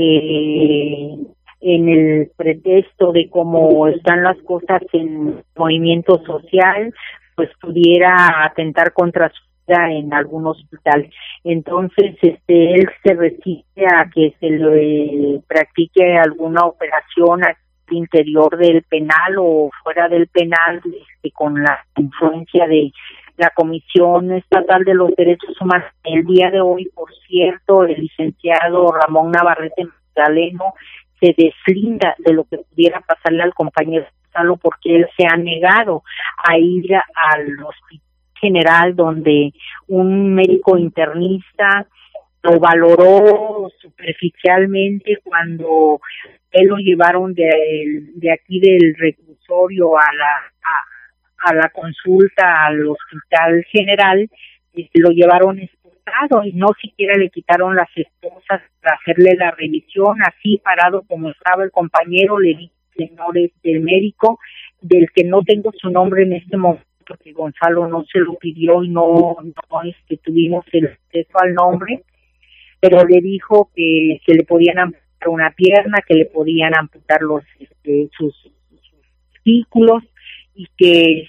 que en el pretexto de cómo están las cosas en movimiento social, pues pudiera atentar contra su vida en algún hospital. Entonces, este, él se resiste a que se le practique alguna operación al interior del penal o fuera del penal, este, con la influencia de la Comisión Estatal de los Derechos Humanos. El día de hoy, por cierto, el licenciado Ramón Navarrete Magdaleno se deslinda de lo que pudiera pasarle al compañero Gonzalo porque él se ha negado a ir al hospital general donde un médico internista lo valoró superficialmente cuando él lo llevaron de, de aquí del reclusorio a la a, a la consulta al hospital general, y lo llevaron esposado y no siquiera le quitaron las esposas para hacerle la revisión. Así parado como estaba el compañero, le dije, señores del médico, del que no tengo su nombre en este momento porque Gonzalo no se lo pidió y no, no este, tuvimos el acceso al nombre, pero le dijo que se le podían amputar una pierna, que le podían amputar los este, sus, sus testículos y que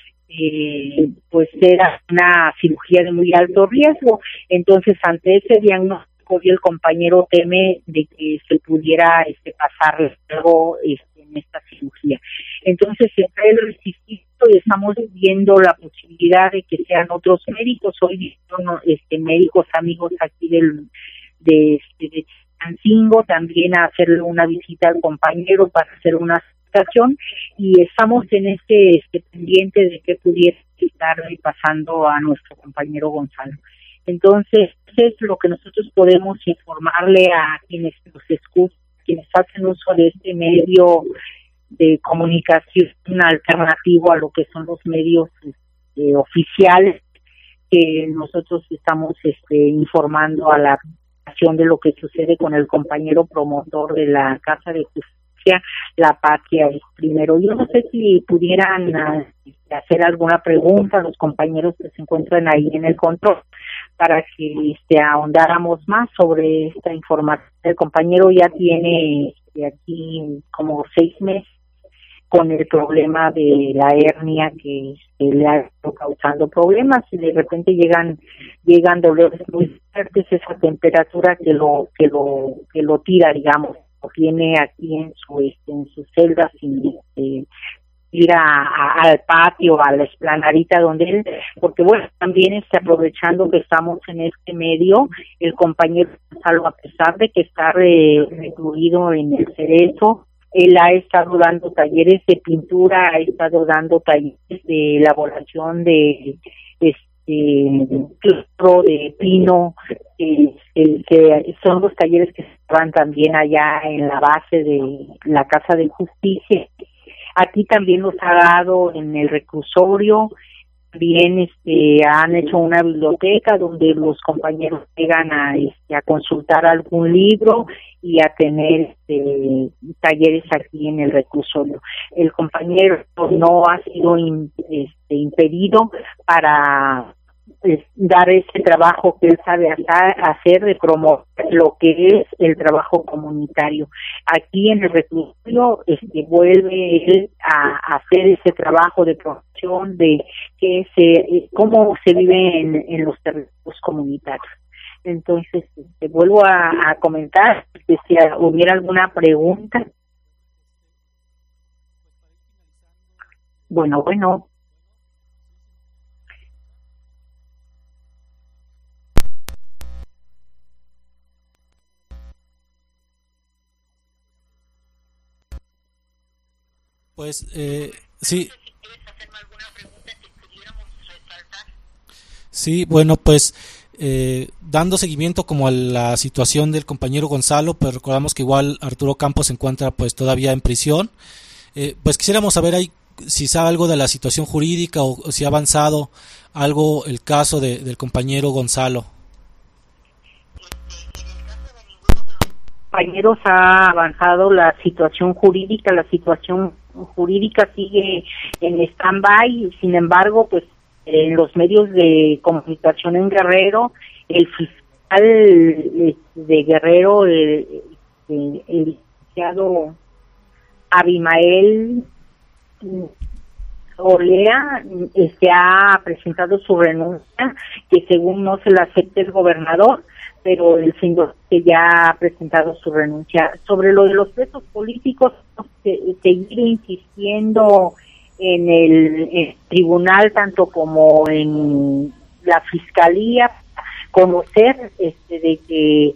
eh, pues era una cirugía de muy alto riesgo. Entonces, ante ese diagnóstico, el compañero teme de que se pudiera este, pasar algo este, en esta cirugía. Entonces, está el resistido y estamos viendo la posibilidad de que sean otros médicos. Hoy este, médicos amigos aquí del de, este, de Chilpancingo también a hacerle una visita al compañero para hacer una citación, y estamos en este, este pendiente de que pudiera estar pasando a nuestro compañero Gonzalo. Entonces, es lo que nosotros podemos informarle a quienes nos escuchan, quienes hacen uso de este medio de comunicación alternativo a lo que son los medios este, oficiales, que nosotros estamos este, informando a la población de lo que sucede con el compañero promotor de la Casa de Justicia, La Patria Primero. Yo no sé si pudieran uh, hacer alguna pregunta a los compañeros que se encuentran ahí en el control para que este, ahondáramos más sobre esta información. El compañero ya tiene este, aquí como seis meses con el problema de la hernia que, que le ha estado causando problemas, y de repente llegan llegan dolores muy fuertes, esa temperatura que lo que lo que lo tira, digamos, lo tiene aquí en su este, en sus celdas y este, ir a, a, al patio, a la explanadita donde él, porque bueno, también está aprovechando que estamos en este medio, el compañero Gonzalo, a pesar de que está re, recluido en el Cerezo, él ha estado dando talleres de pintura, ha estado dando talleres de elaboración de este claustro de pino, eh, el que son los talleres que se van también allá en la base de la Casa de Justicia. Aquí también los ha dado en el reclusorio, también este, han hecho una biblioteca donde los compañeros llegan a, este, a consultar algún libro y a tener este, talleres aquí en el reclusorio. El compañero no ha sido in, este, impedido para pues, dar ese trabajo que él sabe hacer de promover lo que es el trabajo comunitario. Aquí en el reclusorio este, vuelve él a, a hacer ese trabajo de promoción de que se, cómo se vive en, en los territorios comunitarios. Entonces, te vuelvo a, a comentar que si hubiera alguna pregunta. Bueno, bueno. Pues, eh, sí. Sí, bueno, pues eh, dando seguimiento como a la situación del compañero Gonzalo, pues recordamos que igual Arturo Campos se encuentra pues todavía en prisión. Eh, pues quisiéramos saber ahí si sabe algo de la situación jurídica o, o si ha avanzado algo el caso de, del compañero Gonzalo. Compañeros, ha avanzado la situación jurídica, la situación jurídica sigue en stand-by, sin embargo, pues en los medios de comunicación en Guerrero, el fiscal de Guerrero, el, el, el licenciado Abimael Olea, se ha presentado su renuncia, que según no se la acepta el gobernador, pero el señor que ya ha presentado su renuncia. Sobre lo de los presos políticos, seguir insistiendo en el, el tribunal, tanto como en la fiscalía, conocer este de que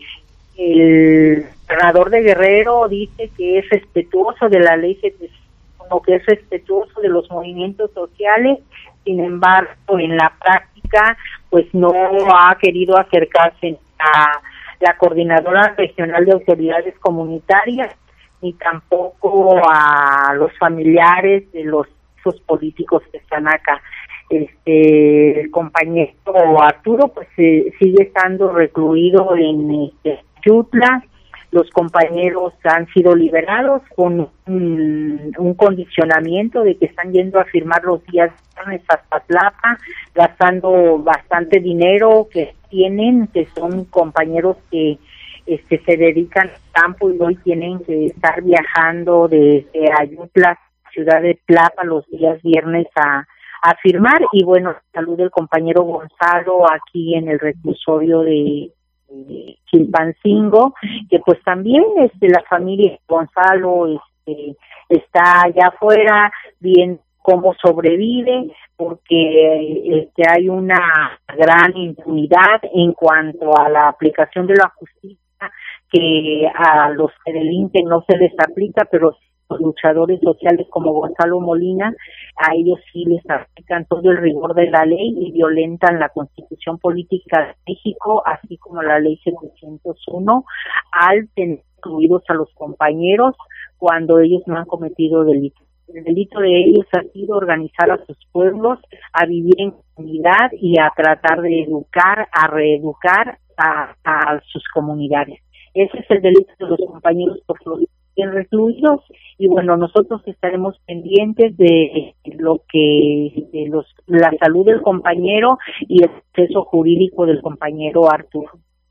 el gobernador de Guerrero dice que es respetuoso de la ley setecientos uno, que es respetuoso de los movimientos sociales, sin embargo, en la práctica, pues no ha querido acercarse a la Coordinadora Regional de Autoridades Comunitarias, ni tampoco a los familiares de los políticos que están acá. Este, el compañero Arturo pues eh, sigue estando recluido en este, Yutla. Los compañeros han sido liberados con un, un condicionamiento de que están yendo a firmar los días viernes hasta Tlapa, gastando bastante dinero que tienen, que son compañeros que este, se dedican al campo y hoy tienen que estar viajando desde Ayutla, ciudad de Tlapa, los días viernes a, a firmar. Y bueno, salud del compañero Gonzalo aquí en el reclusorio de Chilpancingo, que pues también este la familia Gonzalo este está allá afuera viendo cómo sobrevive, porque este hay una gran impunidad en cuanto a la aplicación de la justicia, que a los que delinquen no se les aplica, pero los luchadores sociales como Gonzalo Molina, a ellos sí les aplican todo el rigor de la ley y violentan la Constitución Política de México, así como la Ley setecientos uno, al tener incluidos a los compañeros cuando ellos no han cometido delitos. El delito de ellos ha sido organizar a sus pueblos a vivir en comunidad y a tratar de educar, a reeducar a, a sus comunidades. Ese es el delito de los compañeros por los recluidos, y bueno, nosotros estaremos pendientes de lo que de los la salud del compañero y el proceso jurídico del compañero Arturo.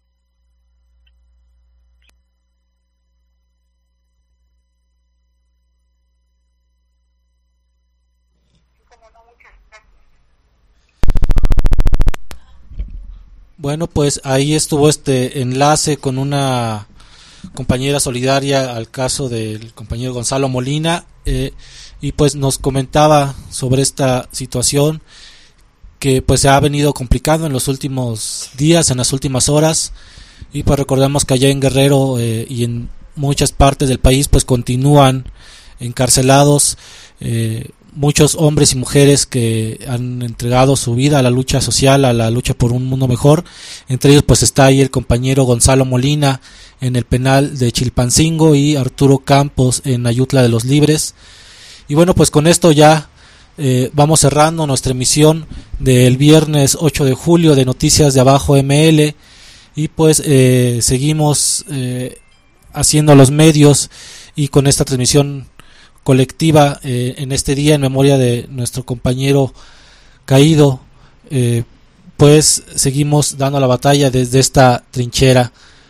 Bueno, pues ahí estuvo este enlace con una compañera solidaria al caso del compañero Gonzalo Molina. eh, y pues nos comentaba sobre esta situación que pues se ha venido complicando en los últimos días, en las últimas horas, y pues recordemos que allá en Guerrero eh, y en muchas partes del país pues continúan encarcelados eh, muchos hombres y mujeres que han entregado su vida a la lucha social, a la lucha por un mundo mejor. Entre ellos pues está ahí el compañero Gonzalo Molina en el penal de Chilpancingo y Arturo Campos en Ayutla de los Libres. Y bueno, pues con esto ya eh, vamos cerrando nuestra emisión del viernes ocho de julio de Noticias de Abajo M L, y pues eh, seguimos eh, haciendo los medios y con esta transmisión colectiva eh, en este día en memoria de nuestro compañero caído, eh, pues seguimos dando la batalla desde esta trinchera.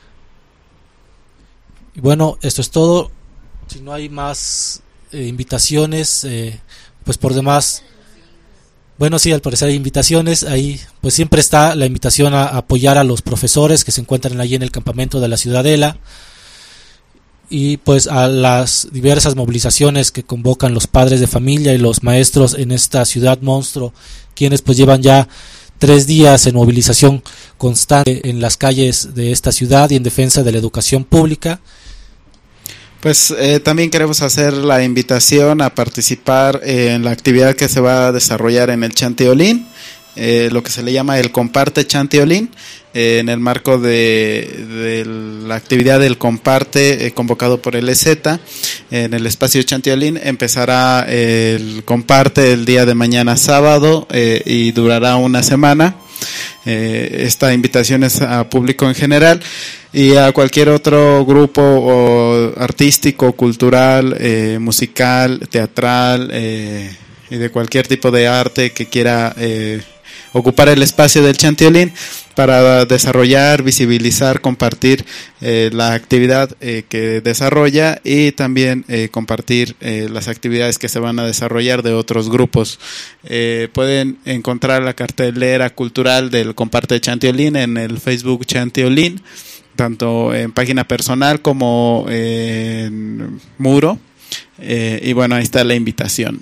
Y bueno, esto es todo. Si no hay más eh, invitaciones, eh, pues por demás, bueno, sí, al parecer hay invitaciones. Ahí pues siempre está la invitación a, a apoyar a los profesores que se encuentran allí en el campamento de la Ciudadela, y pues a las diversas movilizaciones que convocan los padres de familia y los maestros en esta ciudad monstruo, quienes pues llevan ya tres días en movilización constante en las calles de esta ciudad y en defensa de la educación pública. Pues eh, también queremos hacer la invitación a participar eh, en la actividad que se va a desarrollar en el Chantiolín, eh, lo que se le llama el Comparte Chantiolín, eh, en el marco de, de la actividad del Comparte eh, convocado por el E Z en el espacio Chantiolín. Empezará el Comparte el día de mañana sábado eh, y durará una semana. Eh, esta invitación es a público en general y a cualquier otro grupo o artístico, cultural, eh, musical, teatral eh, y de cualquier tipo de arte que quiera eh, ocupar el espacio del Chantiolín para desarrollar, visibilizar, compartir eh, la actividad eh, que desarrolla y también eh, compartir eh, las actividades que se van a desarrollar de otros grupos. Eh, pueden encontrar la cartelera cultural del Comparte Chantiolín en el Facebook Chantiolín, tanto en página personal como en muro, eh, y bueno, ahí está la invitación.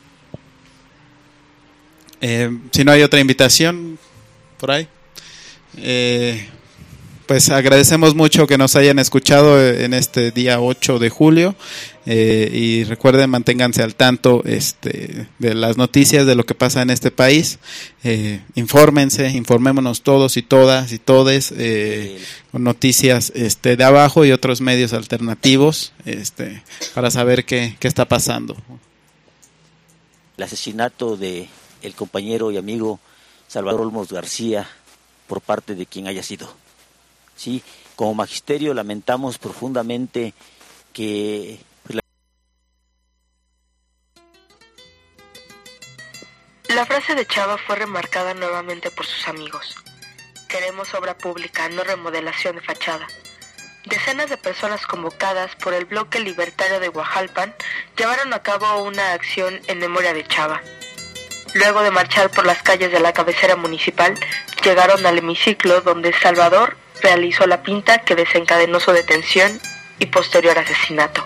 Eh, si no hay otra invitación por ahí, eh, pues agradecemos mucho que nos hayan escuchado en este día ocho de julio, eh, y recuerden, manténganse al tanto este, de las noticias de lo que pasa en este país. Eh, infórmense, informémonos todos y todas y todes eh, con noticias este, de abajo y otros medios alternativos este, para saber qué, qué está pasando. El asesinato de el compañero y amigo Salvador Olmos García por parte de quien haya sido. Sí, como magisterio lamentamos profundamente que pues, la... la frase de Chava fue remarcada nuevamente por sus amigos. Queremos obra pública, no remodelación de fachada. Decenas de personas convocadas por el bloque libertario de Huajalpan llevaron a cabo una acción en memoria de Chava. Luego de marchar por las calles de la cabecera municipal, llegaron al hemiciclo donde Salvador realizó la pinta que desencadenó su detención y posterior asesinato.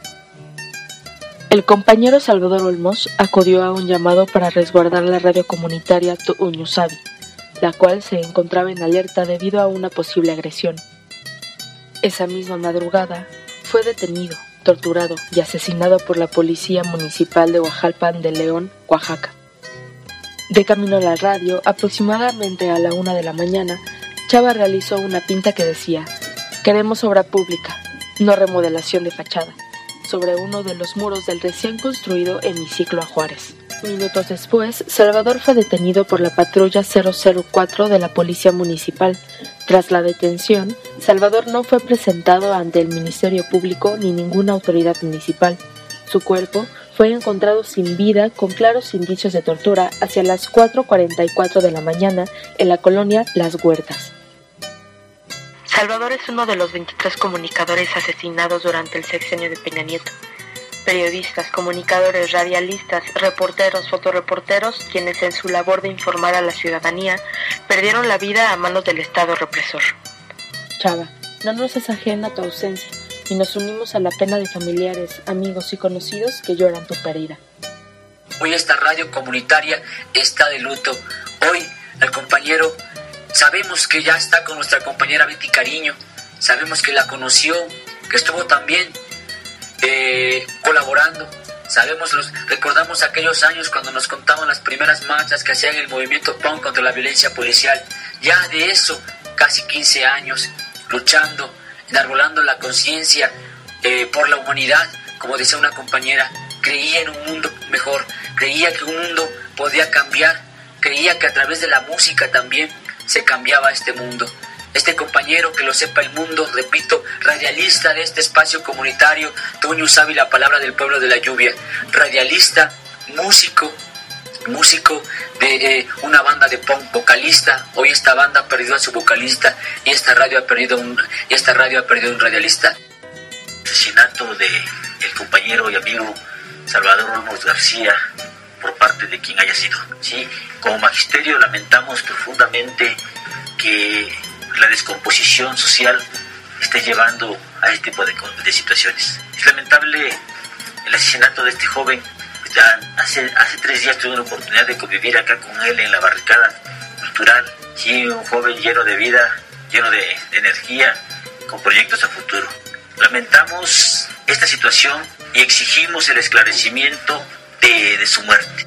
El compañero Salvador Olmos acudió a un llamado para resguardar la radio comunitaria Tu'uñusabi, la cual se encontraba en alerta debido a una posible agresión. Esa misma madrugada fue detenido, torturado y asesinado por la Policía Municipal de Huajalpan de León, Oaxaca. De camino a la radio, aproximadamente a la una de la mañana, Chava realizó una pinta que decía: "Queremos obra pública, no remodelación de fachada", sobre uno de los muros del recién construido hemiciclo a Juárez. Minutos después, Salvador fue detenido por la patrulla cero cero cuatro de la Policía Municipal. Tras la detención, Salvador no fue presentado ante el Ministerio Público ni ninguna autoridad municipal. Su cuerpo fue encontrado sin vida con claros indicios de tortura hacia las cuatro cuarenta y cuatro de la mañana en la colonia Las Huertas. Salvador es uno de los veintitrés comunicadores asesinados durante el sexenio de Peña Nieto. Periodistas, comunicadores, radialistas, reporteros, fotoreporteros, quienes en su labor de informar a la ciudadanía perdieron la vida a manos del Estado represor. Chava, no nos es ajena tu ausencia. y nos unimos a la pena de familiares, amigos y conocidos que lloran tu pérdida. Hoy esta radio comunitaria está de luto. Hoy el compañero, sabemos que ya está con nuestra compañera Betty Cariño, sabemos que la conoció, que estuvo también eh, colaborando. Sabemos, los, recordamos aquellos años cuando nos contaban las primeras marchas que hacían el movimiento punk contra la violencia policial. Ya de eso, casi quince años, luchando, enarbolando la conciencia eh, por la humanidad. Como decía una compañera, creía en un mundo mejor, creía que un mundo podía cambiar, creía que a través de la música también se cambiaba este mundo. Este compañero, que lo sepa el mundo, repito, radialista de este espacio comunitario, Toño Usabi, la palabra del pueblo de la lluvia, radialista, músico, músico de eh, una banda de punk, vocalista. Hoy esta banda ha perdido a su vocalista y esta radio ha perdido un, esta radio ha perdido un radialista. Asesinato de el compañero y amigo Salvador Olmos García por parte de quien haya sido. Sí, como magisterio lamentamos profundamente que la descomposición social esté llevando a este tipo de, de situaciones. Es lamentable el asesinato de este joven. Hace, hace tres días tuve la oportunidad de convivir acá con él en la barricada cultural. Sí, un joven lleno de vida, lleno de, de energía, con proyectos a futuro. Lamentamos esta situación y exigimos el esclarecimiento de, de su muerte.